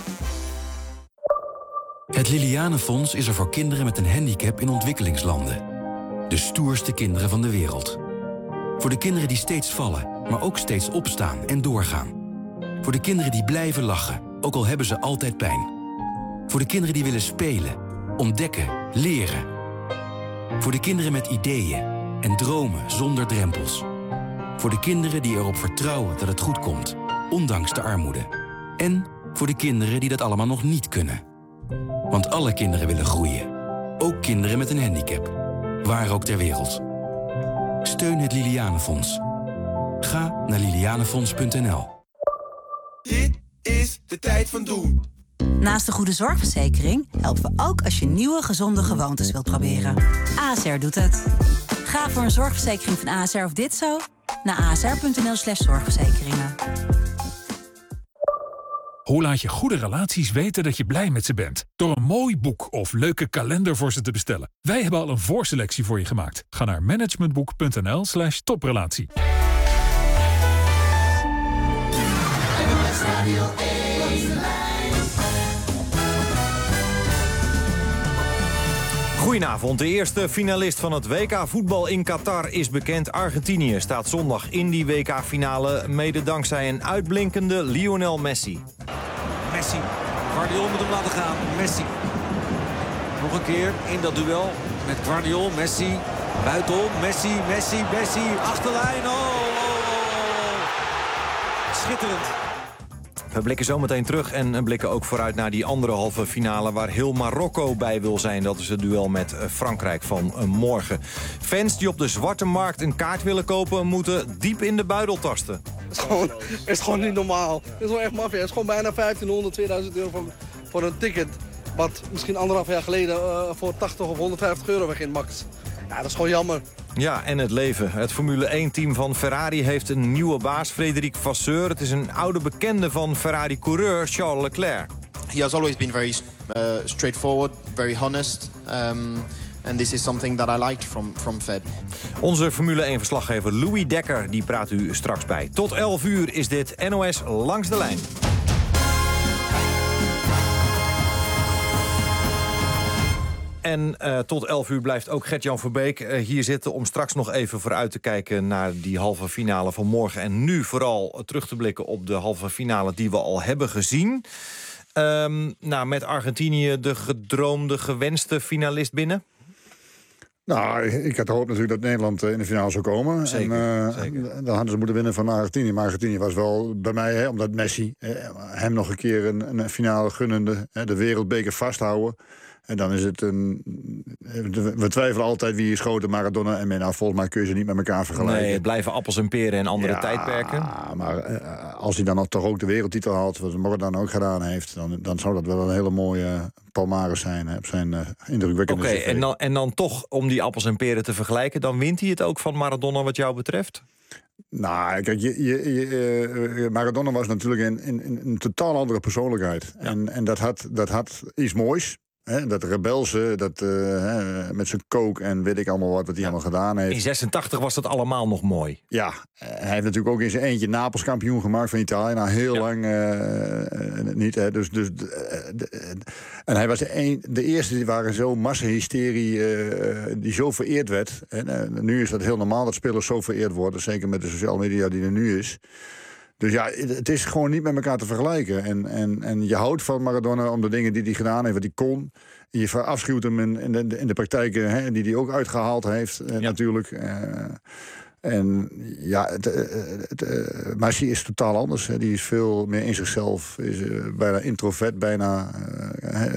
Het Lilianenfonds is er voor kinderen met een handicap in ontwikkelingslanden. De stoerste kinderen van de wereld. Voor de kinderen die steeds vallen, maar ook steeds opstaan en doorgaan. Voor de kinderen die blijven lachen, ook al hebben ze altijd pijn. Voor de kinderen die willen spelen, ontdekken, leren. Voor de kinderen met ideeën en dromen zonder drempels. Voor de kinderen die erop vertrouwen dat het goed komt, ondanks de armoede. En voor de kinderen die dat allemaal nog niet kunnen. Want alle kinderen willen groeien. Ook kinderen met een handicap. Waar ook ter wereld. Steun het Lilianenfonds. Ga naar lilianenfonds punt n l. Dit is de tijd van doen. Naast de goede zorgverzekering helpen we ook als je nieuwe gezonde gewoontes wilt proberen. A S R doet het. Ga voor een zorgverzekering van A S R of dit zo naar a s r punt n l slash zorgverzekeringen. Hoe laat je goede relaties weten dat je blij met ze bent? Door een mooi boek of leuke kalender voor ze te bestellen. Wij hebben al een voorselectie voor je gemaakt. Ga naar managementboek punt n l slash toprelatie. Goedenavond. De eerste finalist van het W K voetbal in Qatar is bekend. Argentinië staat zondag in die W K-finale, mede dankzij een uitblinkende Lionel Messi. Messi. Guardiol moet hem laten gaan. Messi. Nog een keer in dat duel met Guardiol. Messi. Buitenom. Messi. Messi. Messi. Achterlijn. Oh, oh, oh. Schitterend. We blikken zo meteen terug en blikken ook vooruit naar die andere halve finale waar heel Marokko bij wil zijn. Dat is het duel met Frankrijk van morgen. Fans die op de zwarte markt een kaart willen kopen moeten diep in de buidel tasten. Het is gewoon, het is gewoon niet normaal. Het is wel echt maffia. Het is gewoon bijna vijftienhonderd, tweeduizend euro voor, voor een ticket. Wat misschien anderhalf jaar geleden uh, voor tachtig of honderdvijftig euro wegging max. Ja, dat is gewoon jammer. Ja, en het leven. Het Formule één-team van Ferrari heeft een nieuwe baas, Frédéric Vasseur. Het is een oude bekende van Ferrari-coureur Charles Leclerc. He has always been very uh, straightforward, very honest. Um, and this is something that I liked from, from Fed. Onze Formule één-verslaggever Louis Dekker die praat u straks bij. Tot elf uur is dit N O S Langs de Lijn. En uh, tot elf uur blijft ook Gert-Jan Verbeek uh, hier zitten om straks nog even vooruit te kijken naar die halve finale van morgen. En nu vooral uh, terug te blikken op de halve finale die we al hebben gezien. Um, nou, met Argentinië de gedroomde, gewenste finalist binnen. Nou, ik had gehoopt natuurlijk dat Nederland in de finale zou komen. Zeker, en, uh, zeker. Dan hadden ze moeten winnen van Argentinië. Maar Argentinië was wel bij mij, hè, omdat Messi eh, hem nog een keer een, een finale gunnende, hè, de wereldbeker vasthouden. En dan is het een... We twijfelen altijd wie is groter, Maradona en Messi. Nou, volgens mij kun je ze niet met elkaar vergelijken. Nee, het blijven appels en peren en andere ja, tijdperken. Maar uh, als hij dan nog toch ook de wereldtitel haalt, wat Maradona ook gedaan heeft, dan, dan zou dat wel een hele mooie palmares zijn. Hè, op zijn uh, indrukwekkende Oké, okay, en, dan, en dan toch om die appels en peren te vergelijken, dan wint hij het ook van Maradona wat jou betreft? Nou, kijk, je, je, je, uh, Maradona was natuurlijk een, een, een, een totaal andere persoonlijkheid. Ja. En, en dat, had, dat had iets moois. He, dat rebelse, dat uh, he, met zijn kook en weet ik allemaal wat, wat hij ja. allemaal gedaan heeft. In zesentachtig was dat allemaal nog mooi. Ja, uh, hij heeft natuurlijk ook in zijn eentje Napels kampioen gemaakt van Italië. Nou, heel ja. lang uh, uh, niet. Hè, dus, dus, uh, de, en hij was de, een, de eerste die waren zo massahysterie uh, die zo vereerd werd. En uh, nu is dat heel normaal dat spelers zo vereerd worden. Zeker met de sociale media die er nu is. Dus ja, het is gewoon niet met elkaar te vergelijken. En, en, en je houdt van Maradona om de dingen die hij gedaan heeft, wat hij kon. Je verafschuwt hem in, in, de, in de praktijken hè, die hij ook uitgehaald heeft, ja. natuurlijk. Uh, en ja, het, het, het, Messi is totaal anders. Hè. Die is veel meer in zichzelf. Is uh, bijna introvert, bijna uh, uh,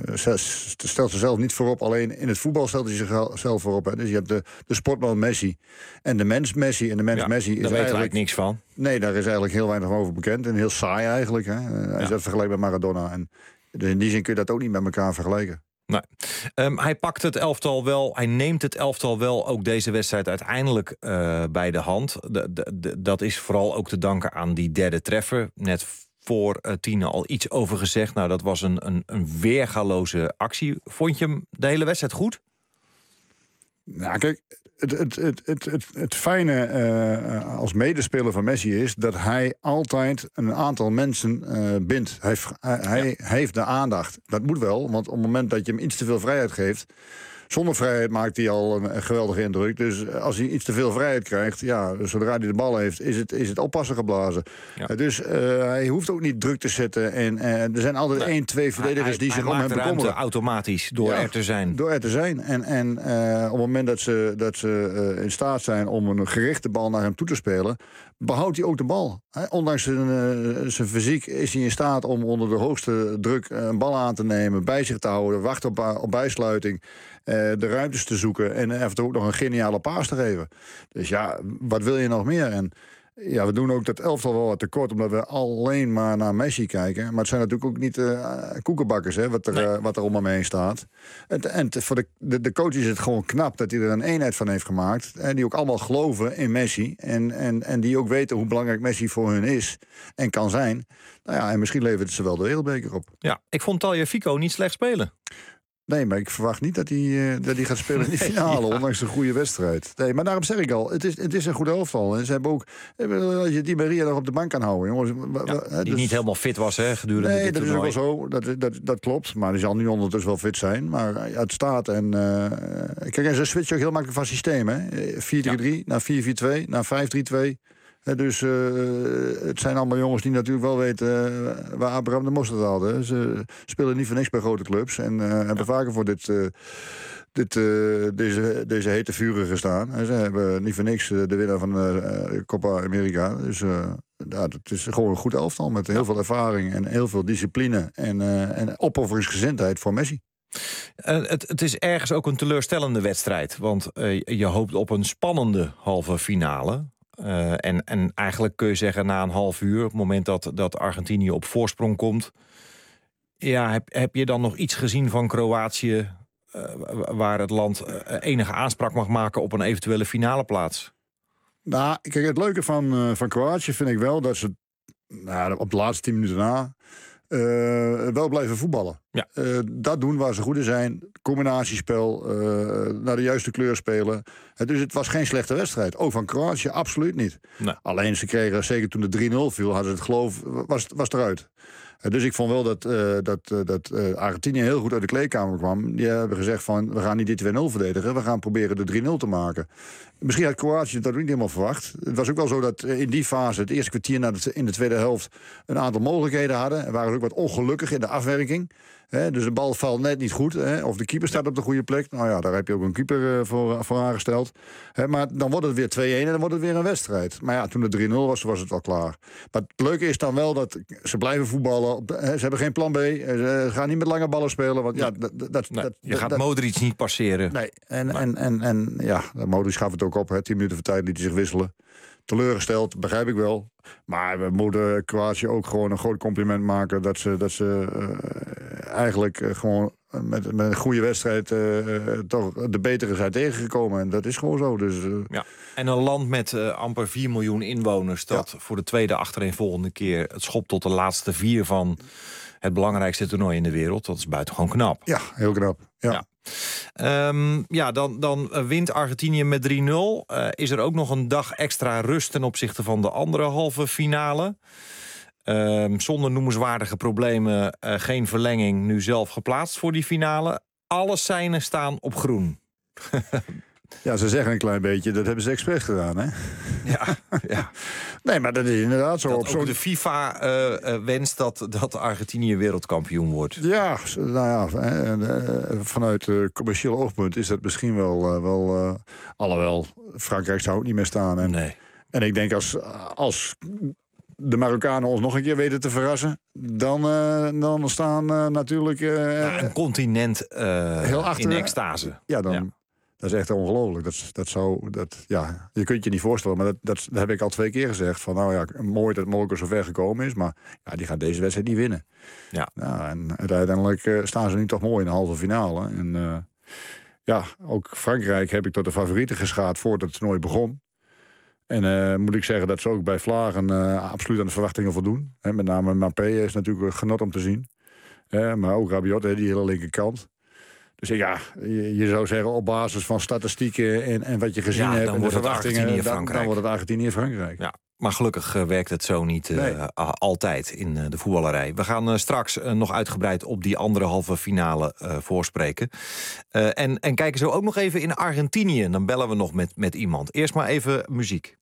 stelt zichzelf niet voorop. Alleen in het voetbal stelt hij zichzelf voorop. Hè. Dus je hebt de, de sportman Messi en de mens Messi. En de mens ja, Messi is daar eigenlijk... weten wij niks van. Nee, daar is eigenlijk heel weinig over bekend. En heel saai eigenlijk. Hè. Hij is dat vergelijkt met Maradona. En dus in die zin kun je dat ook niet met elkaar vergelijken. Nee. Um, hij pakt het elftal wel, hij neemt het elftal wel ook deze wedstrijd uiteindelijk uh, bij de hand. De, de, de, dat is vooral ook te danken aan die derde treffer. Net voor uh, Tine al iets over gezegd. Nou, dat was een, een, een weergaloze actie. Vond je hem de hele wedstrijd goed? Nou, kijk, het, het, het, het, het, het fijne uh, als medespeler van Messi is dat hij altijd een aantal mensen uh, bindt. Hij, hij, ja. hij heeft de aandacht. Dat moet wel, want op het moment dat je hem iets te veel vrijheid geeft... Zonder vrijheid maakt hij al een, een geweldige indruk. Dus als hij iets te veel vrijheid krijgt... ja, zodra hij de bal heeft, is het, is het oppassen geblazen. Ja. Uh, dus uh, hij hoeft ook niet druk te zetten. En uh, er zijn altijd nee. één, twee verdedigers hij, die hij zich om hem bekommeren. Hij maakt automatisch door ja, er te zijn. Door er te zijn. En, en uh, op het moment dat ze, dat ze uh, in staat zijn om een gerichte bal naar hem toe te spelen... behoudt hij ook de bal. He, ondanks zijn, uh, zijn fysiek is hij in staat om onder de hoogste druk een bal aan te nemen... bij zich te houden, wachten op, op bijsluiting... Uh, de ruimtes te zoeken en even ook nog een geniale paas te geven. Dus ja, wat wil je nog meer? En ja, we doen ook dat elftal wel wat tekort... omdat we alleen maar naar Messi kijken. Maar het zijn natuurlijk ook niet uh, koekenbakkers, hè, wat, er, nee. uh, wat er om hem heen staat. En, en voor de, de, de coach is het gewoon knap dat hij er een eenheid van heeft gemaakt... en die ook allemaal geloven in Messi... en, en, en die ook weten hoe belangrijk Messi voor hun is en kan zijn. Nou ja, en misschien levert het ze wel de wereldbeker op. Ja, ik vond Tagliafico niet slecht spelen. Nee, maar ik verwacht niet dat hij, uh, dat hij gaat spelen in de finale, nee, ja. ondanks een goede wedstrijd. Nee, maar daarom zeg ik al, het is, het is een goed elftal. En ze hebben ook, als je Di Maria nog op de bank kan houden, jongens. Ja, die dus, niet helemaal fit was, hè, gedurende nee, dit dat toernooi. is ook wel zo, dat, dat, dat klopt. Maar die zal nu ondertussen wel fit zijn. Maar het staat en... Uh, kijk, en ze switchen ook heel makkelijk van systeem, hè. vier drie drie ja. naar vier vier twee, naar vijf drie twee... Dus uh, het zijn allemaal jongens die natuurlijk wel weten uh, waar Abraham de mosterd hadden. Ze spelen niet voor niks bij grote clubs. En uh, hebben ja. vaker voor dit, uh, dit, uh, deze, deze hete vuren gestaan. En ze hebben niet voor niks uh, de winnaar van de uh, Copa America. Dus uh, ja, het is gewoon een goed elftal met heel ja. veel ervaring en heel veel discipline. En, uh, en opofferingsgezindheid voor Messi. Uh, het, het is ergens ook een teleurstellende wedstrijd. Want uh, je hoopt op een spannende halve finale... Uh, en, en eigenlijk kun je zeggen na een half uur... op het moment dat, dat Argentinië op voorsprong komt... ja, heb, heb je dan nog iets gezien van Kroatië... Uh, waar het land uh, enige aanspraak mag maken op een eventuele finale plaats? Nou, kijk, het leuke van, uh, van Kroatië vind ik wel... dat ze nou, op de laatste tien minuten na... Uh, wel blijven voetballen. Ja. Uh, dat doen waar ze goed in zijn. Combinatiespel, uh, naar de juiste kleur spelen. Uh, dus het was geen slechte wedstrijd. Ook van Kroatië absoluut niet. Nee. Alleen ze kregen, zeker toen de drie nul viel... hadden ze het geloof, was, was eruit. Uh, dus ik vond wel dat, uh, dat, uh, dat uh, Argentinië heel goed uit de kleedkamer kwam. Die hebben gezegd van, we gaan niet die twee nul verdedigen. We gaan proberen de drie nul te maken. Misschien had Kroatië dat ook niet helemaal verwacht. Het was ook wel zo dat in die fase, het eerste kwartier na de, in de tweede helft... een aantal mogelijkheden hadden. En waren ook wat ongelukkig in de afwerking. He, dus de bal valt net niet goed. He, of de keeper staat op de goede plek. Nou ja, daar heb je ook een keeper uh, voor, voor aangesteld. He, maar dan wordt het weer twee een en dan wordt het weer een wedstrijd. Maar ja, toen het drie nul was, was het al klaar. Maar het leuke is dan wel dat ze blijven voetballen. He, ze hebben geen plan B. Ze gaan niet met lange ballen spelen. Want, ja, dat, dat, nee, dat, je gaat dat, Modric niet passeren. Nee, en, en, en, en ja, Modric gaf het ook op. He, tien minuten voor tijd liet hij zich wisselen. Teleurgesteld, begrijp ik wel. Maar we moeten Kroatië ook gewoon een groot compliment maken... dat ze, dat ze uh, eigenlijk uh, gewoon met, met een goede wedstrijd... Uh, uh, toch de betere zijn tegengekomen. En dat is gewoon zo. Dus, uh... ja. En een land met uh, amper vier miljoen inwoners... dat ja. voor de tweede achtereenvolgende keer... het schop tot de laatste vier van het belangrijkste toernooi in de wereld. Dat is buitengewoon knap. Ja, heel knap. Ja. ja. Um, ja, dan, dan wint Argentinië met drie nul. Uh, is er ook nog een dag extra rust ten opzichte van de andere halve finale. Um, zonder noemenswaardige problemen, uh, geen verlenging, nu zelf geplaatst voor die finale. Alle seinen staan op groen. Ja, ze zeggen een klein beetje, dat hebben ze expres gedaan, hè? Ja, ja. Nee, maar dat is inderdaad zo. Dat op ook zo'n... de FIFA uh, uh, wenst dat, dat Argentinië wereldkampioen wordt. Ja, nou ja, uh, vanuit uh, commercieel oogpunt is dat misschien wel... Uh, wel uh, alhoewel, Frankrijk zou ook niet meer staan. En, nee. En ik denk als... als de Marokkanen ons nog een keer weten te verrassen, dan, uh, dan staan uh, natuurlijk... Uh, ja, een continent uh, heel achter, in extase. Ja, dan, ja. dat is echt ongelooflijk. Dat, dat zou, dat, ja, je kunt je niet voorstellen, maar dat, dat, dat heb ik al twee keer gezegd. Van, nou ja, mooi dat Marokko zo ver gekomen is, maar ja, die gaat deze wedstrijd niet winnen. Ja. Nou, en uiteindelijk uh, staan ze nu toch mooi in de halve finale. En uh, ja, ook Frankrijk heb ik tot de favorieten geschaad voordat het toernooi begon. En uh, moet ik zeggen dat ze ook bij Vlagen uh, absoluut aan de verwachtingen voldoen. He, met name Mbappé is natuurlijk genot om te zien. Uh, maar ook Rabiot, he, die hele linkerkant. Dus ja, je, je zou zeggen op basis van statistieken en, en wat je gezien ja, hebt... en de verwachtingen, dan, dan wordt het Argentinië-Frankrijk. Ja. Maar gelukkig uh, werkt het zo niet uh, nee. uh, altijd in uh, de voetballerij. We gaan uh, straks uh, nog uitgebreid op die andere halve finale uh, voorspreken. Uh, en, en kijken zo ook nog even in Argentinië. Dan bellen we nog met, met iemand. Eerst maar even muziek.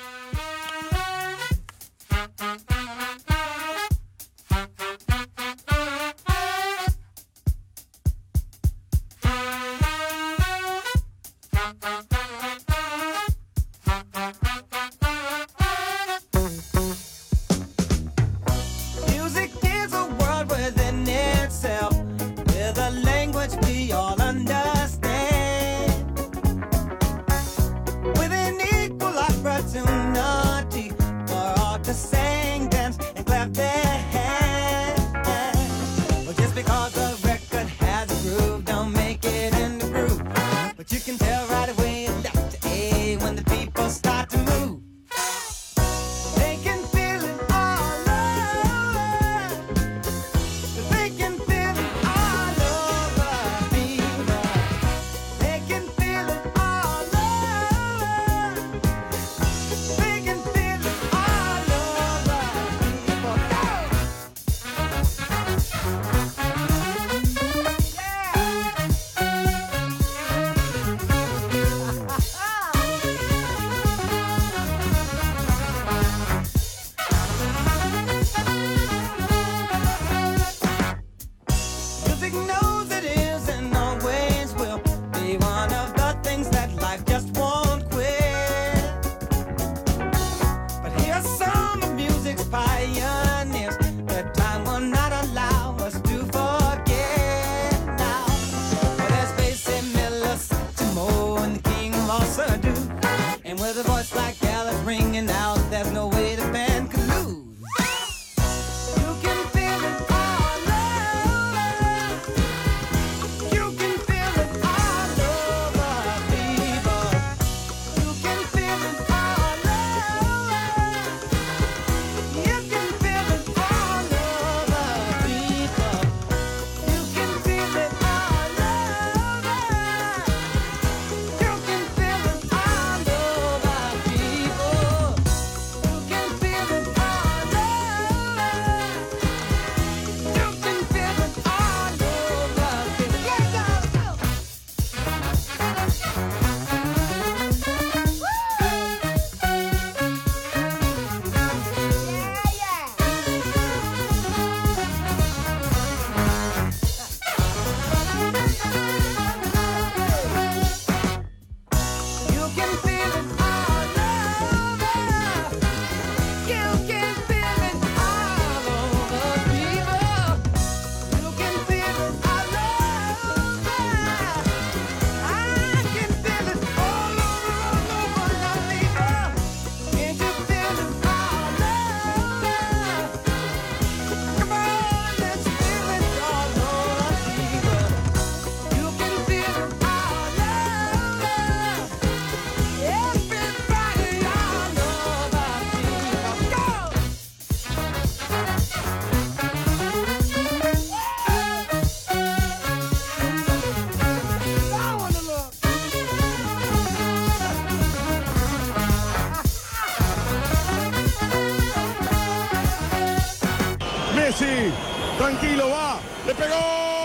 Messi, tranquilo, va, le pegó.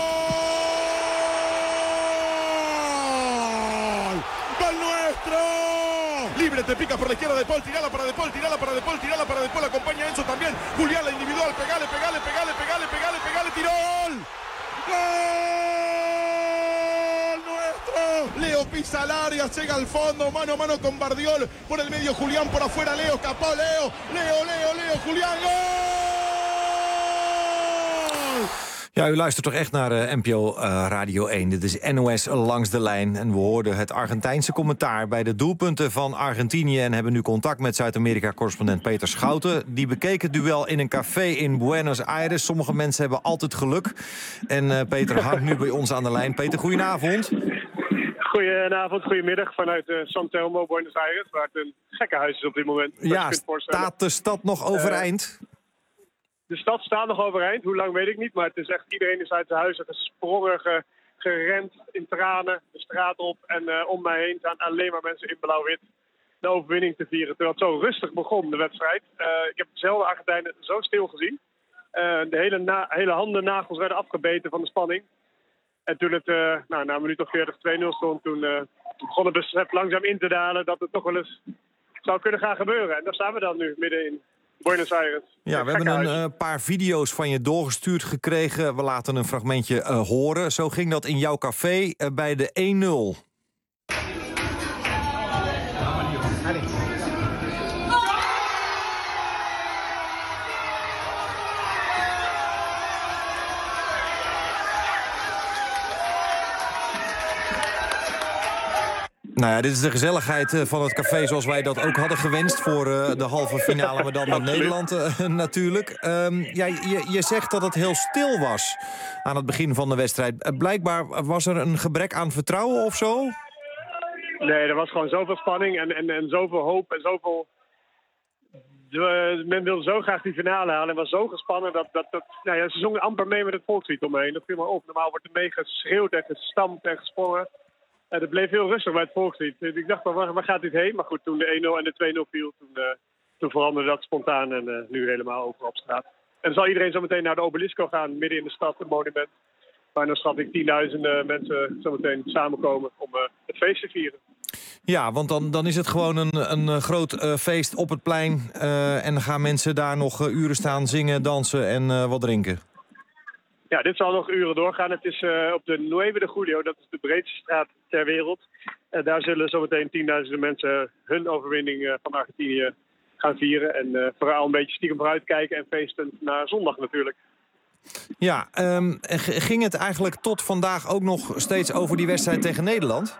¡Gol nuestro! Libre, te pica por la izquierda de Paul, tirala para De Paul, tirala para De Paul, tirala para De Paul, acompaña a Enzo también. Julián, la individual, pegale, pegale, pegale, pegale, pegale, pegale, tiró. ¡Gol! ¡Gol nuestro! Leo pisa al área, llega al fondo, mano a mano con Bardiol, por el medio Julián, por afuera Leo, escapó Leo, Leo, Leo, Leo, Julián, goal! Ja, u luistert toch echt naar uh, N P O uh, Radio één. Dit is N O S Langs de Lijn. En we hoorden het Argentijnse commentaar bij de doelpunten van Argentinië... en hebben nu contact met Zuid-Amerika-correspondent Peter Schouten. Die bekeek het duel in een café in Buenos Aires. Sommige mensen hebben altijd geluk. En uh, Peter hangt nu bij ons aan de lijn. Peter, goedenavond. Goedenavond, goedemiddag vanuit uh, San Telmo, Buenos Aires... waar het een gekkenhuis is op dit moment. Ja, staat de stad nog overeind? Uh, De stad staat nog overeind, hoe lang weet ik niet, maar het is echt, iedereen is uit de huizen gesprongen, ge, gerend in tranen, de straat op. En uh, om mij heen staan alleen maar mensen in blauw-wit de overwinning te vieren. Terwijl het zo rustig begon, de wedstrijd. Uh, ik heb dezelfde Argentijnen zo stil gezien. Uh, de hele, na, hele handen, nagels werden afgebeten van de spanning. En toen het uh, nou, na een minuut of veertig twee nul stond, toen uh, begon het besef langzaam in te dalen dat het toch wel eens zou kunnen gaan gebeuren. En daar staan we dan nu, middenin. Buenos Aires. Ja, we hebben een uh, paar video's van je doorgestuurd gekregen. We laten een fragmentje uh, horen. Zo ging dat in jouw café uh, bij de één nul. Nou ja, dit is de gezelligheid van het café zoals wij dat ook hadden gewenst... voor uh, de halve finale, maar dan met Nederland uh, natuurlijk. Um, ja, je, je zegt dat het heel stil was aan het begin van de wedstrijd. Uh, blijkbaar was er een gebrek aan vertrouwen of zo? Nee, er was gewoon zoveel spanning en, en, en zoveel hoop en zoveel... De, men wilde zo graag die finale halen en was zo gespannen dat... dat, dat nou ja, ze zongen amper mee met het volkslied omheen. Dat viel maar op. Normaal wordt er mee geschreeuwd en gestampt en gesprongen. Uh, het bleef heel rustig bij het volkslied. Ik dacht, waar, waar gaat dit heen? Maar goed, toen de één nul en de twee nul viel, toen, uh, toen veranderde dat spontaan en uh, nu helemaal overal op straat. En dan zal iedereen zo meteen naar de obelisco gaan, midden in de stad, het monument. Waar dan schat ik tienduizenden mensen zo meteen samenkomen om uh, het feest te vieren. Ja, want dan, dan is het gewoon een, een groot uh, feest op het plein. Uh, en dan gaan mensen daar nog uh, uren staan zingen, dansen en uh, wat drinken. Ja, dit zal nog uren doorgaan. Het is uh, op de Nueve de Julio, dat is de breedste straat ter wereld. Uh, daar zullen zometeen tienduizenden mensen hun overwinning uh, van Argentinië gaan vieren. En uh, vooral een beetje stiekem vooruitkijken en feesten naar zondag natuurlijk. Ja, um, ging het eigenlijk tot vandaag ook nog steeds over die wedstrijd tegen Nederland?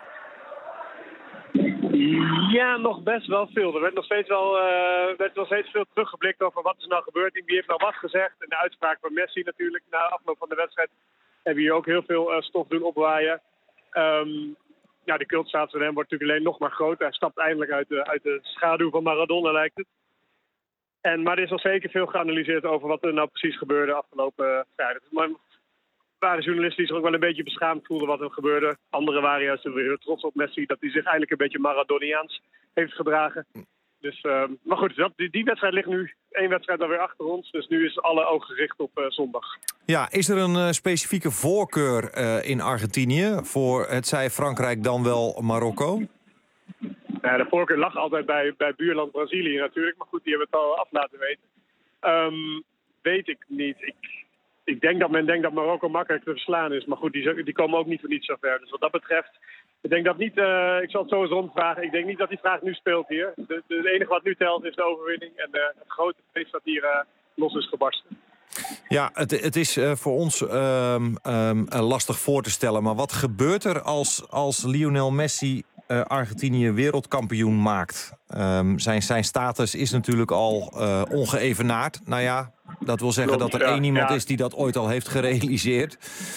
Ja, nog best wel veel. Er werd nog steeds wel, uh, werd nog steeds veel teruggeblikt over wat is nou gebeurd. Wie heeft nou wat gezegd? En de uitspraak van Messi natuurlijk na afloop van de wedstrijd hebben hier ook heel veel uh, stof doen opwaaien. Um, ja, de cultstatus van hem wordt natuurlijk alleen nog maar groter. Hij stapt eindelijk uit de, uit de schaduw van Maradona, lijkt het. En, maar er is al zeker veel geanalyseerd over wat er nou precies gebeurde afgelopen uh, vrijdag. Maar er waren journalisten die zich ook wel een beetje beschaamd voelden wat er gebeurde. Anderen waren juist weer heel trots op Messi dat hij zich eigenlijk een beetje Maradoniaans heeft gedragen. Dus, uh, maar goed, dat, die, die wedstrijd ligt nu één wedstrijd alweer achter ons. Dus nu is alle oog gericht op uh, zondag. Ja, is er een uh, specifieke voorkeur uh, in Argentinië voor het zij Frankrijk dan wel Marokko? Ja, de voorkeur lag altijd bij, bij buurland Brazilië natuurlijk. Maar goed, die hebben het al af laten weten. Um, weet ik niet. Ik, ik denk dat men denkt dat Marokko makkelijk te verslaan is. Maar goed, die, die komen ook niet voor niets zo ver. Dus wat dat betreft, ik denk dat niet... Uh, ik zal het zo eens rondvragen. Ik denk niet dat die vraag nu speelt hier. De, de, het enige wat nu telt is de overwinning. En de, het grote feest dat hier uh, los is gebarsten. Ja, het, het is uh, voor ons um, um, lastig voor te stellen. Maar wat gebeurt er als, als Lionel Messi uh, Argentinië wereldkampioen maakt? Um, zijn, zijn status is natuurlijk al uh, ongeëvenaard. Nou ja, dat wil zeggen dat er ja, één iemand ja. is die dat ooit al heeft gerealiseerd.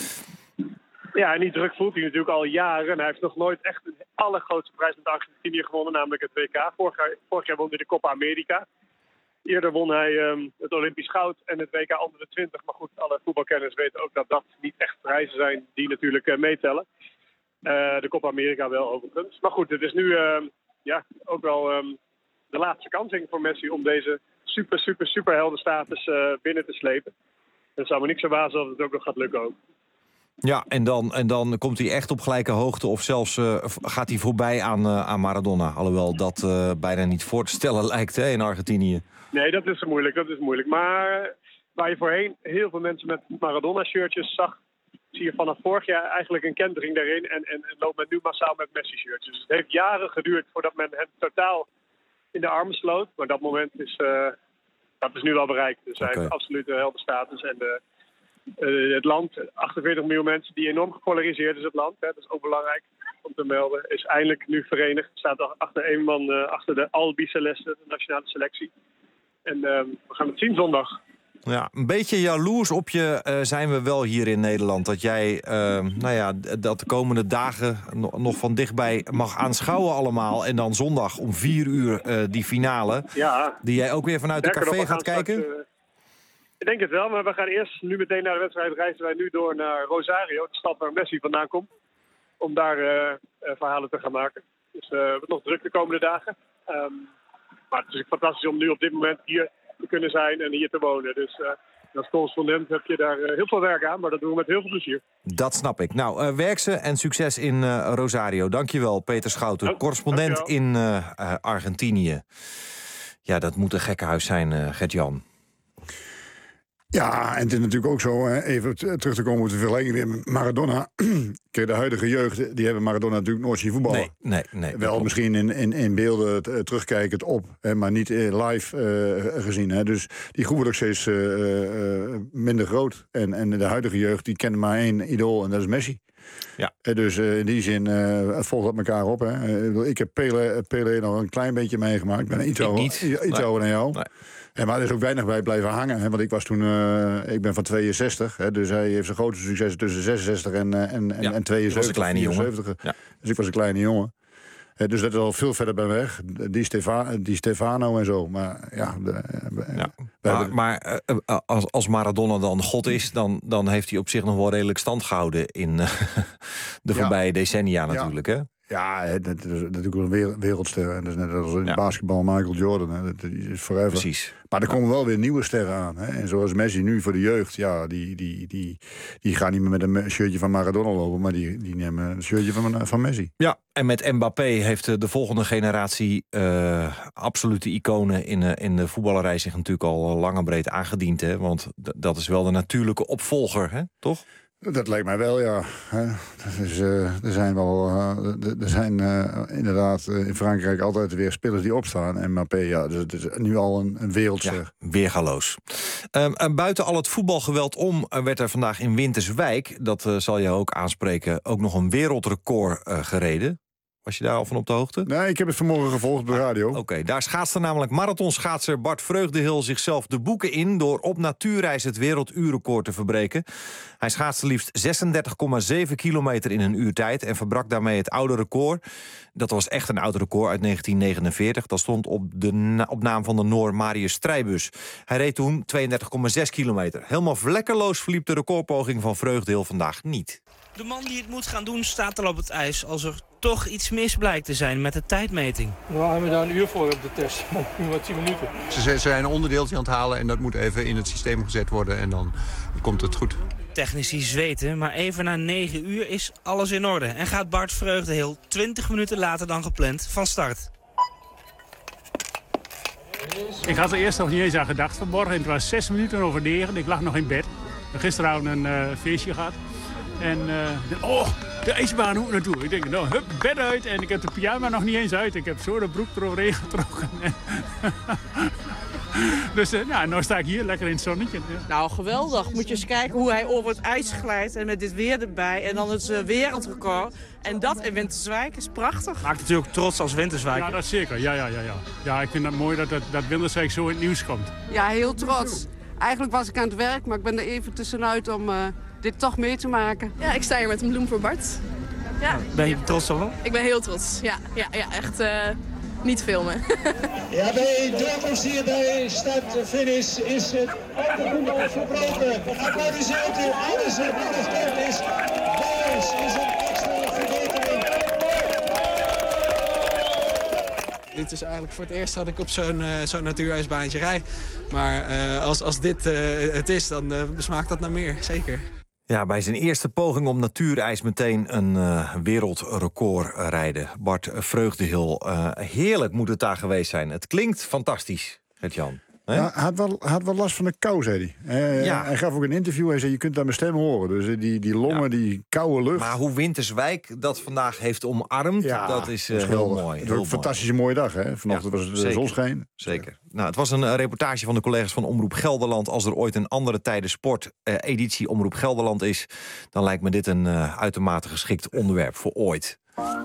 Ja, en die druk voelt hij natuurlijk al jaren. Hij heeft nog nooit echt de allergrootste prijs met Argentinië gewonnen, namelijk het W K. Vorig jaar, vorig jaar won hij de Copa America. Eerder won hij um, het Olympisch goud en het W K onder de twintig. Maar goed, alle voetbalkenners weten ook dat dat niet echt prijzen zijn die natuurlijk uh, meetellen. Uh, de Copa America wel overigens. Maar goed, het is nu uh, ja, ook wel um, de laatste kansing voor Messi om deze super, super, super heldenstatus uh, binnen te slepen. Het zou me niks verbazen als het ook nog gaat lukken ook. Ja, en dan, en dan komt hij echt op gelijke hoogte of zelfs uh, gaat hij voorbij aan, uh, aan Maradona. Alhoewel dat uh, bijna niet voor te stellen lijkt hè, in Argentinië. Nee, dat is moeilijk, dat is moeilijk. Maar waar je voorheen heel veel mensen met Maradona-shirtjes zag, zie je vanaf vorig jaar eigenlijk een kentering daarin. En, en, en loopt men nu massaal met Messi-shirts. Dus het heeft jaren geduurd voordat men het totaal in de armen sloot. Maar dat moment is, uh, dat is nu wel bereikt. Dus hij okay. heeft absoluut een heldenstatus. En de, uh, het land, achtenveertig miljoen mensen, die enorm gepolariseerd is het land. Hè, dat is ook belangrijk om te melden. Is eindelijk nu verenigd. Staat achter één man, uh, achter de Albi Celeste, de nationale selectie. En uh, we gaan het zien zondag. Ja, een beetje jaloers op je uh, zijn we wel hier in Nederland. Dat jij uh, nou ja, dat de komende dagen nog van dichtbij mag aanschouwen allemaal. En dan zondag om vier uur uh, die finale. Ja. Die jij ook weer vanuit de café gaat kijken. Straks, uh, ik denk het wel, maar we gaan eerst nu meteen naar de wedstrijd. Reizen wij nu door naar Rosario, de stad waar Messi vandaan komt. Om daar uh, uh, verhalen te gaan maken. Dus uh, we hebben nog druk de komende dagen. Um, maar het is fantastisch om nu op dit moment hier te kunnen zijn en hier te wonen. Dus uh, als correspondent heb je daar uh, heel veel werk aan, maar dat doen we met heel veel plezier. Dat snap ik. Nou, uh, werk ze en succes in uh, Rosario. Dankjewel, Peter Schouten, oh, correspondent dankjewel. in uh, uh, Argentinië. Ja, dat moet een gekkenhuis zijn, uh, Gert-Jan. Ja, en het is natuurlijk ook zo, hè, even terug te komen op de vergelijking met Maradona. Kijk, de huidige jeugd, die hebben Maradona natuurlijk nooit zien voetballen. Nee, nee, nee. Wel misschien in, in, in beelden uh, terugkijkend op, hè, maar niet uh, live uh, gezien. Hè. Dus die groep wordt ook steeds uh, uh, minder groot. En, en de huidige jeugd, die kennen maar één idool en dat is Messi. Ja. Uh, dus uh, in die zin uh, volgt dat elkaar op. Hè. Uh, ik heb Pelé, Pelé nog een klein beetje meegemaakt. Ik ben iets ouder, iets nee. ouder dan jou. Nee. En maar er is ook weinig bij blijven hangen. Hè, want ik was toen, uh, ik ben van tweeënzestig. Hè, dus hij heeft zijn grootste succes tussen zesenzestig en, en, en, ja, en tweeënzeventig. Was een kleine jongen. Ja. Dus ik was een kleine jongen. Uh, dus dat is al veel verder bij weg. Die, Stefa, die Stefano en zo. Maar ja, de, ja. Maar, maar uh, als, als Maradona dan God is, dan, dan heeft hij op zich nog wel redelijk stand gehouden in uh, de voorbije ja. decennia natuurlijk. Ja. Hè? Ja, dat is natuurlijk een wereldster. En dat is net als in ja. basketbal Michael Jordan. Hè. Dat is forever. Precies. Maar er komen wel weer nieuwe sterren aan. Hè. En zoals Messi nu voor de jeugd. Ja, die, die, die, die gaan niet meer met een shirtje van Maradona lopen. Maar die, die nemen een shirtje van, van Messi. Ja, en met Mbappé heeft de volgende generatie uh, absolute iconen in, uh, in de voetballerij zich natuurlijk al lang en breed aangediend. Hè. Want d- dat is wel de natuurlijke opvolger, hè? Toch? Dat lijkt mij wel, ja. Dus, uh, er zijn wel, uh, er zijn uh, inderdaad uh, in Frankrijk altijd weer spelers die opstaan. En Mbappé, ja, dus het is nu al een, een wereldster. Ja, weergaloos. Um, en buiten al het voetbalgeweld om uh, werd er vandaag in Winterswijk, dat uh, zal je ook aanspreken, ook nog een wereldrecord uh, gereden. Was je daar al van op de hoogte? Nee, ik heb het vanmorgen gevolgd op de radio. Oké, okay, daar schaatste namelijk marathonschaatser Bart Vreugdehil zichzelf de boeken in door op natuurreis het werelduurrecord te verbreken. Hij schaatste liefst zesendertig komma zeven kilometer in een uur tijd en verbrak daarmee het oude record. Dat was echt een oud record uit negentien negenenveertig. Dat stond op, de na- op naam van de Noor Marius Strijbus. Hij reed toen tweeëndertig komma zes kilometer. Helemaal vlekkeloos verliep de recordpoging van Vreugdehil vandaag niet. De man die het moet gaan doen staat al op het ijs als er toch iets mis blijkt te zijn met de tijdmeting. We hebben daar een uur voor op de test. Nu wat tien minuten. Ze zijn een onderdeeltje aan het halen en dat moet even in het systeem gezet worden en dan komt het goed. Technici zweten, maar even na negen uur is alles in orde. En gaat Bart Vreugdehil twintig minuten later dan gepland van start. Ik had er eerst nog niet eens aan gedacht vanmorgen. Het was zes minuten over negen. Ik lag nog in bed. Gisteravond een uh, feestje gehad. En uh, oh, de ijsbaan hoe naartoe. Ik denk, nou, hup, bed uit. En ik heb de pyjama nog niet eens uit. Ik heb zo de broek eroverheen getrokken. Dus uh, nou, nu sta ik hier lekker in het zonnetje. Ja. Nou, geweldig. Moet je eens kijken hoe hij over het ijs glijdt. En met dit weer erbij. En dan het uh, wereldrecord. En dat in Winterswijk is prachtig. Maakt natuurlijk trots als Winterswijk. Ja, dat zeker. Ja, ja, ja, ja. Ja, ik vind het mooi dat, dat, dat Winterswijk zo in het nieuws komt. Ja, heel trots. Eigenlijk was ik aan het werk, maar ik ben er even tussenuit om uh, dit toch mee te maken. Ja, ik sta hier met een bloem voor Bart. Ja. Ben je trots op hem? Ik ben heel trots. Ja, ja, ja echt uh, niet filmen. Ja, bij de doorkomst hier bij start-finish is het ondervoetbal verbroken. Applaudisseert u alles wat ondersteund is. Deze is een extra verbetering. Dit is eigenlijk voor het eerst dat ik op zo'n uh, zo'n natuurijsbaantje rijd. Maar uh, als, als dit uh, het is, dan uh, smaakt dat naar meer, zeker. Ja, bij zijn eerste poging om natuurijs meteen een uh, wereldrecord rijden. Bart Vreugdehil, uh, heerlijk moet het daar geweest zijn. Het klinkt fantastisch, Gert-Jan. Ja, hij, had wel, hij had wel last van de kou, zei hij. Hij, Ja. hij gaf ook een interview en zei, je kunt aan mijn stem horen. Dus die, die longen, ja. die koude lucht. Maar hoe Winterswijk dat vandaag heeft omarmd, ja, dat is uh, dat heel mooi. mooi. Het was een fantastische mooie dag, hè? Vanochtend ja, was het de zonschijn. Zeker. Nou, het was een uh, reportage van de collega's van Omroep Gelderland. Als er ooit een andere tijden sport uh, editie Omroep Gelderland is, dan lijkt me dit een uh, uitermate geschikt onderwerp voor ooit.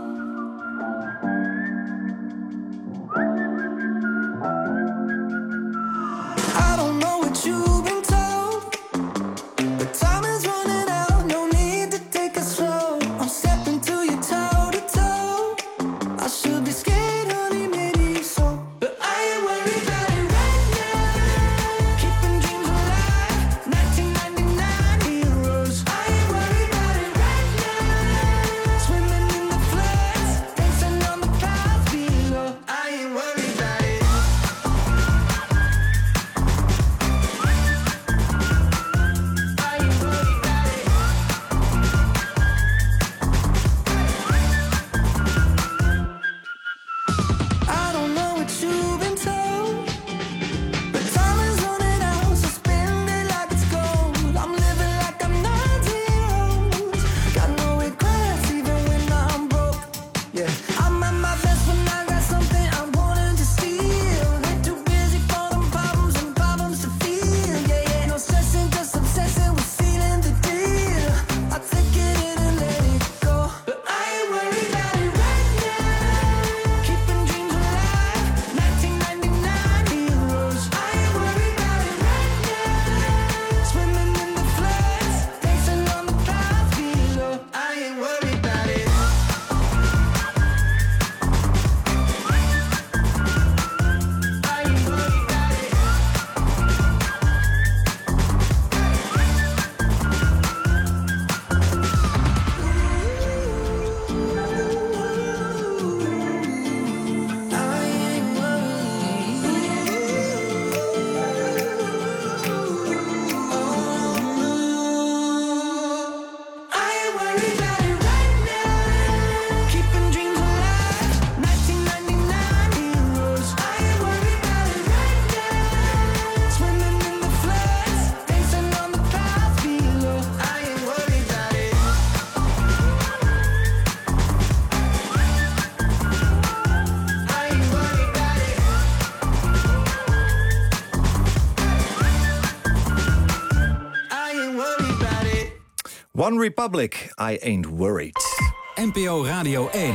One Republic, I Ain't Worried. N P O Radio één.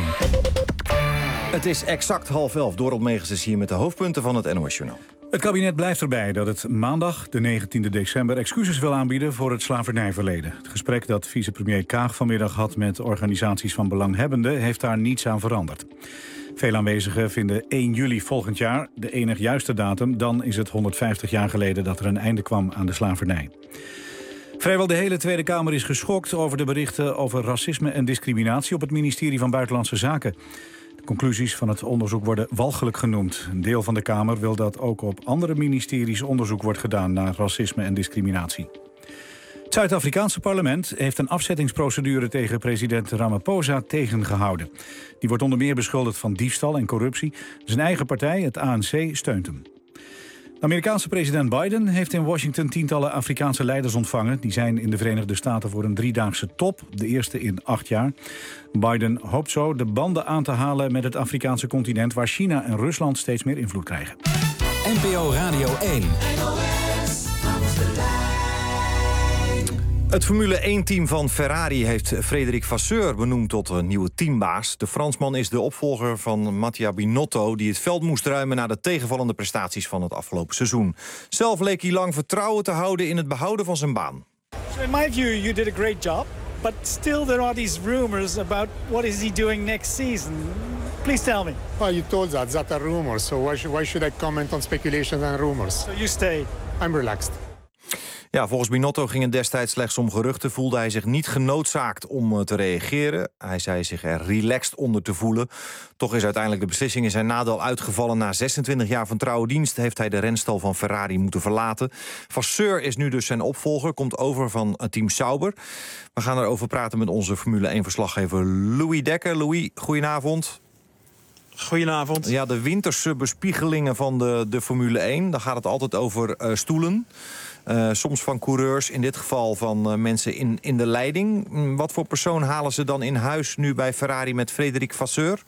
Het is exact half elf. Dorot Megens is hier met de hoofdpunten van het N O S-journaal. Het kabinet blijft erbij dat het maandag, de negentiende december... excuses wil aanbieden voor het slavernijverleden. Het gesprek dat vicepremier Kaag vanmiddag had met organisaties van belanghebbenden... heeft daar niets aan veranderd. Veel aanwezigen vinden één juli volgend jaar de enig juiste datum. Dan is het honderdvijftig jaar geleden dat er een einde kwam aan de slavernij. Vrijwel de hele Tweede Kamer is geschokt over de berichten over racisme en discriminatie op het ministerie van Buitenlandse Zaken. De conclusies van het onderzoek worden walgelijk genoemd. Een deel van de Kamer wil dat ook op andere ministeries onderzoek wordt gedaan naar racisme en discriminatie. Het Zuid-Afrikaanse parlement heeft een afzettingsprocedure tegen president Ramaphosa tegengehouden. Die wordt onder meer beschuldigd van diefstal en corruptie. Zijn eigen partij, het A N C, steunt hem. De Amerikaanse president Biden heeft in Washington tientallen Afrikaanse leiders ontvangen. Die zijn in de Verenigde Staten voor een driedaagse top, de eerste in acht jaar. Biden hoopt zo de banden aan te halen met het Afrikaanse continent, waar China en Rusland steeds meer invloed krijgen. N P O Radio één. Het Formule één-team van Ferrari heeft Frederik Vasseur benoemd tot een nieuwe teambaas. De Fransman is de opvolger van Mattia Binotto, die het veld moest ruimen na de tegenvallende prestaties van het afgelopen seizoen. Zelf leek hij lang vertrouwen te houden in het behouden van zijn baan. So in my view, you did a great job, but still there are these rumors about what is he doing next season. Please tell me. Well, you told that, that are rumors, so why, why should I comment on speculations and rumors? So you stay. I'm relaxed. Ja, volgens Binotto ging het destijds slechts om geruchten. Voelde hij zich niet genoodzaakt om te reageren. Hij zei zich er relaxed onder te voelen. Toch is uiteindelijk de beslissing in zijn nadeel uitgevallen. Na zesentwintig jaar van trouwe dienst heeft hij de renstal van Ferrari moeten verlaten. Vasseur is nu dus zijn opvolger, komt over van team Sauber. We gaan erover praten met onze Formule één-verslaggever Louis Dekker. Louis, goedenavond. Goedenavond. Ja, de winterse bespiegelingen van de, de Formule één. Dan gaat het altijd over uh, stoelen. Uh, soms van coureurs, in dit geval van uh, mensen in, in de leiding. Wat voor persoon halen ze dan in huis nu bij Ferrari met Frédéric Vasseur?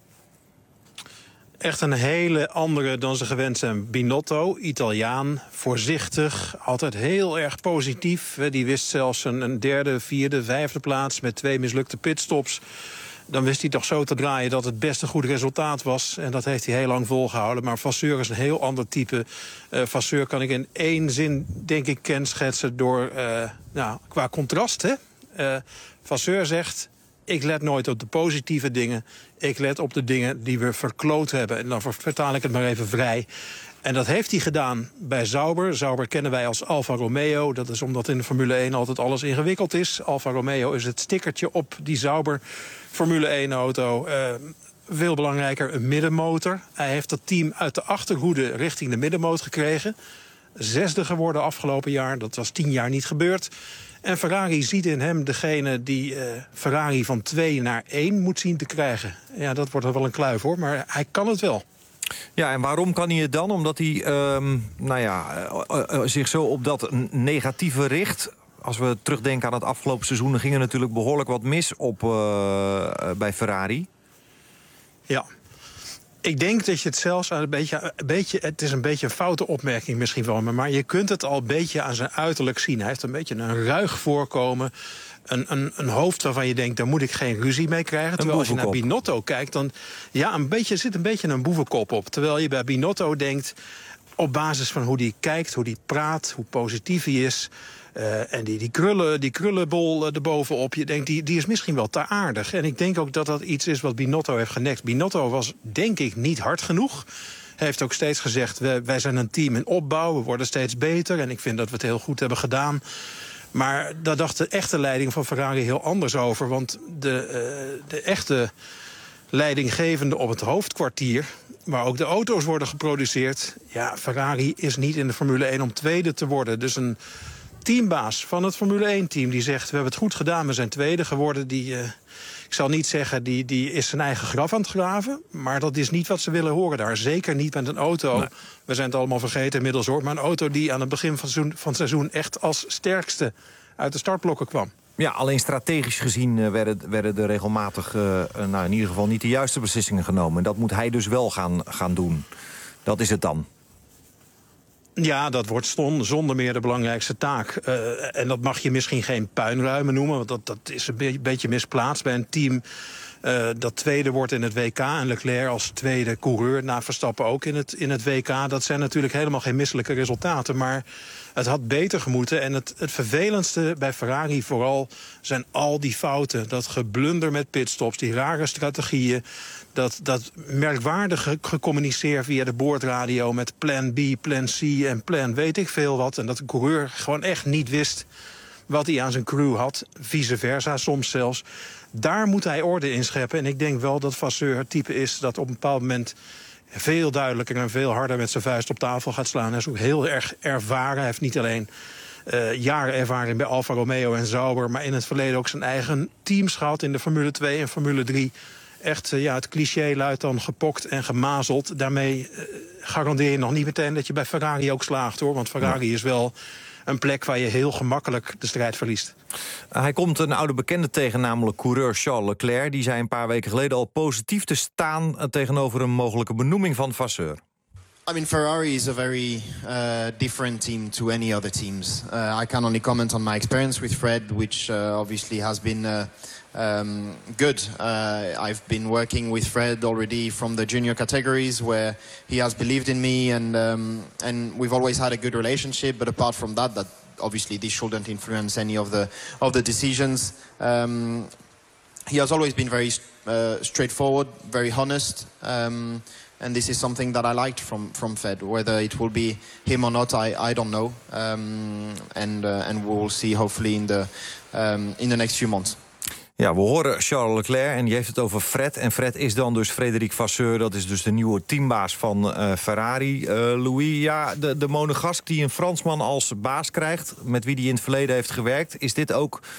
Echt een hele andere dan ze gewend zijn. Binotto, Italiaan, voorzichtig, altijd heel erg positief. Die wist zelfs een, een derde, vierde, vijfde plaats met twee mislukte pitstops. Dan wist hij toch zo te draaien dat het best een goed resultaat was. En dat heeft hij heel lang volgehouden. Maar Vasseur is een heel ander type. Uh, Vasseur kan ik in één zin, denk ik, kenschetsen door... Uh, nou, qua contrast, hè. Uh, Vasseur zegt... Ik let nooit op de positieve dingen. Ik let op de dingen die we verkloot hebben. En dan vertaal ik het maar even vrij. En dat heeft hij gedaan bij Sauber. Sauber kennen wij als Alfa Romeo. Dat is omdat in de Formule één altijd alles ingewikkeld is. Alfa Romeo is het stickertje op die Sauber Formule één-auto. Uh, veel belangrijker, een middenmotor. Hij heeft dat team uit de achterhoede richting de middenmoot gekregen. Zesde geworden afgelopen jaar. Dat was tien jaar niet gebeurd. En Ferrari ziet in hem degene die uh, Ferrari van twee naar één moet zien te krijgen. Ja, dat wordt wel een kluif, hoor. Maar hij kan het wel. Ja, en waarom kan hij het dan? Omdat hij uh, nou ja, uh, uh, zich zo op dat negatieve richt. Als we terugdenken aan het afgelopen seizoen... dan ging er natuurlijk behoorlijk wat mis op uh, uh, bij Ferrari. Ja. Ik denk dat je het zelfs aan een beetje, een beetje... Het is een beetje een foute opmerking misschien wel... maar je kunt het al een beetje aan zijn uiterlijk zien. Hij heeft een beetje een ruig voorkomen. Een, een, een hoofd waarvan je denkt, daar moet ik geen ruzie mee krijgen. Terwijl als je naar Binotto kijkt, dan ja, een beetje, er zit een beetje een boevenkop op. Terwijl je bij Binotto denkt, op basis van hoe hij kijkt, hoe hij praat... hoe positief hij is... Uh, en die, die, krullen, die krullenbol uh, erbovenop, je denkt, die, die is misschien wel te aardig. En ik denk ook dat dat iets is wat Binotto heeft genekt. Binotto was, denk ik, niet hard genoeg. Hij heeft ook steeds gezegd, wij, wij zijn een team in opbouw, we worden steeds beter. En ik vind dat we het heel goed hebben gedaan. Maar daar dacht de echte leiding van Ferrari heel anders over. Want de, uh, de echte leidinggevende op het hoofdkwartier, waar ook de auto's worden geproduceerd... ja, Ferrari is niet in de Formule één om tweede te worden. Dus een teambaas van het Formule één-team die zegt, we hebben het goed gedaan, we zijn tweede geworden. Die, uh, ik zal niet zeggen, die, die is zijn eigen graf aan het graven. Maar dat is niet wat ze willen horen daar. Zeker niet met een auto. Nee. We zijn het allemaal vergeten inmiddels, hoor. Maar een auto die aan het begin van het seizoen, van het seizoen echt als sterkste uit de startblokken kwam. Ja, alleen strategisch gezien uh, werden, werden er regelmatig uh, nou, in ieder geval niet de juiste beslissingen genomen. En dat moet hij dus wel gaan, gaan doen. Dat is het dan. Ja, dat wordt zonder meer de belangrijkste taak. Uh, en dat mag je misschien geen puinruimen noemen, want dat, dat is een be- beetje misplaatst bij een team uh, dat tweede wordt in het W K. En Leclerc als tweede coureur, na Verstappen ook in het, in het W K. Dat zijn natuurlijk helemaal geen misselijke resultaten, maar het had beter gemoeten. En het, het vervelendste bij Ferrari vooral zijn al die fouten. Dat geblunder met pitstops, die rare strategieën. Dat, dat merkwaardig gecommuniceerd via de boordradio met plan B, plan C en plan weet ik veel wat. En dat de coureur gewoon echt niet wist wat hij aan zijn crew had. Vice versa, soms zelfs. Daar moet hij orde in scheppen. En ik denk wel dat Vasseur het type is dat op een bepaald moment veel duidelijker en veel harder met zijn vuist op tafel gaat slaan. Hij is ook heel erg ervaren. Hij heeft niet alleen uh, jaren ervaring bij Alfa Romeo en Sauber, maar in het verleden ook zijn eigen teams gehad in de Formule twee en Formule drie. Echt, ja, het cliché luidt dan gepokt en gemazeld. Daarmee uh, garandeer je nog niet meteen dat je bij Ferrari ook slaagt, hoor. Want Ferrari is wel een plek waar je heel gemakkelijk de strijd verliest. Uh, hij komt een oude bekende tegen, namelijk coureur Charles Leclerc. Die zei een paar weken geleden al positief te staan uh, tegenover een mogelijke benoeming van Vasseur. I mean, Ferrari is a very uh, different team to any other teams. Uh, I can only comment on my experience with Fred, which uh, obviously has been uh, um, good. Uh, I've been working with Fred already from the junior categories, where he has believed in me, and um, and we've always had a good relationship. But apart from that, that obviously this shouldn't influence any of the of the decisions. Um, he has always been very uh, straightforward, very honest. Um, And this is something that I liked from, from Fed. Whether it will be him or not, I, I don't know. Um, and, uh, and we will see hopefully in the, um, in the next few months. Ja, we horen Charles Leclerc en die heeft het over Fred. En Fred is dan dus Frédéric Vasseur. Dat is dus de nieuwe teambaas van uh, Ferrari. Uh, Louis, ja, de, de monegask die een Fransman als baas krijgt, met wie hij in het verleden heeft gewerkt, is dit ook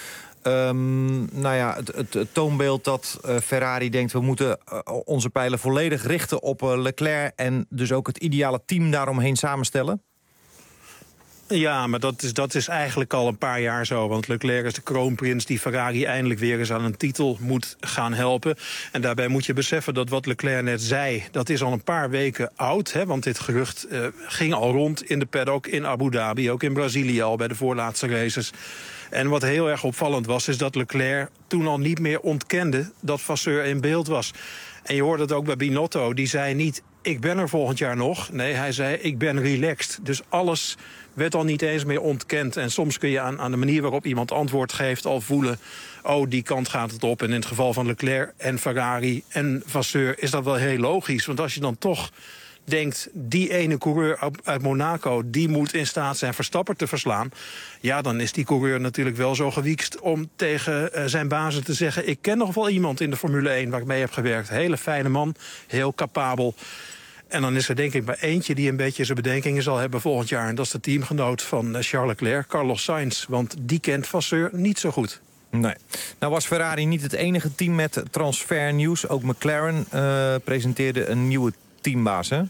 Um, nou ja, het, het, het toonbeeld dat uh, Ferrari denkt... we moeten uh, onze pijlen volledig richten op uh, Leclerc... en dus ook het ideale team daaromheen samenstellen? Ja, maar dat is, dat is eigenlijk al een paar jaar zo. Want Leclerc is de kroonprins die Ferrari eindelijk weer eens aan een titel moet gaan helpen. En daarbij moet je beseffen dat wat Leclerc net zei... dat is al een paar weken oud. Hè, want dit gerucht uh, ging al rond in de paddock in Abu Dhabi. Ook in Brazilië al bij de voorlaatste races. En wat heel erg opvallend was, is dat Leclerc toen al niet meer ontkende dat Vasseur in beeld was. En je hoorde het ook bij Binotto, die zei niet... ik ben er volgend jaar nog. Nee, hij zei, ik ben relaxed. Dus alles werd al niet eens meer ontkend. En soms kun je aan, aan de manier waarop iemand antwoord geeft al voelen... oh, die kant gaat het op. En in het geval van Leclerc en Ferrari en Vasseur is dat wel heel logisch. Want als je dan toch denkt, die ene coureur uit Monaco... die moet in staat zijn Verstappen te verslaan... ja, dan is die coureur natuurlijk wel zo gewiekst... om tegen uh, zijn bazen te zeggen... ik ken nog wel iemand in de Formule één waar ik mee heb gewerkt. Hele fijne man, heel capabel. En dan is er denk ik maar eentje die een beetje zijn bedenkingen zal hebben volgend jaar. En dat is de teamgenoot van uh, Charles Leclerc, Carlos Sainz. Want die kent Vasseur niet zo goed. Nee. Nou was Ferrari niet het enige team met transfernieuws. Ook McLaren uh, presenteerde een nieuwe teambaas, hè?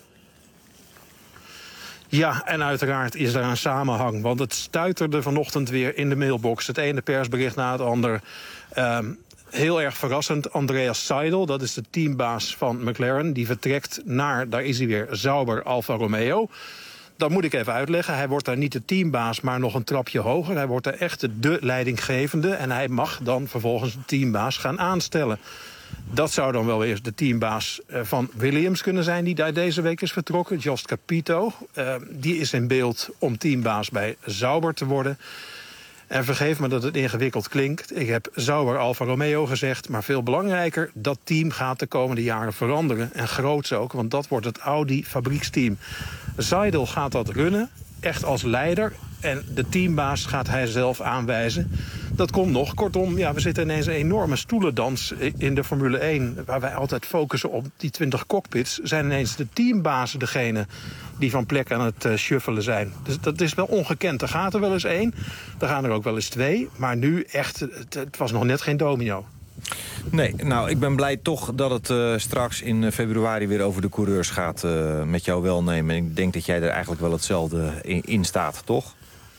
Ja, en uiteraard is daar een samenhang. Want het stuiterde vanochtend weer in de mailbox. Het ene persbericht na het ander. Um, heel erg verrassend. Andreas Seidel, dat is de teambaas van McLaren. Die vertrekt naar, daar is hij weer, Sauber Alfa Romeo. Dat moet ik even uitleggen. Hij wordt daar niet de teambaas, maar nog een trapje hoger. Hij wordt daar echt de leidinggevende. En hij mag dan vervolgens de teambaas gaan aanstellen. Dat zou dan wel weer de teambaas van Williams kunnen zijn... die daar deze week is vertrokken, Jost Capito. Uh, die is in beeld om teambaas bij Sauber te worden. En vergeef me dat het ingewikkeld klinkt. Ik heb Sauber Alfa Romeo gezegd, maar veel belangrijker... dat team gaat de komende jaren veranderen. En groots ook, want dat wordt het Audi-fabrieksteam. Seidel gaat dat runnen, echt als leider... en de teambaas gaat hij zelf aanwijzen. Dat komt nog. Kortom, ja, we zitten ineens een enorme stoelendans in de Formule één... waar wij altijd focussen op die twintig cockpits... zijn ineens de teambazen degene die van plek aan het uh, shuffelen zijn. Dus dat is wel ongekend. Er gaat er wel eens één, er gaan er ook wel eens twee... maar nu echt, het, het was nog net geen domino. Nee, nou, ik ben blij toch dat het uh, straks in februari weer over de coureurs gaat... Uh, met jouw welnemen. En ik denk dat jij er eigenlijk wel hetzelfde in, in staat, toch?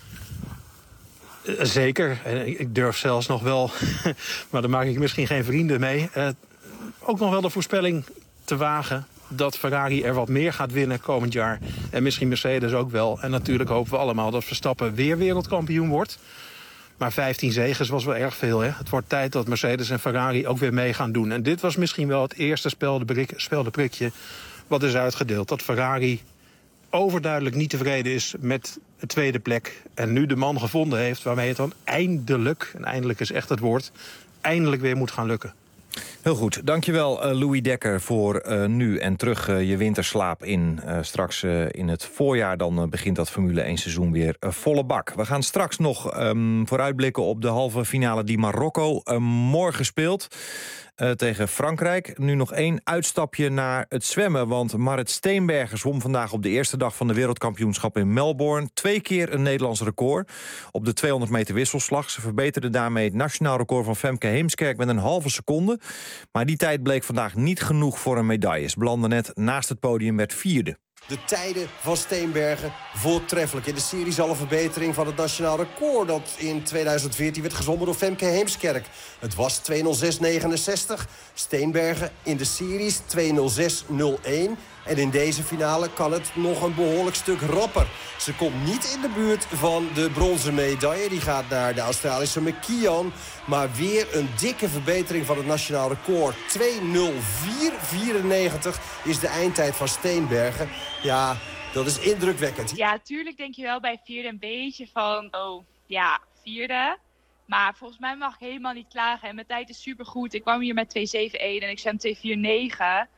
Zeker. Ik durf zelfs nog wel, maar daar maak ik misschien geen vrienden mee... Uh, ook nog wel de voorspelling te wagen dat Ferrari er wat meer gaat winnen komend jaar. En misschien Mercedes ook wel. En natuurlijk hopen we allemaal dat Verstappen weer wereldkampioen wordt. Maar vijftien zegens was wel erg veel. Hè? Het wordt tijd dat Mercedes en Ferrari ook weer mee gaan doen. En dit was misschien wel het eerste speldenprikje wat is uitgedeeld. Dat Ferrari overduidelijk niet tevreden is met de tweede plek... en nu de man gevonden heeft waarmee het dan eindelijk... en eindelijk is echt het woord, eindelijk weer moet gaan lukken. Heel goed. Dankjewel uh, Louis Dekker voor uh, nu en terug uh, je winterslaap in. Uh, straks uh, in het voorjaar dan uh, begint dat Formule één seizoen weer uh, volle bak. We gaan straks nog um, vooruitblikken op de halve finale die Marokko uh, morgen speelt. Uh, tegen Frankrijk. Nu nog één uitstapje naar het zwemmen. Want Marit Steenbergen zwom vandaag op de eerste dag van de wereldkampioenschap in Melbourne. Twee keer een Nederlands record op de tweehonderd meter wisselslag. Ze verbeterde daarmee het nationaal record van Femke Heemskerk met een halve seconde. Maar die tijd bleek vandaag niet genoeg voor een medaille. Ze belandde net naast het podium, werd vierde. De tijden van Steenbergen voortreffelijk. In de serie zal een verbetering van het nationaal record... dat in tweeduizend veertien werd gezwommen door Femke Heemskerk. Het was twee nul zes negenenzestig. Steenbergen in de series twee nul zes nul één. En in deze finale kan het nog een behoorlijk stuk rapper. Ze komt niet in de buurt van de bronzen medaille. Die gaat naar de Australische McKeon. Maar weer een dikke verbetering van het nationaal record. twee nul vier vierennegentig is de eindtijd van Steenbergen. Ja, dat is indrukwekkend. Ja, tuurlijk denk je wel bij vierde een beetje van... oh, ja, vierde. Maar volgens mij mag ik helemaal niet klagen. En mijn tijd is supergoed. Ik kwam hier met twee zeven één en ik zwem twee vier negen...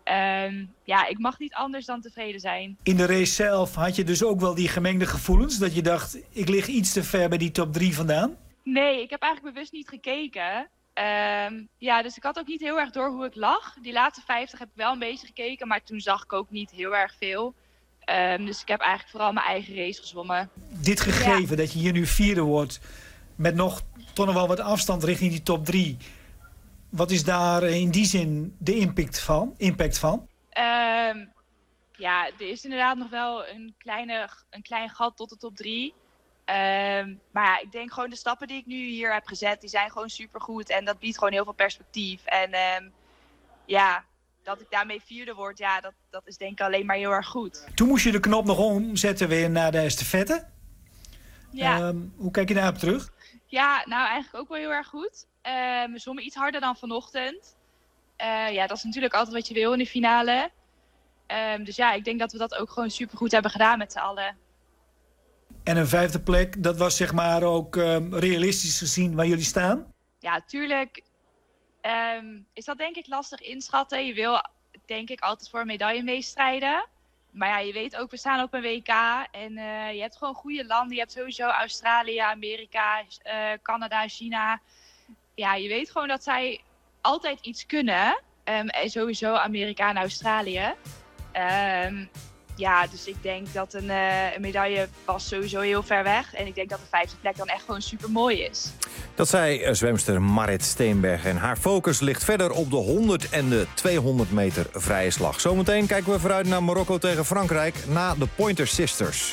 Um, ja, ik mag niet anders dan tevreden zijn. In de race zelf had je dus ook wel die gemengde gevoelens? Dat je dacht, ik lig iets te ver bij die top drie vandaan? Nee, ik heb eigenlijk bewust niet gekeken. Um, ja, dus ik had ook niet heel erg door hoe ik lag. Die laatste vijftig heb ik wel een beetje gekeken, maar toen zag ik ook niet heel erg veel. Um, dus ik heb eigenlijk vooral mijn eigen race gezwommen. Dit gegeven, ja, dat je hier nu vierde wordt... met nog toch nog wel wat afstand richting die top drie. Wat is daar in die zin de impact van? Impact van? Um, ja, er is inderdaad nog wel een, kleine, een klein gat tot de top drie. Um, maar ja, ik denk gewoon de stappen die ik nu hier heb gezet, die zijn gewoon supergoed. En dat biedt gewoon heel veel perspectief. En um, ja, dat ik daarmee vierde word, ja, dat, dat is denk ik alleen maar heel erg goed. Toen moest je de knop nog omzetten weer naar de estafette. Ja. Um, hoe kijk je daarop terug? Ja, nou eigenlijk ook wel heel erg goed. Um, we zwommen iets harder dan vanochtend. Uh, ja, dat is natuurlijk altijd wat je wil in de finale. Um, dus ja, ik denk dat we dat ook gewoon supergoed hebben gedaan met z'n allen. En een vijfde plek, dat was zeg maar ook um, realistisch gezien waar jullie staan? Ja, tuurlijk um, is dat denk ik lastig inschatten. Je wil denk ik altijd voor een medaille meestrijden. Maar ja, je weet ook, we staan op een W K. En uh, je hebt gewoon goede landen. Je hebt sowieso Australië, Amerika, uh, Canada, China. Ja, je weet gewoon dat zij altijd iets kunnen. Um, en sowieso Amerika en Australië. Um, ja, dus ik denk dat een, uh, een medaille was sowieso heel ver weg. En ik denk dat de vijfde plek dan echt gewoon super mooi is. Dat zei zwemster Marit Steenbergen. En haar focus ligt verder op de honderd en de tweehonderd meter vrije slag. Zometeen kijken we vooruit naar Marokko tegen Frankrijk na de Pointer Sisters.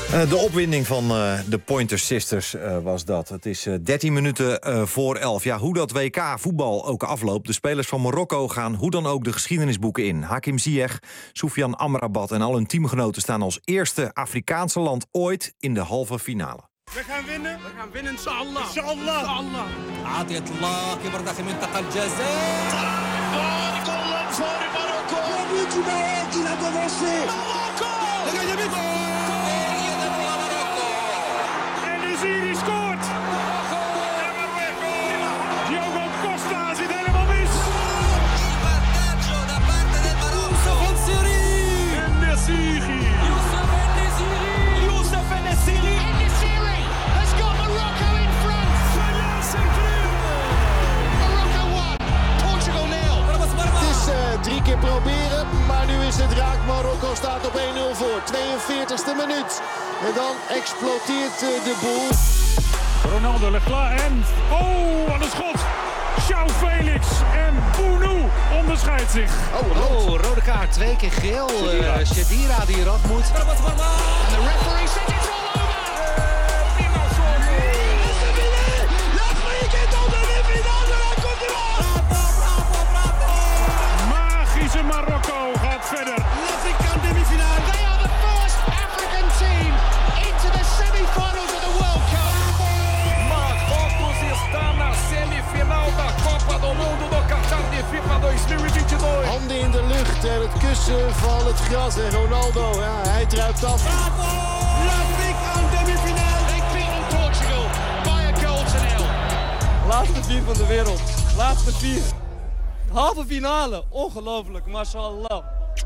Uh, de opwinding van uh, de Pointer Sisters uh, was dat. Het is uh, dertien minuten uh, voor elf. Ja, hoe dat W K voetbal ook afloopt. De spelers van Marokko gaan hoe dan ook de geschiedenisboeken in. Hakim Ziyech, Soufiane Amrabat en al hun teamgenoten staan als eerste Afrikaanse land ooit in de halve finale. We gaan winnen. We gaan winnen, inshallah. Inshallah. Inshallah. عاطية الله كبر داخل منطقة الجزاء. Goal voor Marokko. Qui l'a devancé. Marokko. En de Ziri scoort. Diogo Costa zit helemaal mis. En Nesiri. Youssef En-Nesyri. Youssef En-Nesyri. En-Nesyri has got Morocco in front. Morocco one, Portugal nil. Het is uh, drie keer proberen, maar nu is het raak. Marokko staat op één nul voor. tweeënveertigste minuut. En dan explodeert uh, de boel. Ronaldo legt klaar en... Oh, wat een schot! João Felix en Bounou onderscheidt zich. Oh, oh, rode kaart, twee keer geel. Uh, Shedira die eraf moet. En de referee zet het all over. Magische Marokko gaat verder. L'Afrikaan demi-finale. They are the first African team into the semi-finals of the World Cup. Marrocos está na semifinal da Copa do Mundo do Qatar de FIFA tweeduizend tweeëntwintig. Handen in de lucht en het kussen van het gras. En Ronaldo, ja, hij druipt af. L'Afrikaan demi-finale. They beat Portugal by a goal to nil. Laatste vier van de wereld. Laatste vier. Halve finale. Ongelooflijk, mashallah.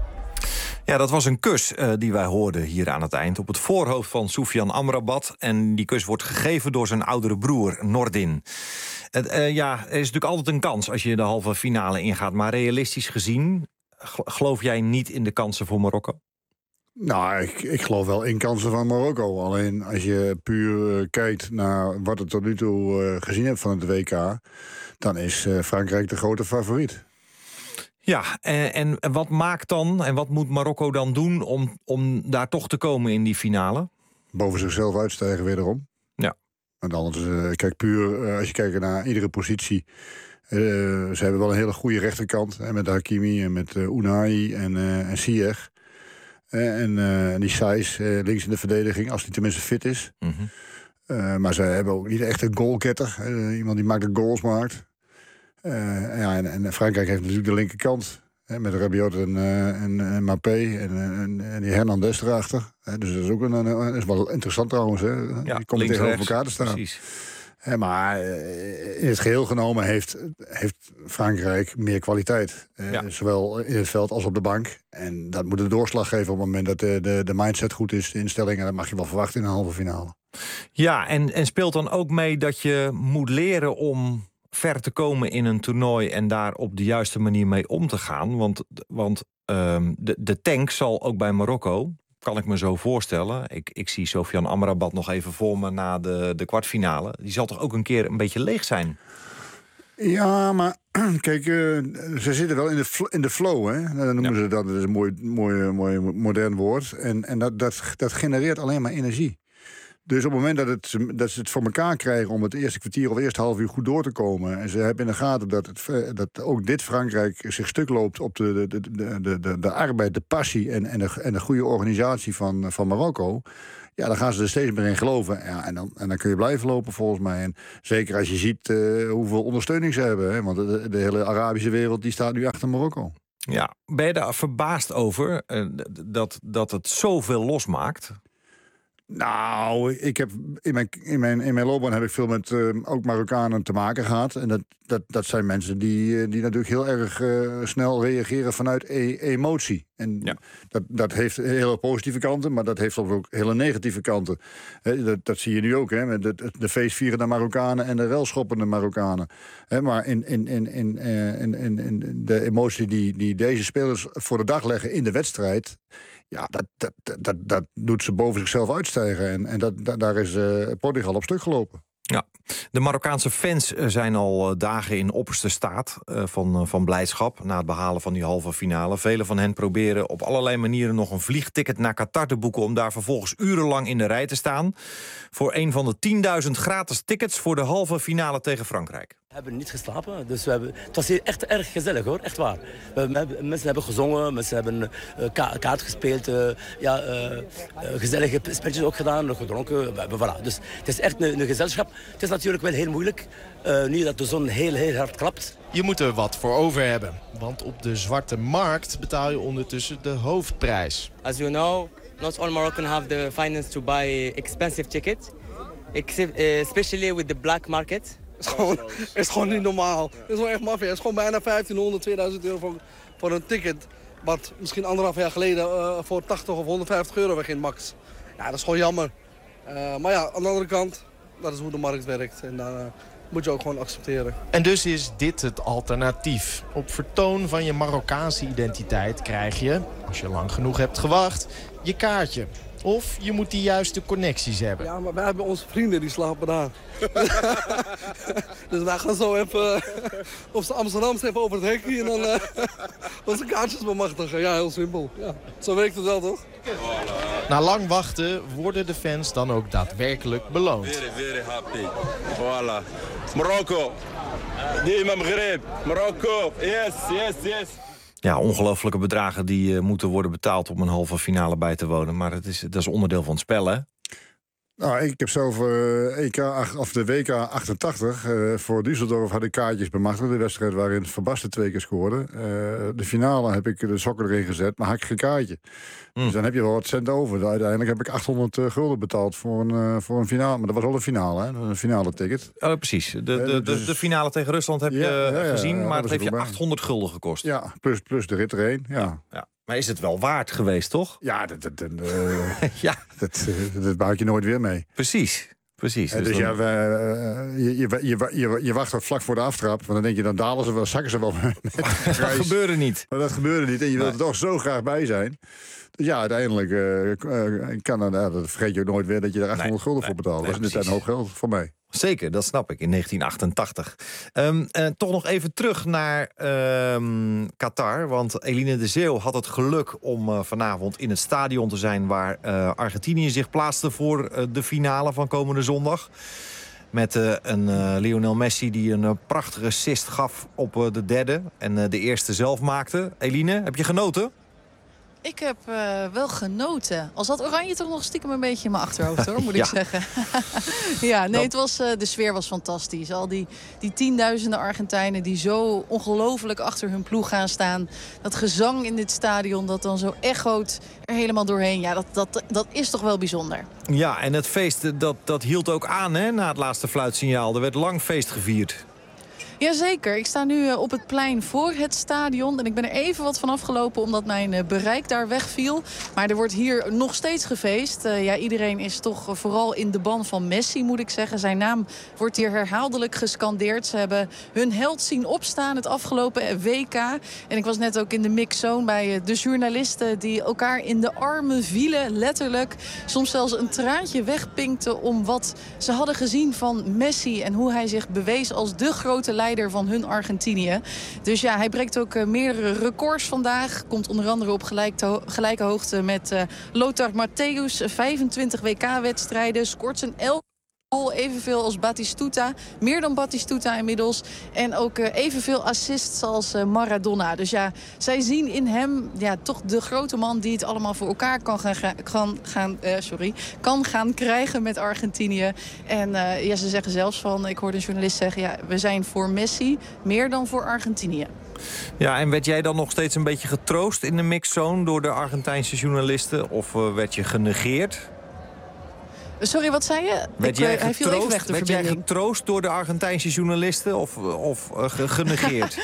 Ja, dat was een kus uh, die wij hoorden hier aan het eind... op het voorhoofd van Soufiane Amrabat. En die kus wordt gegeven door zijn oudere broer, Nordin. Uh, uh, ja, er is natuurlijk altijd een kans als je de halve finale ingaat. Maar realistisch gezien, geloof jij niet in de kansen voor Marokko? Nou, ik, ik geloof wel in kansen van Marokko. Alleen als je puur uh, kijkt naar wat het tot nu toe uh, gezien hebt van het W K... dan is uh, Frankrijk de grote favoriet. Ja, en, en wat maakt dan, en wat moet Marokko dan doen om, om daar toch te komen in die finale? Boven zichzelf uitstijgen wederom. Ja. Want anders, uh, kijk, puur uh, als je kijkt naar iedere positie... Uh, ze hebben wel een hele goede rechterkant. Hè, met Hakimi en met uh, Unai en, uh, en Ziyech. Uh, en uh, die Saiss uh, links in de verdediging, als die tenminste fit is. Mm-hmm. Uh, maar ze hebben ook niet echt een goalgetter. Uh, iemand die maakt de goals maakt. Uh, ja, en, en Frankrijk heeft natuurlijk de linkerkant. Hè, met Rabiot en, uh, en, en Mbappé en, en, en die Hernandez erachter. Hè, dus dat is ook een, een, een, is wel interessant trouwens. Hè. Ja, die komen tegenover elkaar te staan. Precies. Hè, maar uh, in het geheel genomen heeft, heeft Frankrijk meer kwaliteit. Uh, ja. Zowel in het veld als op de bank. En dat moet de doorslag geven op het moment dat de, de, de mindset goed is. De instellingen, dat mag je wel verwachten in een halve finale. Ja, en, en speelt dan ook mee dat je moet leren om ver te komen in een toernooi... en daar op de juiste manier mee om te gaan. Want, want um, de, de tank zal ook bij Marokko, kan ik me zo voorstellen... ik, ik zie Soufiane Amrabat nog even voor me na de, de kwartfinale... die zal toch ook een keer een beetje leeg zijn? Ja, maar kijk, uh, ze zitten wel in de, fl- in de flow, hè? Dan noemen ja. ze dat, dat is een mooi, mooi, mooi modern woord. En, en dat, dat, dat genereert alleen maar energie. Dus op het moment dat, het, dat ze het voor elkaar krijgen om het eerste kwartier of eerste half uur goed door te komen... en ze hebben in de gaten dat, het, dat ook dit Frankrijk zich stuk loopt op de, de, de, de, de, de arbeid, de passie en, en, de, en de goede organisatie van, van Marokko... ja, dan gaan ze er steeds meer in geloven. Ja, en, dan, en dan kun je blijven lopen volgens mij. En zeker als je ziet uh, hoeveel ondersteuning ze hebben. Hè? Want de, de hele Arabische wereld die staat nu achter Marokko. Ja, ben je daar verbaasd over uh, dat, dat het zoveel losmaakt? Nou, ik heb in mijn, in mijn, in mijn loopbaan heb ik veel met uh, ook Marokkanen te maken gehad. En dat, dat, dat zijn mensen die, die natuurlijk heel erg uh, snel reageren vanuit e- emotie. En ja. dat, dat heeft hele positieve kanten, maar dat heeft ook hele negatieve kanten. He, dat, dat zie je nu ook, hè, met de, de feestvierende Marokkanen en de relschoppende Marokkanen. He, maar in, in, in, in, in, in, in de emotie die, die deze spelers voor de dag leggen in de wedstrijd... Ja, dat, dat, dat, dat doet ze boven zichzelf uitstijgen. En, en dat, dat, daar is uh, Portugal op stuk gelopen. Ja, de Marokkaanse fans zijn al dagen in opperste staat uh, van, uh, van blijdschap na het behalen van die halve finale. Velen van hen proberen op allerlei manieren nog een vliegticket naar Qatar te boeken om daar vervolgens urenlang in de rij te staan voor een van de tienduizend gratis tickets voor de halve finale tegen Frankrijk. We hebben niet geslapen, dus we hebben, het was hier echt erg gezellig hoor, echt waar. We hebben, mensen hebben gezongen, mensen hebben uh, ka kaart gespeeld, uh, ja, uh, uh, gezellige spelletjes ook gedaan, nog gedronken. We hebben, voilà. Dus het is echt een, een gezelschap. Het is natuurlijk wel heel moeilijk, uh, nu dat de zon heel, heel hard klapt. Je moet er wat voor over hebben, want op de zwarte markt betaal je ondertussen de hoofdprijs. As you know, not all Moroccans have the finance to buy expensive tickets, except, uh, especially with the black market. Het is, gewoon, het is gewoon niet normaal. Het is gewoon echt maffia. Het is gewoon bijna vijftienhonderd, tweeduizend euro voor, voor een ticket. Wat misschien anderhalf jaar geleden uh, voor tachtig of honderdvijftig euro wegging, max. Ja, dat is gewoon jammer. Uh, maar ja, aan de andere kant, dat is hoe de markt werkt. En daar uh, moet je ook gewoon accepteren. En dus is dit het alternatief. Op vertoon van je Marokkaanse identiteit krijg je, als je lang genoeg hebt gewacht, je kaartje. Of je moet die juiste connecties hebben. Ja, maar wij hebben onze vrienden die slapen daar. Dus wij gaan zo even op de Amsterdamse even over het hekje en dan uh, onze kaartjes bemachtigen. Ja, heel simpel. Ja, zo werkt het wel, toch? Na lang wachten worden de fans dan ook daadwerkelijk beloond. Very, very happy. Voilà. Marokko. Die Maghreb. Marokko. Yes, yes, yes. Ja, ongelooflijke bedragen die uh, moeten worden betaald om een halve finale bij te wonen. Maar het is, dat is onderdeel van het spel, hè? Nou, ik heb zelf uh, E K, of de W K achtentachtig. Uh, voor Düsseldorf had ik kaartjes bemachtigd. De wedstrijd waarin Van Basten twee keer scoorde. Uh, de finale heb ik de sokken erin gezet, maar had ik geen kaartje. Mm. Dus dan heb je wel wat cent over. Uiteindelijk heb ik achthonderd uh, gulden betaald voor een, uh, voor een finale. Maar dat was al een finale, hè? Een finale ticket. Oh, precies. De, de, de, de, de finale tegen Rusland heb je ja, ja, ja, gezien, ja, maar het heeft je achthonderd gulden gekost. Ja, plus, plus de rit erheen, ja. ja, ja. Maar is het wel waard geweest, toch? Ja, dat, dat, dat, uh, ja. dat, uh, dat maak je nooit weer mee. Precies, precies. Uh, dus dus dan... ja, uh, je, je, je, je, je wacht wat vlak voor de aftrap. Want dan denk je, dan dalen ze wel, zakken ze wel. Met dat gebeurde niet. Maar dat gebeurde niet. En je wilt er toch zo graag bij zijn. Dus ja, uiteindelijk uh, uh, kan dan, uh, dat vergeet je ook nooit weer dat je er achthonderd gulden nee, voor betaalt. Nee, dat is net een hoop geld voor mij. Zeker, dat snap ik, in negentien achtentachtig. Um, uh, toch nog even terug naar um, Qatar. Want Eline de Zeeuw had het geluk om uh, vanavond in het stadion te zijn waar uh, Argentinië zich plaatste voor uh, de finale van komende zondag. Met uh, een uh, Lionel Messi die een uh, prachtige assist gaf op uh, de derde. En uh, de eerste zelf maakte. Eline, heb je genoten? Ik heb uh, wel genoten. Al zat Oranje toch nog stiekem een beetje in mijn achterhoofd, hoor, moet ja. ik zeggen. ja, nee, het was, uh, de sfeer was fantastisch. Al die, die tienduizenden Argentijnen die zo ongelooflijk achter hun ploeg gaan staan. Dat gezang in dit stadion, dat dan zo echoot er helemaal doorheen. Ja, dat, dat, dat is toch wel bijzonder. Ja, en het feest, dat, dat hield ook aan, hè, na het laatste fluitsignaal. Er werd lang feest gevierd. Jazeker, ik sta nu op het plein voor het stadion. En ik ben er even wat van afgelopen omdat mijn bereik daar wegviel. Maar er wordt hier nog steeds gefeest. Uh, ja, iedereen is toch vooral in de ban van Messi, moet ik zeggen. Zijn naam wordt hier herhaaldelijk gescandeerd. Ze hebben hun held zien opstaan het afgelopen W K. En ik was net ook in de mixzone bij de journalisten die elkaar in de armen vielen, letterlijk. Soms zelfs een traantje wegpinkten om wat ze hadden gezien van Messi en hoe hij zich bewees als de grote leider van hun Argentinië. Dus ja, hij breekt ook uh, meerdere records vandaag. Komt onder andere op gelijk ho gelijke hoogte met uh, Lothar Matthäus. vijfentwintig W K-wedstrijden. Scoort zijn elf goal evenveel als Batistuta. Meer dan Batistuta inmiddels. En ook uh, evenveel assists als uh, Maradona. Dus ja, zij zien in hem ja, toch de grote man die het allemaal voor elkaar kan gaan, kan gaan, uh, sorry, kan gaan krijgen met Argentinië. En uh, ja, ze zeggen zelfs van, ik hoorde een journalist zeggen, ja, we zijn voor Messi meer dan voor Argentinië. Ja, en werd jij dan nog steeds een beetje getroost in de mixzone door de Argentijnse journalisten? Of uh, werd je genegeerd? Sorry, wat zei je? Werd, ik, jij, hij viel even weg, de werd jij getroost door de Argentijnse journalisten of, of uh, genegeerd?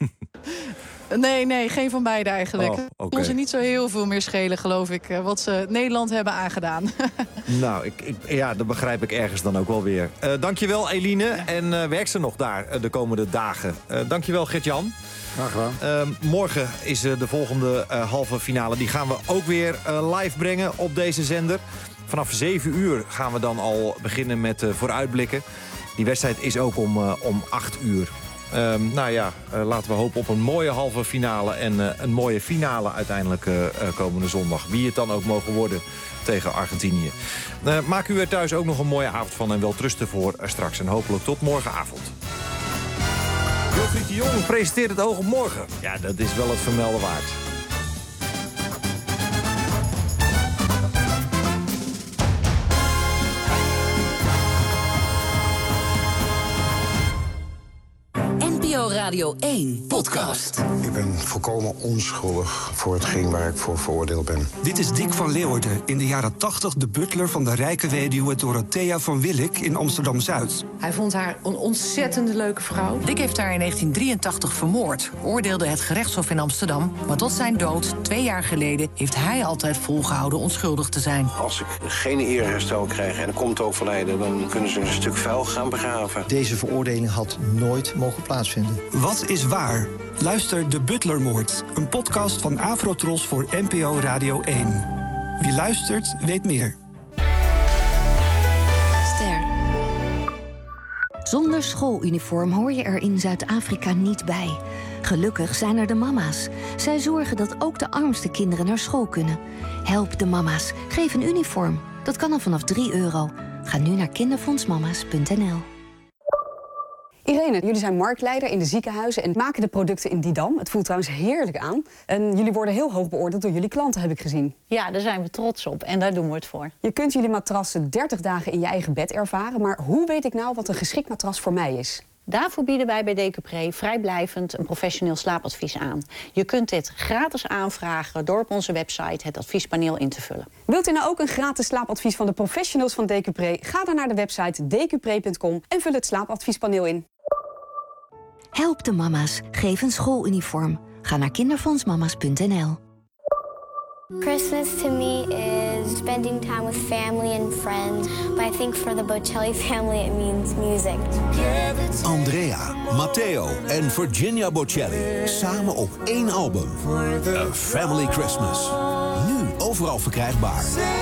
Nee, nee, geen van beide eigenlijk. Het oh, okay. kon ze niet zo heel veel meer schelen, geloof ik, wat ze Nederland hebben aangedaan. Nou, ik, ik, ja, dat begrijp ik ergens dan ook wel weer. Uh, dankjewel, Eline. Ja. En uh, werk ze nog daar uh, de komende dagen. Uh, dankjewel, Gert-Jan. Graag gedaan. Uh, morgen is uh, de volgende uh, halve finale. Die gaan we ook weer uh, live brengen op deze zender. Vanaf zeven uur gaan we dan al beginnen met uh, vooruitblikken. Die wedstrijd is ook om, uh, om acht uur. Um, nou ja, uh, laten we hopen op een mooie halve finale en uh, een mooie finale uiteindelijk uh, uh, komende zondag. Wie het dan ook mogen worden tegen Argentinië. Uh, maak u er thuis ook nog een mooie avond van en wel trusten voor uh, straks. En hopelijk tot morgenavond. Wilfried de Jong presenteert het Oog op Morgen. Ja, dat is wel het vermelden waard. Radio één podcast. Ik ben volkomen onschuldig voor hetgeen waar ik voor veroordeeld ben. Dit is Dick van Leeuwarden, in de jaren tachtig de butler van de rijke weduwe Dorothea van Willik in Amsterdam-Zuid. Hij vond haar een ontzettend leuke vrouw. Dick heeft haar in negentien drieëntachtig vermoord, oordeelde het gerechtshof in Amsterdam. Maar tot zijn dood, twee jaar geleden, heeft hij altijd volgehouden onschuldig te zijn. Als ik geen eerherstel krijg en komt overlijden, dan kunnen ze een stuk vuil gaan begraven. Deze veroordeling had nooit mogen plaatsvinden. Wat is waar? Luister De Butlermoord, een podcast van Afrotros voor N P O Radio één. Wie luistert, weet meer. Ster. Zonder schooluniform hoor je er in Zuid-Afrika niet bij. Gelukkig zijn er de mama's. Zij zorgen dat ook de armste kinderen naar school kunnen. Help de mama's. Geef een uniform. Dat kan al vanaf drie euro. Ga nu naar kinderfondsmama's punt n l. Irene, jullie zijn marktleider in de ziekenhuizen en maken de producten in Didam. Het voelt trouwens heerlijk aan. En jullie worden heel hoog beoordeeld door jullie klanten, heb ik gezien. Ja, daar zijn we trots op en daar doen we het voor. Je kunt jullie matrassen dertig dagen in je eigen bed ervaren. Maar hoe weet ik nou wat een geschikt matras voor mij is? Daarvoor bieden wij bij Decupré vrijblijvend een professioneel slaapadvies aan. Je kunt dit gratis aanvragen door op onze website het adviespaneel in te vullen. Wilt u nou ook een gratis slaapadvies van de professionals van Decupré? Ga dan naar de website decupré punt com en vul het slaapadviespaneel in. Help de mama's. Geef een schooluniform. Ga naar kinderfondsmama's punt n l. Christmas to me is spending time with family and friends. But I think for the Bocelli family it means music. Andrea, Matteo en Virginia Bocelli. Samen op één album. A Family Christmas. Nu overal verkrijgbaar.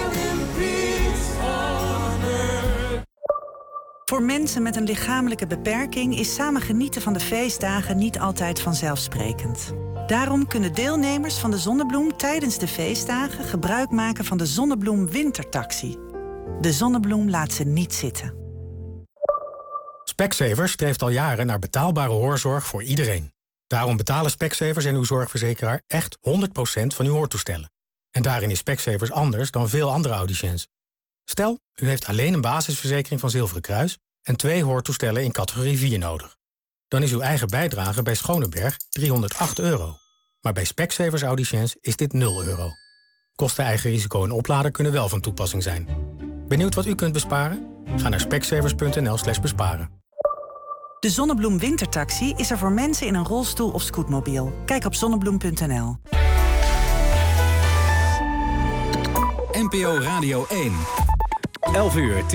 Voor mensen met een lichamelijke beperking is samen genieten van de feestdagen niet altijd vanzelfsprekend. Daarom kunnen deelnemers van de Zonnebloem tijdens de feestdagen gebruik maken van de Zonnebloem Wintertaxi. De Zonnebloem laat ze niet zitten. Specsavers streeft al jaren naar betaalbare hoorzorg voor iedereen. Daarom betalen Specsavers en uw zorgverzekeraar echt honderd procent van uw hoortoestellen. En daarin is Specsavers anders dan veel andere audiciëns. Stel, u heeft alleen een basisverzekering van Zilveren Kruis en twee hoortoestellen in categorie vier nodig. Dan is uw eigen bijdrage bij Schoneberg driehonderdacht euro. Maar bij Specsavers audiciëns is dit nul euro. Kosten, eigen risico en oplader kunnen wel van toepassing zijn. Benieuwd wat u kunt besparen? Ga naar specsavers punt n l slash besparen. De Zonnebloem Wintertaxi is er voor mensen in een rolstoel of scootmobiel. Kijk op zonnebloem punt n l. N P O Radio één. elf uur.